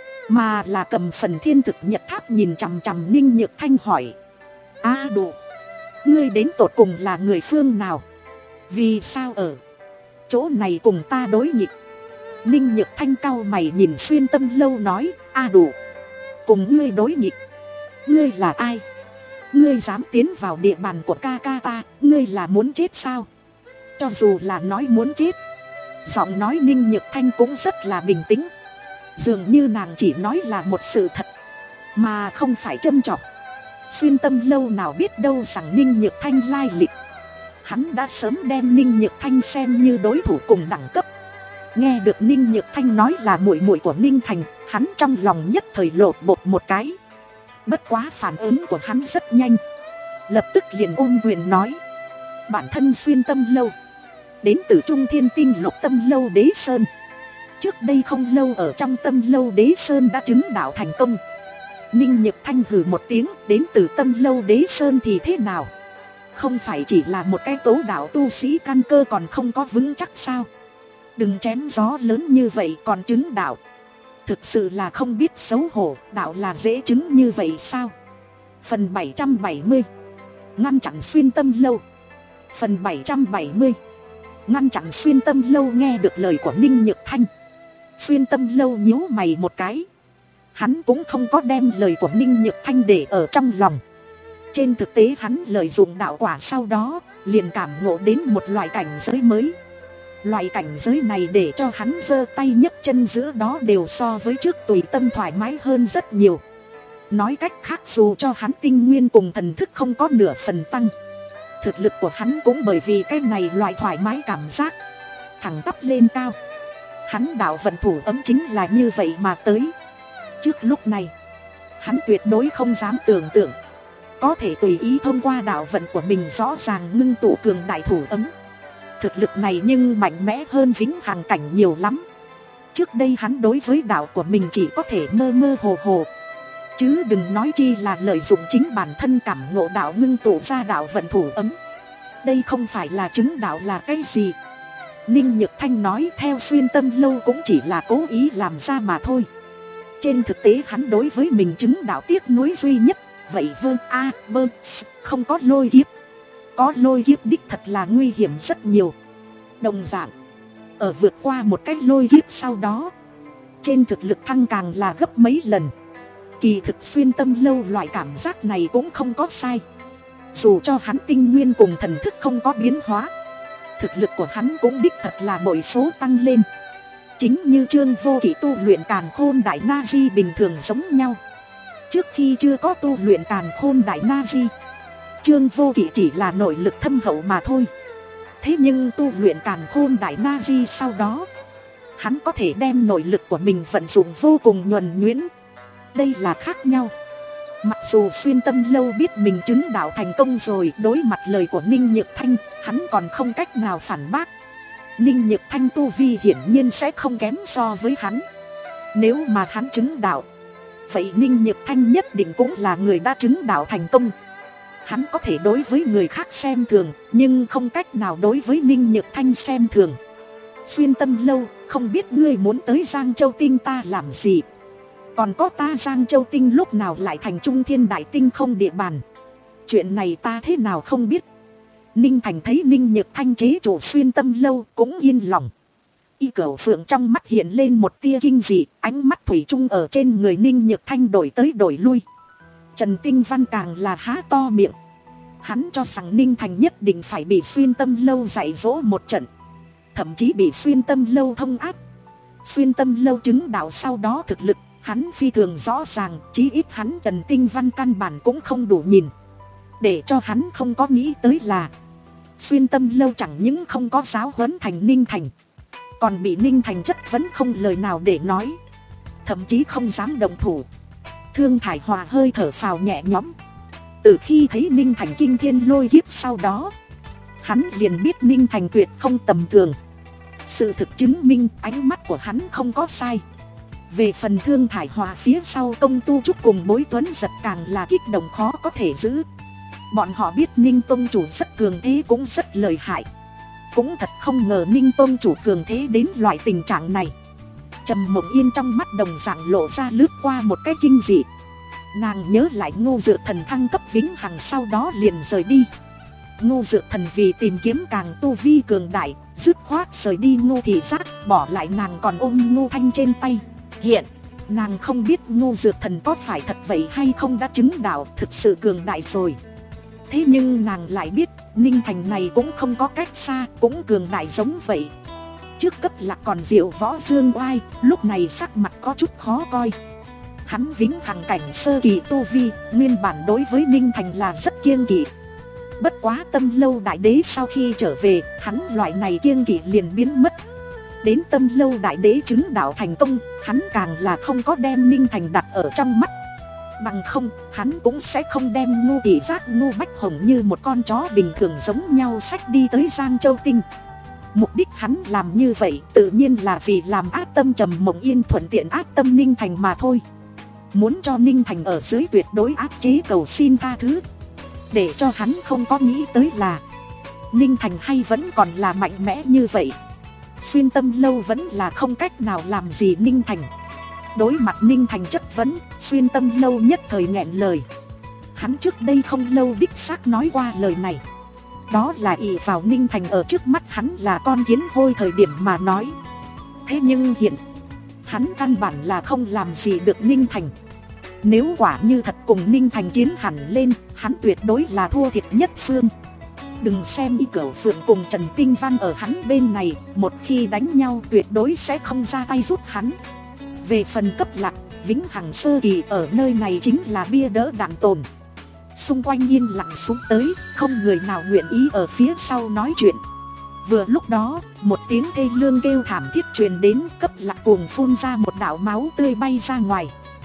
mà là cầm phần thiên thực nhật tháp nhìn chằm chằm Ninh Nhược Thanh hỏi: A Độ, ngươi đến tột cùng là người phương nào? Vì sao ở chỗ này cùng ta đối nghịch? Ninh Nhược Thanh cau mày nhìn Xuyên Tâm Lâu nói: A Độ, cùng ngươi đối nghịch? Ngươi là ai? Ngươi dám tiến vào địa bàn của ca ca ta, ngươi là muốn chết sao? Cho dù là nói muốn chết, giọng nói Ninh Nhược Thanh cũng rất là bình tĩnh, dường như nàng chỉ nói là một sự thật mà không phải châm chọc. Xuyên Tâm Lâu nào biết đâu rằng Ninh Nhược Thanh lai lịch, hắn đã sớm đem Ninh Nhược Thanh xem như đối thủ cùng đẳng cấp. Nghe được Ninh Nhược Thanh nói là muội muội của Ninh Thành, hắn trong lòng nhất thời lột bột một cái. Bất quá phản ứng của hắn rất nhanh, lập tức liền ôm quyền nói: bản thân Xuyên Tâm Lâu đến từ Trung Thiên Tinh Lục Tâm Lâu Đế Sơn, trước đây không lâu ở trong Tâm Lâu Đế Sơn đã chứng đạo thành công. Ninh Nhược Thanh hừ một tiếng: đến từ Tâm Lâu Đế Sơn thì thế nào? Không phải chỉ là một cái tố đạo tu sĩ căn cơ còn không có vững chắc sao? Đừng chém gió lớn như vậy còn chứng đạo, thực sự là không biết xấu hổ. Đạo là dễ chứng như vậy sao? Phần bảy trăm bảy mươi, ngăn chặn Xuyên Tâm Lâu. Phần bảy trăm bảy mươi, ngăn chặn Xuyên Tâm Lâu. Nghe được lời của Ninh Nhược Thanh, Xuyên Tâm Lâu nhíu mày một cái. Hắn cũng không có đem lời của Ninh Nhược Thanh để ở trong lòng. Trên thực tế hắn lợi dụng đạo quả sau đó liền cảm ngộ đến một loại cảnh giới mới. Loại cảnh giới này để cho hắn giơ tay nhấc chân giữa đó đều so với trước tùy tâm thoải mái hơn rất nhiều. Nói cách khác, dù cho hắn tinh nguyên cùng thần thức không có nửa phần tăng, thực lực của hắn cũng bởi vì cái này loại thoải mái cảm giác thẳng tắp lên cao. Hắn đạo vận thủ ấm chính là như vậy mà tới. Trước lúc này hắn tuyệt đối không dám tưởng tượng có thể tùy ý thông qua đạo vận của mình rõ ràng ngưng tụ cường đại thủ ấm. Thực lực này nhưng mạnh mẽ hơn vĩnh hằng cảnh nhiều lắm. Trước đây hắn đối với đạo của mình chỉ có thể mơ mơ hồ hồ, chứ đừng nói chi là lợi dụng chính bản thân cảm ngộ đạo ngưng tụ ra đạo vận thủ ấm. Đây không phải là chứng đạo là cái gì. Ninh Nhược Thanh nói theo xuyên tâm lâu cũng chỉ là cố ý làm ra mà thôi. Trên thực tế hắn đối với mình chứng đạo tiếc nuối duy nhất, vậy vơ a bơ không có lôi kiếp. Có lôi kiếp đích thật là nguy hiểm rất nhiều. Đồng dạng, ở vượt qua một cái lôi kiếp sau đó, trên thực lực thăng càng là gấp mấy lần. Kỳ thực xuyên tâm lâu loại cảm giác này cũng không có sai. Dù cho hắn tinh nguyên cùng thần thức không có biến hóa, thực lực của hắn cũng đích thật là bội số tăng lên. Chính như Trương Vô Kỵ tu luyện càn khôn đại na di bình thường giống nhau. Trước khi chưa có tu luyện càn khôn đại na di, Trương Vô Kỵ chỉ là nội lực thâm hậu mà thôi. Thế nhưng tu luyện càn khôn đại na di sau đó, hắn có thể đem nội lực của mình vận dụng vô cùng nhuần nhuyễn. Đây là khác nhau. Mặc dù xuyên tâm lâu biết mình chứng đạo thành công rồi, đối mặt lời của Ninh Nhược Thanh, hắn còn không cách nào phản bác. Ninh Nhược Thanh tu vi hiển nhiên sẽ không kém so với hắn. Nếu mà hắn chứng đạo, vậy Ninh Nhược Thanh nhất định cũng là người đã chứng đạo thành công. Hắn có thể đối với người khác xem thường, nhưng không cách nào đối với Ninh Nhược Thanh xem thường. Xuyên tâm lâu, không biết ngươi muốn tới Giang Châu Tinh ta làm gì? Còn có ta Giang Châu Tinh lúc nào lại thành Trung Thiên Đại Tinh không địa bàn? Chuyện này ta thế nào không biết. Ninh Thành thấy Ninh Nhược Thanh chế chủ xuyên tâm lâu cũng yên lòng. Y Cửu Phượng trong mắt hiện lên một tia kinh dị, ánh mắt thủy chung ở trên người Ninh Nhược Thanh đổi tới đổi lui. Trần Tinh Văn càng là há to miệng. Hắn cho rằng Ninh Thành nhất định phải bị xuyên tâm lâu dạy dỗ một trận, thậm chí bị xuyên tâm lâu thông áp. Xuyên tâm lâu chứng đạo sau đó thực lực hắn phi thường rõ ràng, chí ít hắn Trần Tinh Văn căn bản cũng không đủ nhìn. Để cho hắn không có nghĩ tới là xuyên tâm lâu chẳng những không có giáo huấn thành Ninh Thành, còn bị Ninh Thành chất vấn không lời nào để nói, thậm chí không dám động thủ. Thương Thải Hòa hơi thở phào nhẹ nhõm. Từ khi thấy Ninh Thành kinh thiên lôi kiếp sau đó, hắn liền biết Ninh Thành tuyệt không tầm thường. Sự thực chứng minh ánh mắt của hắn không có sai. Về phần Thương Thải Hòa phía sau Công Tu Trúc cùng Bối Tuấn Giật càng là kích động khó có thể giữ. Bọn họ biết Ninh Tông Chủ rất cường thế cũng rất lợi hại. Cũng thật không ngờ Ninh Tông Chủ cường thế đến loại tình trạng này. Trầm Mộng Yên trong mắt đồng dạng lộ ra lướt qua một cái kinh dị. Nàng nhớ lại Ngô Dược Thần thăng cấp vĩnh hằng sau đó liền rời đi. Ngô Dược Thần vì tìm kiếm càng tu vi cường đại, dứt khoát rời đi Ngô Thị Giác, bỏ lại nàng còn ôm Ngô Thanh trên tay. Hiện nàng không biết Ngô Dược Thần có phải thật vậy hay không đã chứng đạo thực sự cường đại rồi. Thế nhưng nàng lại biết Ninh Thành này cũng không có cách xa, cũng cường đại giống vậy. Trước cấp lạc còn Diệu Võ Dương Oai, lúc này sắc mặt có chút khó coi. Hắn vĩnh hằng cảnh sơ kỳ tu vi, nguyên bản đối với Ninh Thành là rất kiêng kỵ. Bất quá Tâm Lâu Đại Đế sau khi trở về, hắn loại này kiêng kỵ liền biến mất. Đến Tâm Lâu Đại Đế chứng đạo thành công, hắn càng là không có đem Ninh Thành đặt ở trong mắt. Bằng không, hắn cũng sẽ không đem Ngô Thị Giác Ngô Bách Hồng như một con chó bình thường giống nhau xách đi tới Giang Châu Tinh. Mục đích hắn làm như vậy tự nhiên là vì làm ác tâm Trầm Mộng Yên thuận tiện ác tâm Ninh Thành mà thôi. Muốn cho Ninh Thành ở dưới tuyệt đối áp chế cầu xin tha thứ. Để cho hắn không có nghĩ tới là Ninh Thành hay vẫn còn là mạnh mẽ như vậy. Xuyên tâm lâu vẫn là không cách nào làm gì Ninh Thành. Đối mặt Ninh Thành chất vấn, xuyên tâm lâu nhất thời nghẹn lời. Hắn trước đây không lâu đích xác nói qua lời này. Đó là ỷ vào Ninh Thành ở trước mắt hắn là con kiến hôi thời điểm mà nói. Thế nhưng hiện hắn căn bản là không làm gì được Ninh Thành. Nếu quả như thật cùng Ninh Thành chiến hẳn lên, hắn tuyệt đối là thua thiệt nhất phương. Đừng xem Y Cửu Phượng cùng Trần Tinh Văn ở hắn bên này, một khi đánh nhau tuyệt đối sẽ không ra tay giúp hắn. Về phần cấp lạc, Vĩnh Hằng sơ kỳ ở nơi này chính là bia đỡ đạn tồn. Xung quanh yên lặng xuống tới, không người nào nguyện ý ở phía sau nói chuyện. Vừa lúc đó, một tiếng thê lương kêu thảm thiết truyền đến, Cấp Lạc cuồng phun ra một đạo máu tươi bay ra ngoài.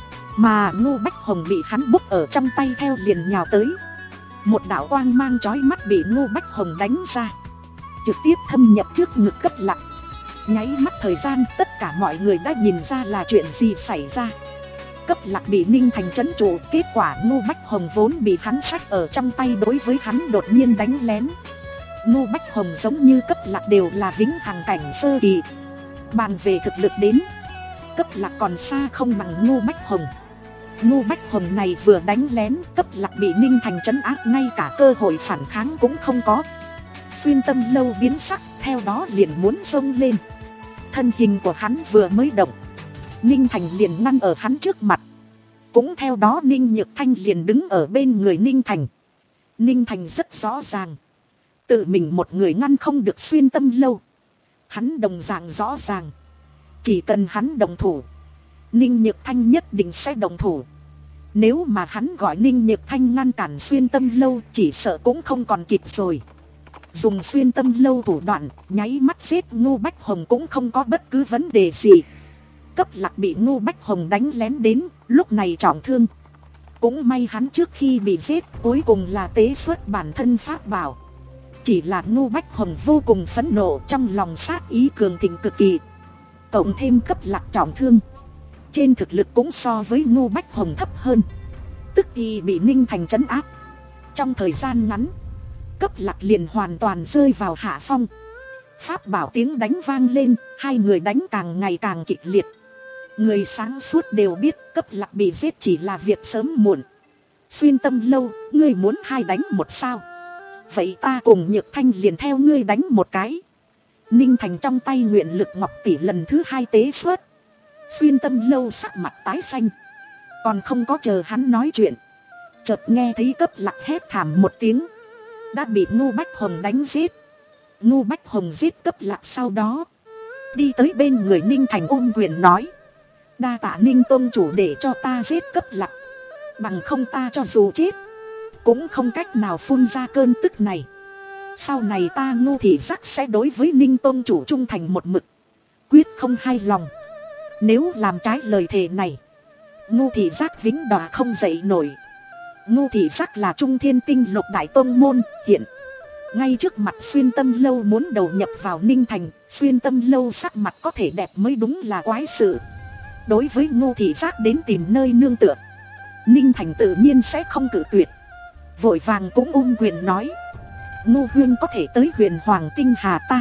Mà Ngô Bách Hồng bị hắn bốc ở trong tay theo liền nhào tới. Một đạo quang mang chói mắt bị Ngô Bách Hồng đánh ra, trực tiếp thâm nhập trước ngực Cấp Lạc. Nháy mắt thời gian, tất cả mọi người đã nhìn ra là chuyện gì xảy ra. Cấp Lạc bị Ninh Thành trấn trụ, kết quả Ngô Bách Hồng vốn bị hắn xách ở trong tay đối với hắn đột nhiên đánh lén. Ngô Bách Hồng giống như Cấp Lạc đều là Vĩnh Hằng cảnh sơ kỳ. Bàn về thực lực đến, Cấp Lạc còn xa không bằng Ngô Bách Hồng. Ngô Bách Hồng này vừa đánh lén, Cấp Lạc bị Ninh Thành trấn áp, ngay cả cơ hội phản kháng cũng không có. Xuyên Tâm Lâu biến sắc, theo đó liền muốn xông lên. Thân hình của hắn vừa mới động, Ninh Thành liền ngăn ở hắn trước mặt. Cũng theo đó Ninh Nhược Thanh liền đứng ở bên người Ninh Thành. Ninh Thành rất rõ ràng, tự mình một người ngăn không được Xuyên Tâm Lâu. Hắn đồng dạng rõ ràng, chỉ cần hắn đồng thủ, Ninh Nhược Thanh nhất định sẽ đồng thủ. Nếu mà hắn gọi Ninh Nhược Thanh ngăn cản Xuyên Tâm Lâu, chỉ sợ cũng không còn kịp rồi. Dùng Xuyên Tâm Lâu thủ đoạn, nháy mắt giết Ngô Bách Hồng cũng không có bất cứ vấn đề gì. Cấp Lạc bị Ngô Bách Hồng đánh lén đến, lúc này trọng thương. Cũng may hắn trước khi bị giết, cuối cùng là tế xuất bản thân pháp bảo. Chỉ là Ngô Bách Hồng vô cùng phẫn nộ, trong lòng sát ý cường thịnh cực kỳ. Cộng thêm Cấp Lạc trọng thương, trên thực lực cũng so với Ngô Bách Hồng thấp hơn, tức thì bị Ninh Thành trấn áp. Trong thời gian ngắn, Cấp Lạc liền hoàn toàn rơi vào hạ phong. Pháp bảo tiếng đánh vang lên, hai người đánh càng ngày càng kịch liệt. Người sáng suốt đều biết Cấp Lạc bị giết chỉ là việc sớm muộn. Xuyên Tâm Lâu, ngươi muốn hai đánh một sao? Vậy ta cùng Nhược Thanh liền theo ngươi đánh một cái. Ninh Thành trong tay nguyện lực ngọc tỷ lần thứ hai tế xuất. Xuyên Tâm Lâu sắc mặt tái xanh, còn không có chờ hắn nói chuyện, chợt nghe thấy Cấp Lạc hét thảm một tiếng, đã bị Ngô Bách Hồng đánh giết. Ngô Bách Hồng giết Cấp Lạc sau đó, đi tới bên người Ninh Thành ôm quyền nói: đa tạ Ninh tôn chủ để cho ta giết Cấp Lạc, bằng không ta cho dù chết cũng không cách nào phun ra cơn tức này. Sau này ta Ngô Thị Giác sẽ đối với Ninh tôn chủ trung thành một mực, quyết không hai lòng. Nếu làm trái lời thề này, Ngô Thị Giác vĩnh đọa không dậy nổi. Ngô Thị Giác là Trung Thiên Tinh Lục đại tông môn, hiện ngay trước mặt Xuyên Tâm Lâu muốn đầu nhập vào Ninh Thành. Xuyên Tâm Lâu sắc mặt có thể đẹp mới đúng là quái sự. Đối với Ngô Thị Giác đến tìm nơi nương tựa, Ninh Thành tự nhiên sẽ không cự tuyệt. Vội vàng cũng ôm quyền nói: Ngô huynh có thể tới Huyền Hoàng Tinh Hà ta,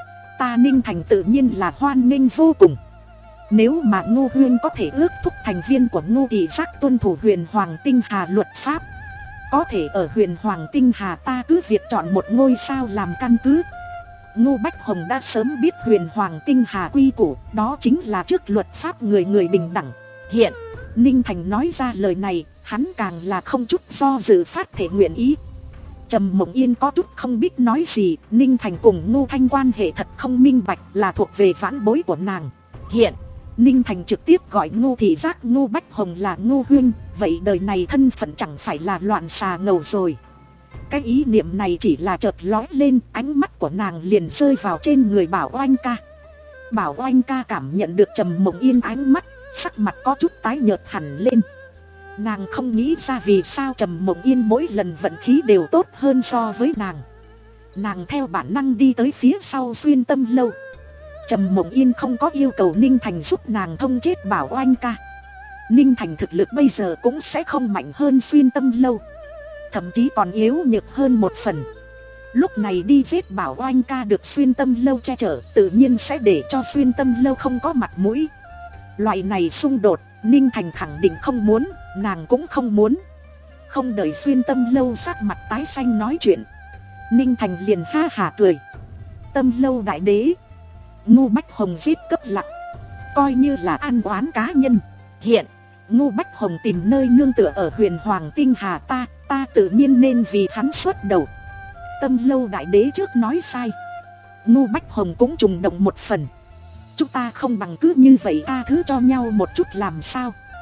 ta Ninh Thành tự nhiên là hoan nghênh vô cùng. Nếu mà Ngô huynh có thể ước thúc thành viên của Ngô Thị Giác tuân thủ Huyền Hoàng Tinh Hà luật pháp, có thể ở Huyền Hoàng Tinh Hà ta cứ việc chọn một ngôi sao làm căn cứ. Ngô Bách Hồng đã sớm biết Huyền Hoàng Tinh Hà quy củ, đó chính là trước luật pháp người người bình đẳng. Hiện Ninh Thành nói ra lời này, hắn càng là không chút do dự phát thể nguyện ý. Trầm Mộng Yên có chút không biết nói gì. Ninh Thành cùng Ngô Thanh quan hệ thật không minh bạch, là thuộc về vãn bối của nàng. Hiện Ninh Thành trực tiếp gọi Ngô Thị Giác Ngô Bách Hồng là Ngô huynh, vậy đời này thân phận chẳng phải là loạn xà ngầu rồi. Cái ý niệm này chỉ là chợt lói lên, ánh mắt của nàng liền rơi vào trên người Bảo Oanh ca. Bảo Oanh ca cảm nhận được Trầm Mộng Yên ánh mắt, sắc mặt có chút tái nhợt hẳn lên. Nàng không nghĩ ra vì sao Trầm Mộng Yên mỗi lần vận khí đều tốt hơn so với nàng. Nàng theo bản năng đi tới phía sau Xuyên Tâm Lâu. Trầm Mộng Yên không có yêu cầu Ninh Thành giúp nàng thông chết Bảo Oanh ca. Ninh Thành thực lực bây giờ cũng sẽ không mạnh hơn Xuyên Tâm Lâu, thậm chí còn yếu nhược hơn một phần. Lúc này đi giết Bảo Oanh ca được Xuyên Tâm Lâu che chở, tự nhiên sẽ để cho Xuyên Tâm Lâu không có mặt mũi. Loại này xung đột, Ninh Thành khẳng định không muốn, nàng cũng không muốn. Không đợi Xuyên Tâm Lâu sắc mặt tái xanh nói chuyện, Ninh Thành liền ha hả cười: Tâm Lâu đại đế, Ngô Bách Hồng giết Cấp Lạc, coi như là an oán cá nhân. Hiện Ngô Bách Hồng tìm nơi nương tựa ở Huyền Hoàng Tinh Hà ta, ta tự nhiên nên vì hắn xuất đầu. Tâm Lâu đại đế trước nói sai, Ngô Bách Hồng cũng trùng động một phần. Chúng ta không bằng cứ như vậy tha thứ cho nhau một chút làm sao?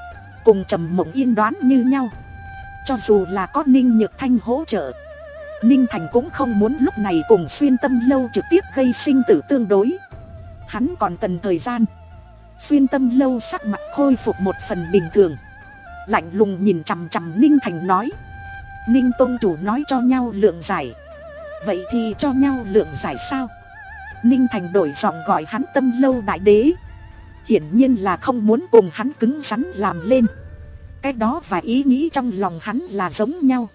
cùng Trầm Mộng Yên đoán như nhau. Cho dù là có Ninh Nhược Thanh hỗ trợ, Ninh Thành cũng không muốn lúc này cùng Xuyên Tâm Lâu trực tiếp gây sinh tử tương đối. Hắn còn cần thời gian. Xuyên Tâm Lâu sắc mặt khôi phục một phần bình thường, lạnh lùng nhìn chằm chằm Ninh Thành nói: Ninh tông chủ nói cho nhau lượng giải, vậy thì cho nhau lượng giải sao? Ninh Thành đổi giọng gọi hắn Tâm Lâu đại đế, hiển nhiên là không muốn cùng hắn cứng rắn làm lên. Cái đó và ý nghĩ trong lòng hắn là giống nhau.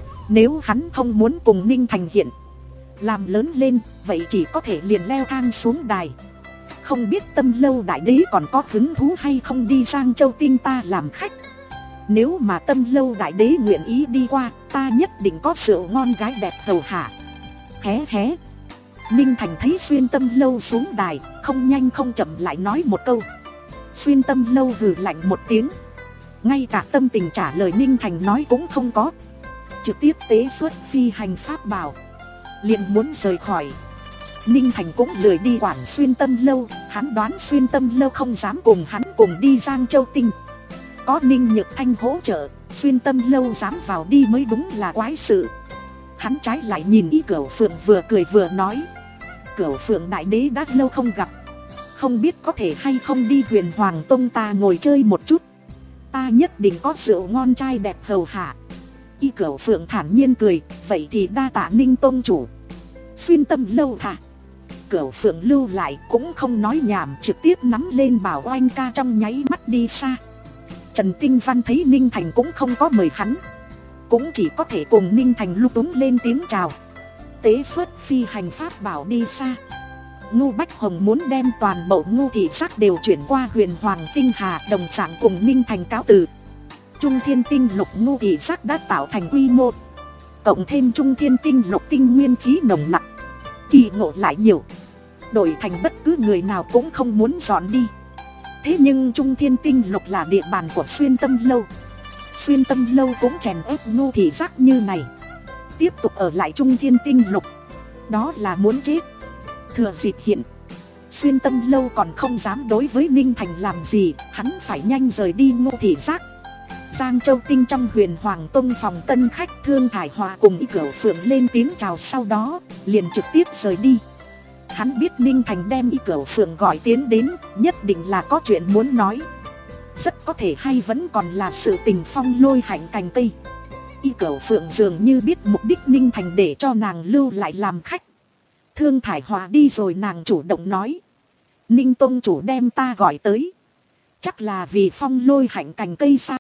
Nếu hắn không muốn cùng Ninh Thành hiện làm lớn lên, vậy chỉ có thể liền leo thang xuống đài. Không biết Tâm Lâu đại đế còn có hứng thú hay không đi Giang Châu Tinh ta làm khách. Nếu mà Tâm Lâu đại đế nguyện ý đi qua, ta nhất định có rượu ngon gái đẹp hầu hạ. Hé hé. Ninh Thành thấy Xuyên Tâm Lâu xuống đài, không nhanh không chậm lại nói một câu. Xuyên Tâm Lâu hừ lạnh một tiếng, ngay cả tâm tình trả lời Ninh Thành nói cũng không có, trực tiếp tế xuất phi hành pháp bảo, liền muốn rời khỏi. Ninh Thành cũng lười đi quản Xuyên Tâm Lâu, hắn đoán Xuyên Tâm Lâu không dám cùng hắn cùng đi Giang Châu Tinh. Có Ninh Nhược Thanh hỗ trợ, Xuyên Tâm Lâu dám vào đi mới đúng là quái sự. Hắn trái lại nhìn ý Cửu Phượng vừa cười vừa nói: Cửu Phượng đại đế đã lâu không gặp, không biết có thể hay không đi Huyền Hoàng Tông ta ngồi chơi một chút. Ta nhất định có rượu ngon trai đẹp hầu hạ. Y Cửu Phượng thản nhiên cười: vậy thì đa tạ Ninh tông chủ. Xuyên Tâm Lâu thả Cửu Phượng lưu lại cũng không nói nhảm, trực tiếp nắm lên bảo oanh ca trong nháy mắt đi xa. Trần Tinh Văn thấy Ninh Thành cũng không có mời hắn, cũng chỉ có thể cùng Ninh Thành lúc túng lên tiếng chào, tế xuất phi hành pháp bảo đi xa. Ngô Bách Hồng muốn đem toàn bộ Ngô thị giác đều chuyển qua Huyền Hoàng Tinh Hà, đồng dạng cùng Ninh Thành cáo từ. Trung Thiên Tinh Lục Ngô thị giác đã tạo thành quy mô, cộng thêm Trung Thiên Tinh Lục tinh nguyên khí nồng nặc, kỳ ngộ lại nhiều, đổi thành bất cứ người nào cũng không muốn dọn đi. Thế nhưng Trung Thiên Tinh Lục là địa bàn của Xuyên Tâm Lâu, Xuyên Tâm Lâu cũng chèn ép Ngô thị giác như này, tiếp tục ở lại Trung Thiên Tinh Lục, đó là muốn chết. Thừa dịp hiện Xuyên Tâm Lâu còn không dám đối với Ninh Thành làm gì, hắn phải nhanh rời đi Ngô thị giác. Giang Châu Tinh trong Huyền Hoàng Tông phòng tân khách Thương Thải Hòa cùng Y Cửu Phượng lên tiếng chào, sau đó liền trực tiếp rời đi. Hắn biết Ninh Thành đem Y Cửu Phượng gọi tiến đến, nhất định là có chuyện muốn nói. Rất có thể hay vẫn còn là sự tình phong lôi hạnh cành cây. Y Cửu Phượng dường như biết mục đích Ninh Thành để cho nàng lưu lại làm khách. Thương Thải Hòa đi rồi nàng chủ động nói: Ninh tông chủ đem ta gọi tới, chắc là vì phong lôi hạnh cành cây sao?